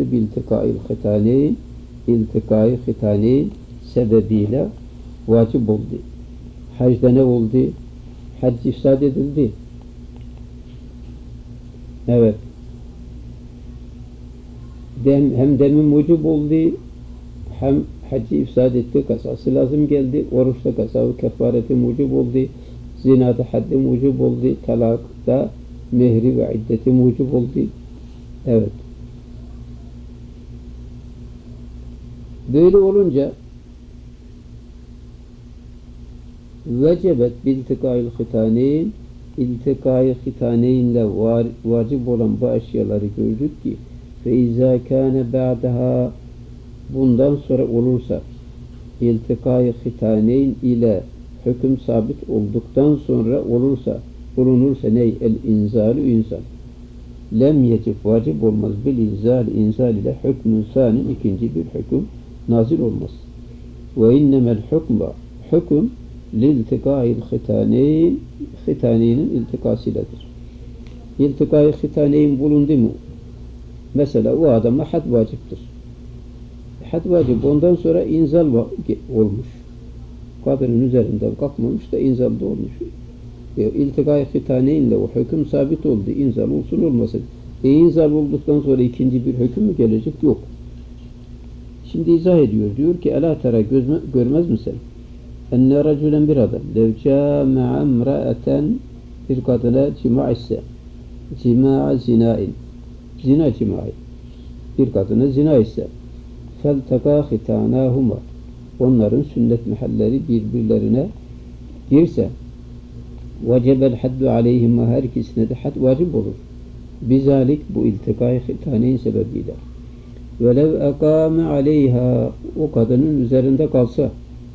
iltika-i hitaneyn sebebiyle vacip oldu. Hacda ne oldu? Hac ifsad edildi. Evet. Hem demi mucib oldu, hem haccı ifsad etti, kasası lazım geldi, oruçta kasavı kefareti mucib oldu, zinada haddi mucib oldu, talakta mehri ve iddeti mucib oldu. Evet. Böyle olunca vecebet biltikâil hitaneyn iltika-i hitaneynle vacip olan bu eşyaları gördük ki فَاِذَا كَانَ بَعْدَهَا bundan sonra olursa iltika-i hitaneyn ile hüküm sabit olduktan sonra bulunursa ney? El-inzal-ü inzal. Lem yecib vacip olmaz bil-inzal ile hükmün sanin ikinci bir hüküm nazil olmaz. Ve innemel hüküm liltikâil hitaneynin iltikasıyladır. İltika-i hitaneyn bulundu mu? Mesela o adama had vaciptir. Had vacip ondan sonra inzal olmuş. Kadının üzerinde kalkmamış da inzal da olmuş. İltika-i hitaneynle o hüküm sabit oldu. İnzal olsun olmasın. İnzal olduktan sonra ikinci bir hüküm mü gelecek? Yok. Şimdi izah ediyor. Diyor ki Ela tera görmez misin? Enne racülen bir adam lev câme'a emra'eten bir kadına cima ise cima'a zinain zina cimai bir kadına zina ise feltaka hitanahuma onların sünnet mehalleri birbirlerine girse vecebel haddu aleyhima her ikisine de had vacip olur. Bizalik bu iltika-i hitaneyn sebebiyle. Velev ekâme aleyha o kadının üzerinde kalsa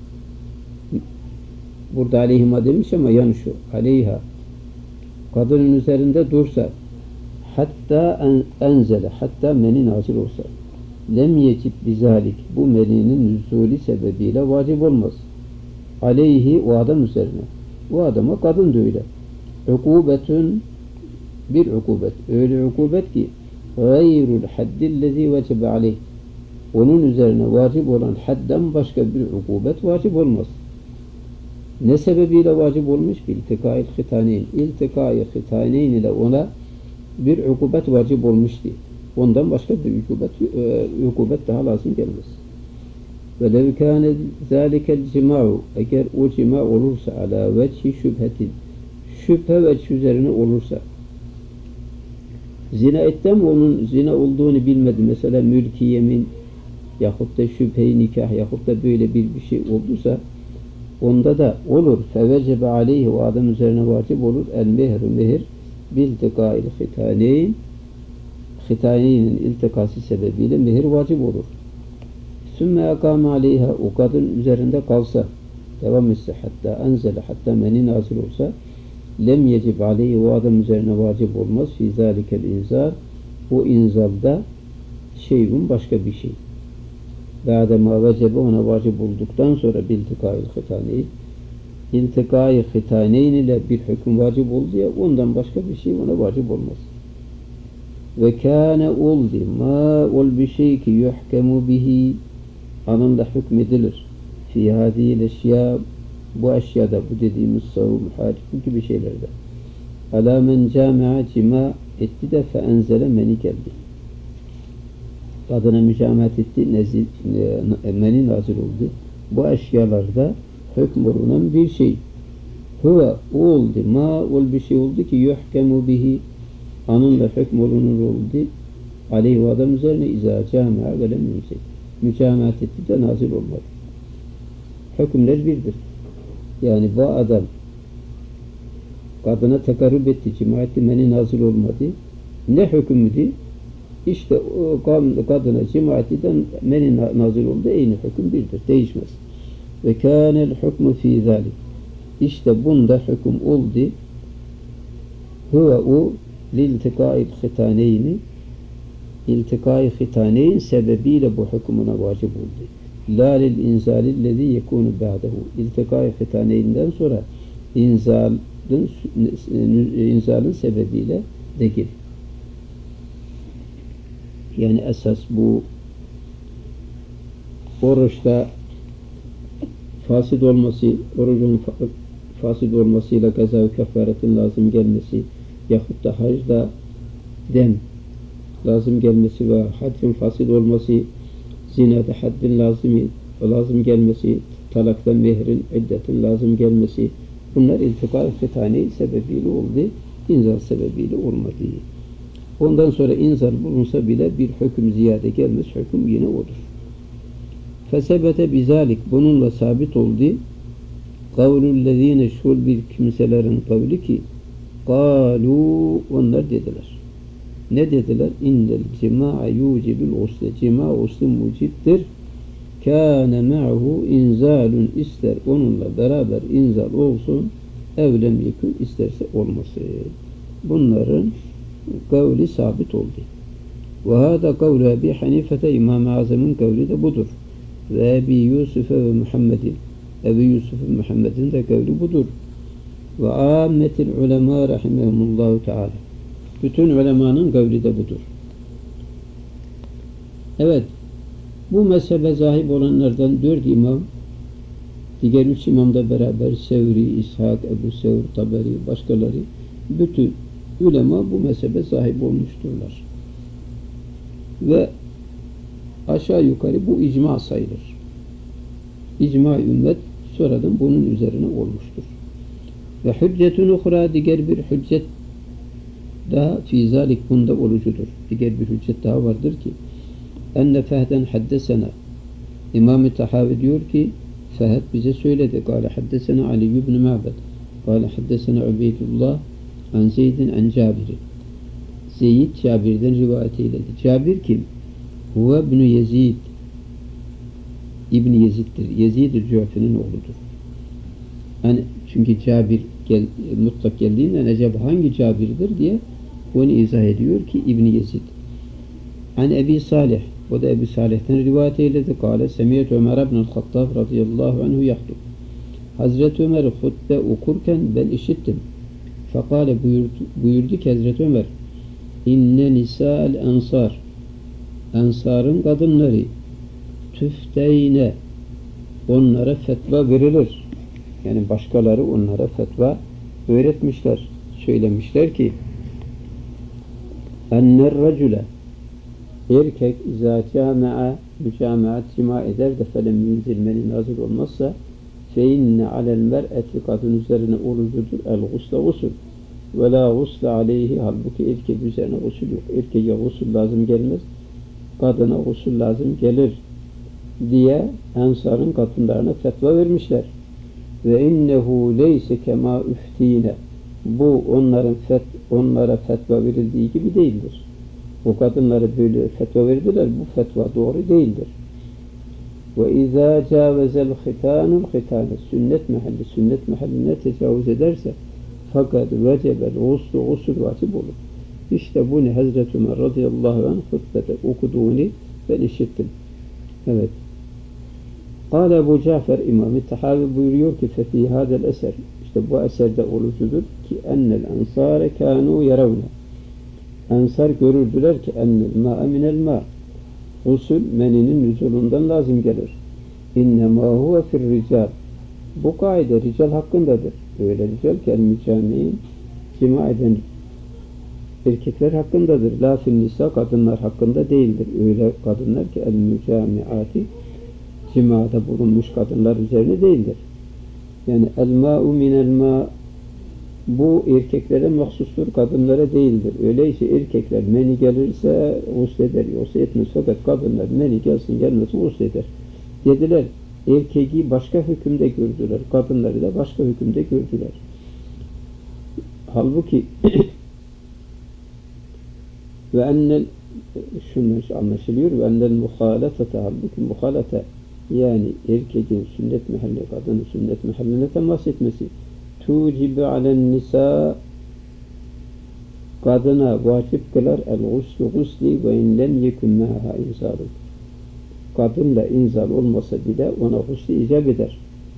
burada aleyhima demiş ama yanlış o. Aleyha kadının üzerinde dursa hatta enzele hatta meni nazil olsa lem yecib bizalik bu meninin nüzulü sebebiyle vacip olmaz. Aleyhi o adam üzerine. O adama kadın da öyle. Ukubetün bir ukubet. Öyle ukubet ki gayrul haddillezî vecebe aleyh. Onun üzerine vacip olan hadden başka bir ukubet vacip olmaz. Ne sebebiyle vacip olmuş? İltika-i hitaneyn. İltika-i hitaneyn ile ona bir ukubet vacip olmuştu. Ondan başka bir ukubet daha lazım gelmez. Ve lev kâne zâlikel cimâ'u eğer o cima olursa alâ vecih şübhetin şüphe vecih üzerine olursa zina ettim onun zina olduğunu bilmedi. Mesela mülki yemin yahut da şüphe-i nikah yahut da böyle bir şey olduysa onda da olur. Fevecebe aleyhi o adam üzerine vacip olur. El-mehru mehir biltikâil hitaneyn hitaneynin iltikası sebebiyle mehir vacip olur. Sümme ekâme aleyha o kadın üzerinde kalsa devam etse hatta enzele hatta meni nazil olsa lem yecib aleyhi, o adam üzerine vacip olmaz. Fî zâlikel inzal, o inzalda şeyun, başka bir şey. Ba'de mâ vecebe, ona vacip olduktan sonra biltikâil hitaneyn, iltikâi hitaneyn ile bir hüküm vacip oldu ya, ondan başka bir şey ona vacip olmaz. Ve kâne oldu mâ ol bir şey ki yuhkemu bihi, anında hükmedilir. Fî hâzîl eşyâ, bu eşyada, bu dediğimiz savun, harif gibi şeylerde. Alâ men câmi'a, cima etti de fe enzele, meni geldi. Kadına mücamaat etti, meni nazil oldu. Bu eşyalarda hükm olunan bir şey. Huve oldu, ma ol bir şey oldu ki yuhkemu bihi, anında hükm olunur oldu. Aleyhi, adam üzerine izâ câmi'a ve lem yumsik. Mücamaat etti de nazil olmadı. Hükümler birdir. Yani bu adam kadına tekarrub etti, cima etti, meni nazil olmadı. Ne hükümüydü? İşte o kadına cima ettiden meni nazil oldu. Aynı hüküm birdir. Değişmez. Ve kânel hükmü fî zâlik. İşte bunda hüküm oldu. Huve o liltikâil hitaneyn, iltikâi hitaneyn sebebiyle bu hükmüne vacip oldu. La lil inzâlillezî yekûnu ba'dehu. İltikâi hitaneyn'den sonra inzalın sebebiyle değil. Yani esas bu oruçta fasid olması, orucun fasid olmasıyla gaza-ı kefaretin lazım gelmesi yahut da hacda dem lazım gelmesi ve haccın fasid olması, zinada haddin lazım gelmesi, talakta mehrin iddetin lazım gelmesi, bunlar iltikâ-i fitâneyn sebebiyle oldu, inzal sebebiyle olmadı. Ondan sonra inzal bulunsa bile bir hüküm ziyade gelmez, hüküm yine odur. Fesebete bizalik, bununla sabit oldu. Kavlullezine, şul bir kimselerin kavli ki kalu, onlar dediler. Ne dediler? İnnel cima'a yucibil usle, cima usle mucibdir. Kâne me'hu inzalun, ister onunla beraber inzal olsun, evlem yekun, isterse olmasın. Bunların kavli sabit oldu. Ve hâdâ kavlu Ebi Hanifete, İmam-ı Azam'ın kavli de budur. Ve Ebi Yusuf'e ve Muhammed'in, Ebu Yusuf ve Muhammed'in de kavli budur. Ve âmmetil ulemâ rahimehumullahu teâlâ. Bütün ulemanın kavli de budur. Evet, bu mezhebe sahip olanlardan 4 imam, diğer 3 imam da beraber, Sevri, İshak, Ebu Sevr, Taberi, başkaları, bütün ulema bu mezhebe sahip olmuşturlar. Ve aşağı yukarı bu icma sayılır. İcma ümmet sonradan bunun üzerine olmuştur. Ve hüccetun ukhra, diğer bir hüccet daha fî zâlik, bunda olucudur. Diğer bir hüccet daha vardır ki enne Fehden haddesena, İmam-ı Tahavi diyor ki Fehd bize söyledi. Kâle haddesena Ali ibn Ma'bed, kâle haddesena Ubeydullah an Zeydin an Cabir'i. Zeyd Cabir'den rivayet eyledi. Cabir kim? Huve ibn Yezid, İbn Yezid'dir. Yezid-i Cü'fe'nin oğludur. Yani çünkü Cabir mutlak geldiğinden acaba hangi Cabir'dir diye onu izah ediyor ki İbn Yezid. An Ebi Salih, o da Ebu Salih'ten rivayet eyledi. Kâle semiyet Ömer ibn-i Hattab radıyallahu anhu yahdub. Hazreti Ömer hutbe okurken ben işittim. Fekâle, buyurdu ki Hazreti Ömer, inne nisâ'l ensar, ensarın kadınları, tüfteyne, onlara fetva verilir. Yani başkaları onlara fetva öğretmişler. Söylemişler ki enner racule, erkek izâ câme'a, mücamaat cima eder de felem yunzilmeni nazil olmazsa fe inne alel mer'eti, kadın üzerine orucudur el gusle gusul ve la gusle aleyhi, halbuki erkek üzerine gusul yok. Erkeğe gusul lazım gelmez, kadına gusul lazım gelir diye ensarın kadınlarına fetva vermişler. Ve innehu leyse kema üftine, bu onlara fetva verildiği gibi değildir. Bu kadınlara böyle fetva verdiler, bu fetva doğru değildir. Ve izâ câvezel hitânul hitâne, sünnet mahalline tecavüz ederse fakat vecebel gusül vacip olur. İşte bunu Hazreti Ömer radıyallahu anh hutbede okuduğunu ben işittim. Evet. Kâle Ebu Cafer İmam-ı Tahavi buyuruyor ki fefî hâdel eser, işte bu eserde olucudur ki ennel ensâre kânû yaravne, ensar görürdüler ki ennel mâ'e minel mâ, gusül meninin nüzulundan lazım gelir. İnnemâ huve fir rical, bu kaide rical hakkındadır. Öyle rical ki el mücami'in, cima eden erkekler hakkındadır. La fil nisa, kadınlar hakkında değildir. Öyle kadınlar ki el mücami'ati, cimada bulunmuş kadınlar üzerine değildir. Yani el ma'u minel ma, bu erkeklere mahsustur, kadınlara değildir. Öyleyse erkekler meni gelirse gusleder, yoksa etmez. Fakat kadınlar meni gelsin gelmesin gusleder. Dediler, erkeği başka hükümde gördüler, kadınları da başka hükümde gördüler. Halbuki ve ennel, şundan anlaşılıyor, ve ennel muhalatete, halbuki muhalata, yani erkeğin sünnet mahalli, kadının sünnet mahalline temas etmesi, tucibu alen nisa, kadına vacip kılar el-gusli ve inlem yekun meha inzalun, kadınla inzal olmasa bile ona gusli icap eder.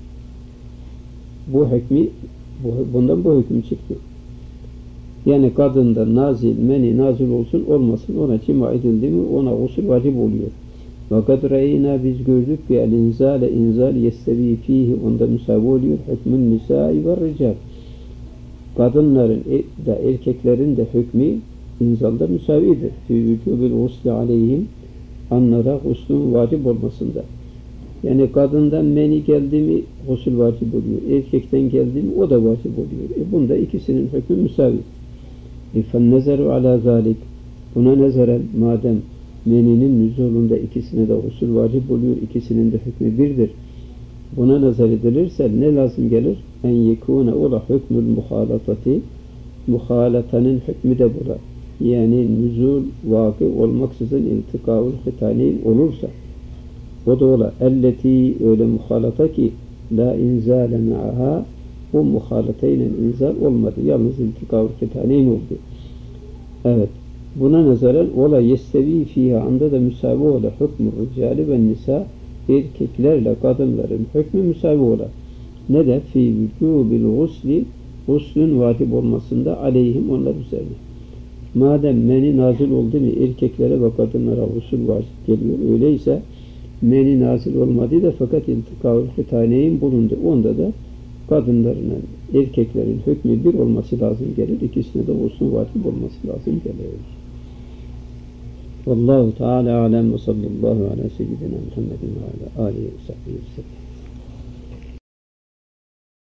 Bu hükmü, bundan bu hüküm çıktı. Yani kadında meni nazil olsun olmasın, ona cima edildi mi ona gusül vacip oluyor. Fakat reyna, biz gördük ki inzal yestevi fihi, onda müsavi oluyor hükmün nisai ve rical, kadınların da erkeklerin de hükmü inzalda müsavidir. Fî vücûbil gusli aleyhim, onlara guslun vacip olmasında. Yani kadından meni geldi mi gusül vacip oluyor. Erkekten geldi mi o da vacip oluyor. Bunda ikisinin hükmü müsavi. فَالنَّزَرُ عَلَى ذَٰلِكَ, buna nezaren madem meninin nüzulunda ikisine de gusül vacip oluyor, ikisinin de hükmü birdir. Buna nazar edilirse ne lazım gelir? En yekûne ola hükmül muhalatati, muhalatanın hükmü de bula. Yani nüzul vakı olmaksızın iltikâul hitaneyn olursa, o da ola. Elleti, öyle muhalata ki la inzâle me'aha, bu muhalatayla inzal olmadı. Yalnız iltikâul hitaneyn oldu. Evet. Buna nazaran ola yestevi fiha, anda da müsavi ola hükmü ricali ve nisa, erkeklerle kadınların hükmü müsavi ola. Ne de fi vücûbil gusli, guslün vacip olmasında aleyhim, onlar üzerine. Madem meni nazil oldu mu erkeklere ve kadınlara gusül vacip geliyor. Öyleyse meni nazil olmadı da fakat iltikâul hitaneyn bulundu. Onda da kadınların, erkeklerin hükmü bir olması lazım gelir. İkisine de gusül vacip olması lazım gelir. Vallahu Teala alem ve sallallahu ala seyyidina Muhammedin ve ala alihi ve sahbihi ve sellem.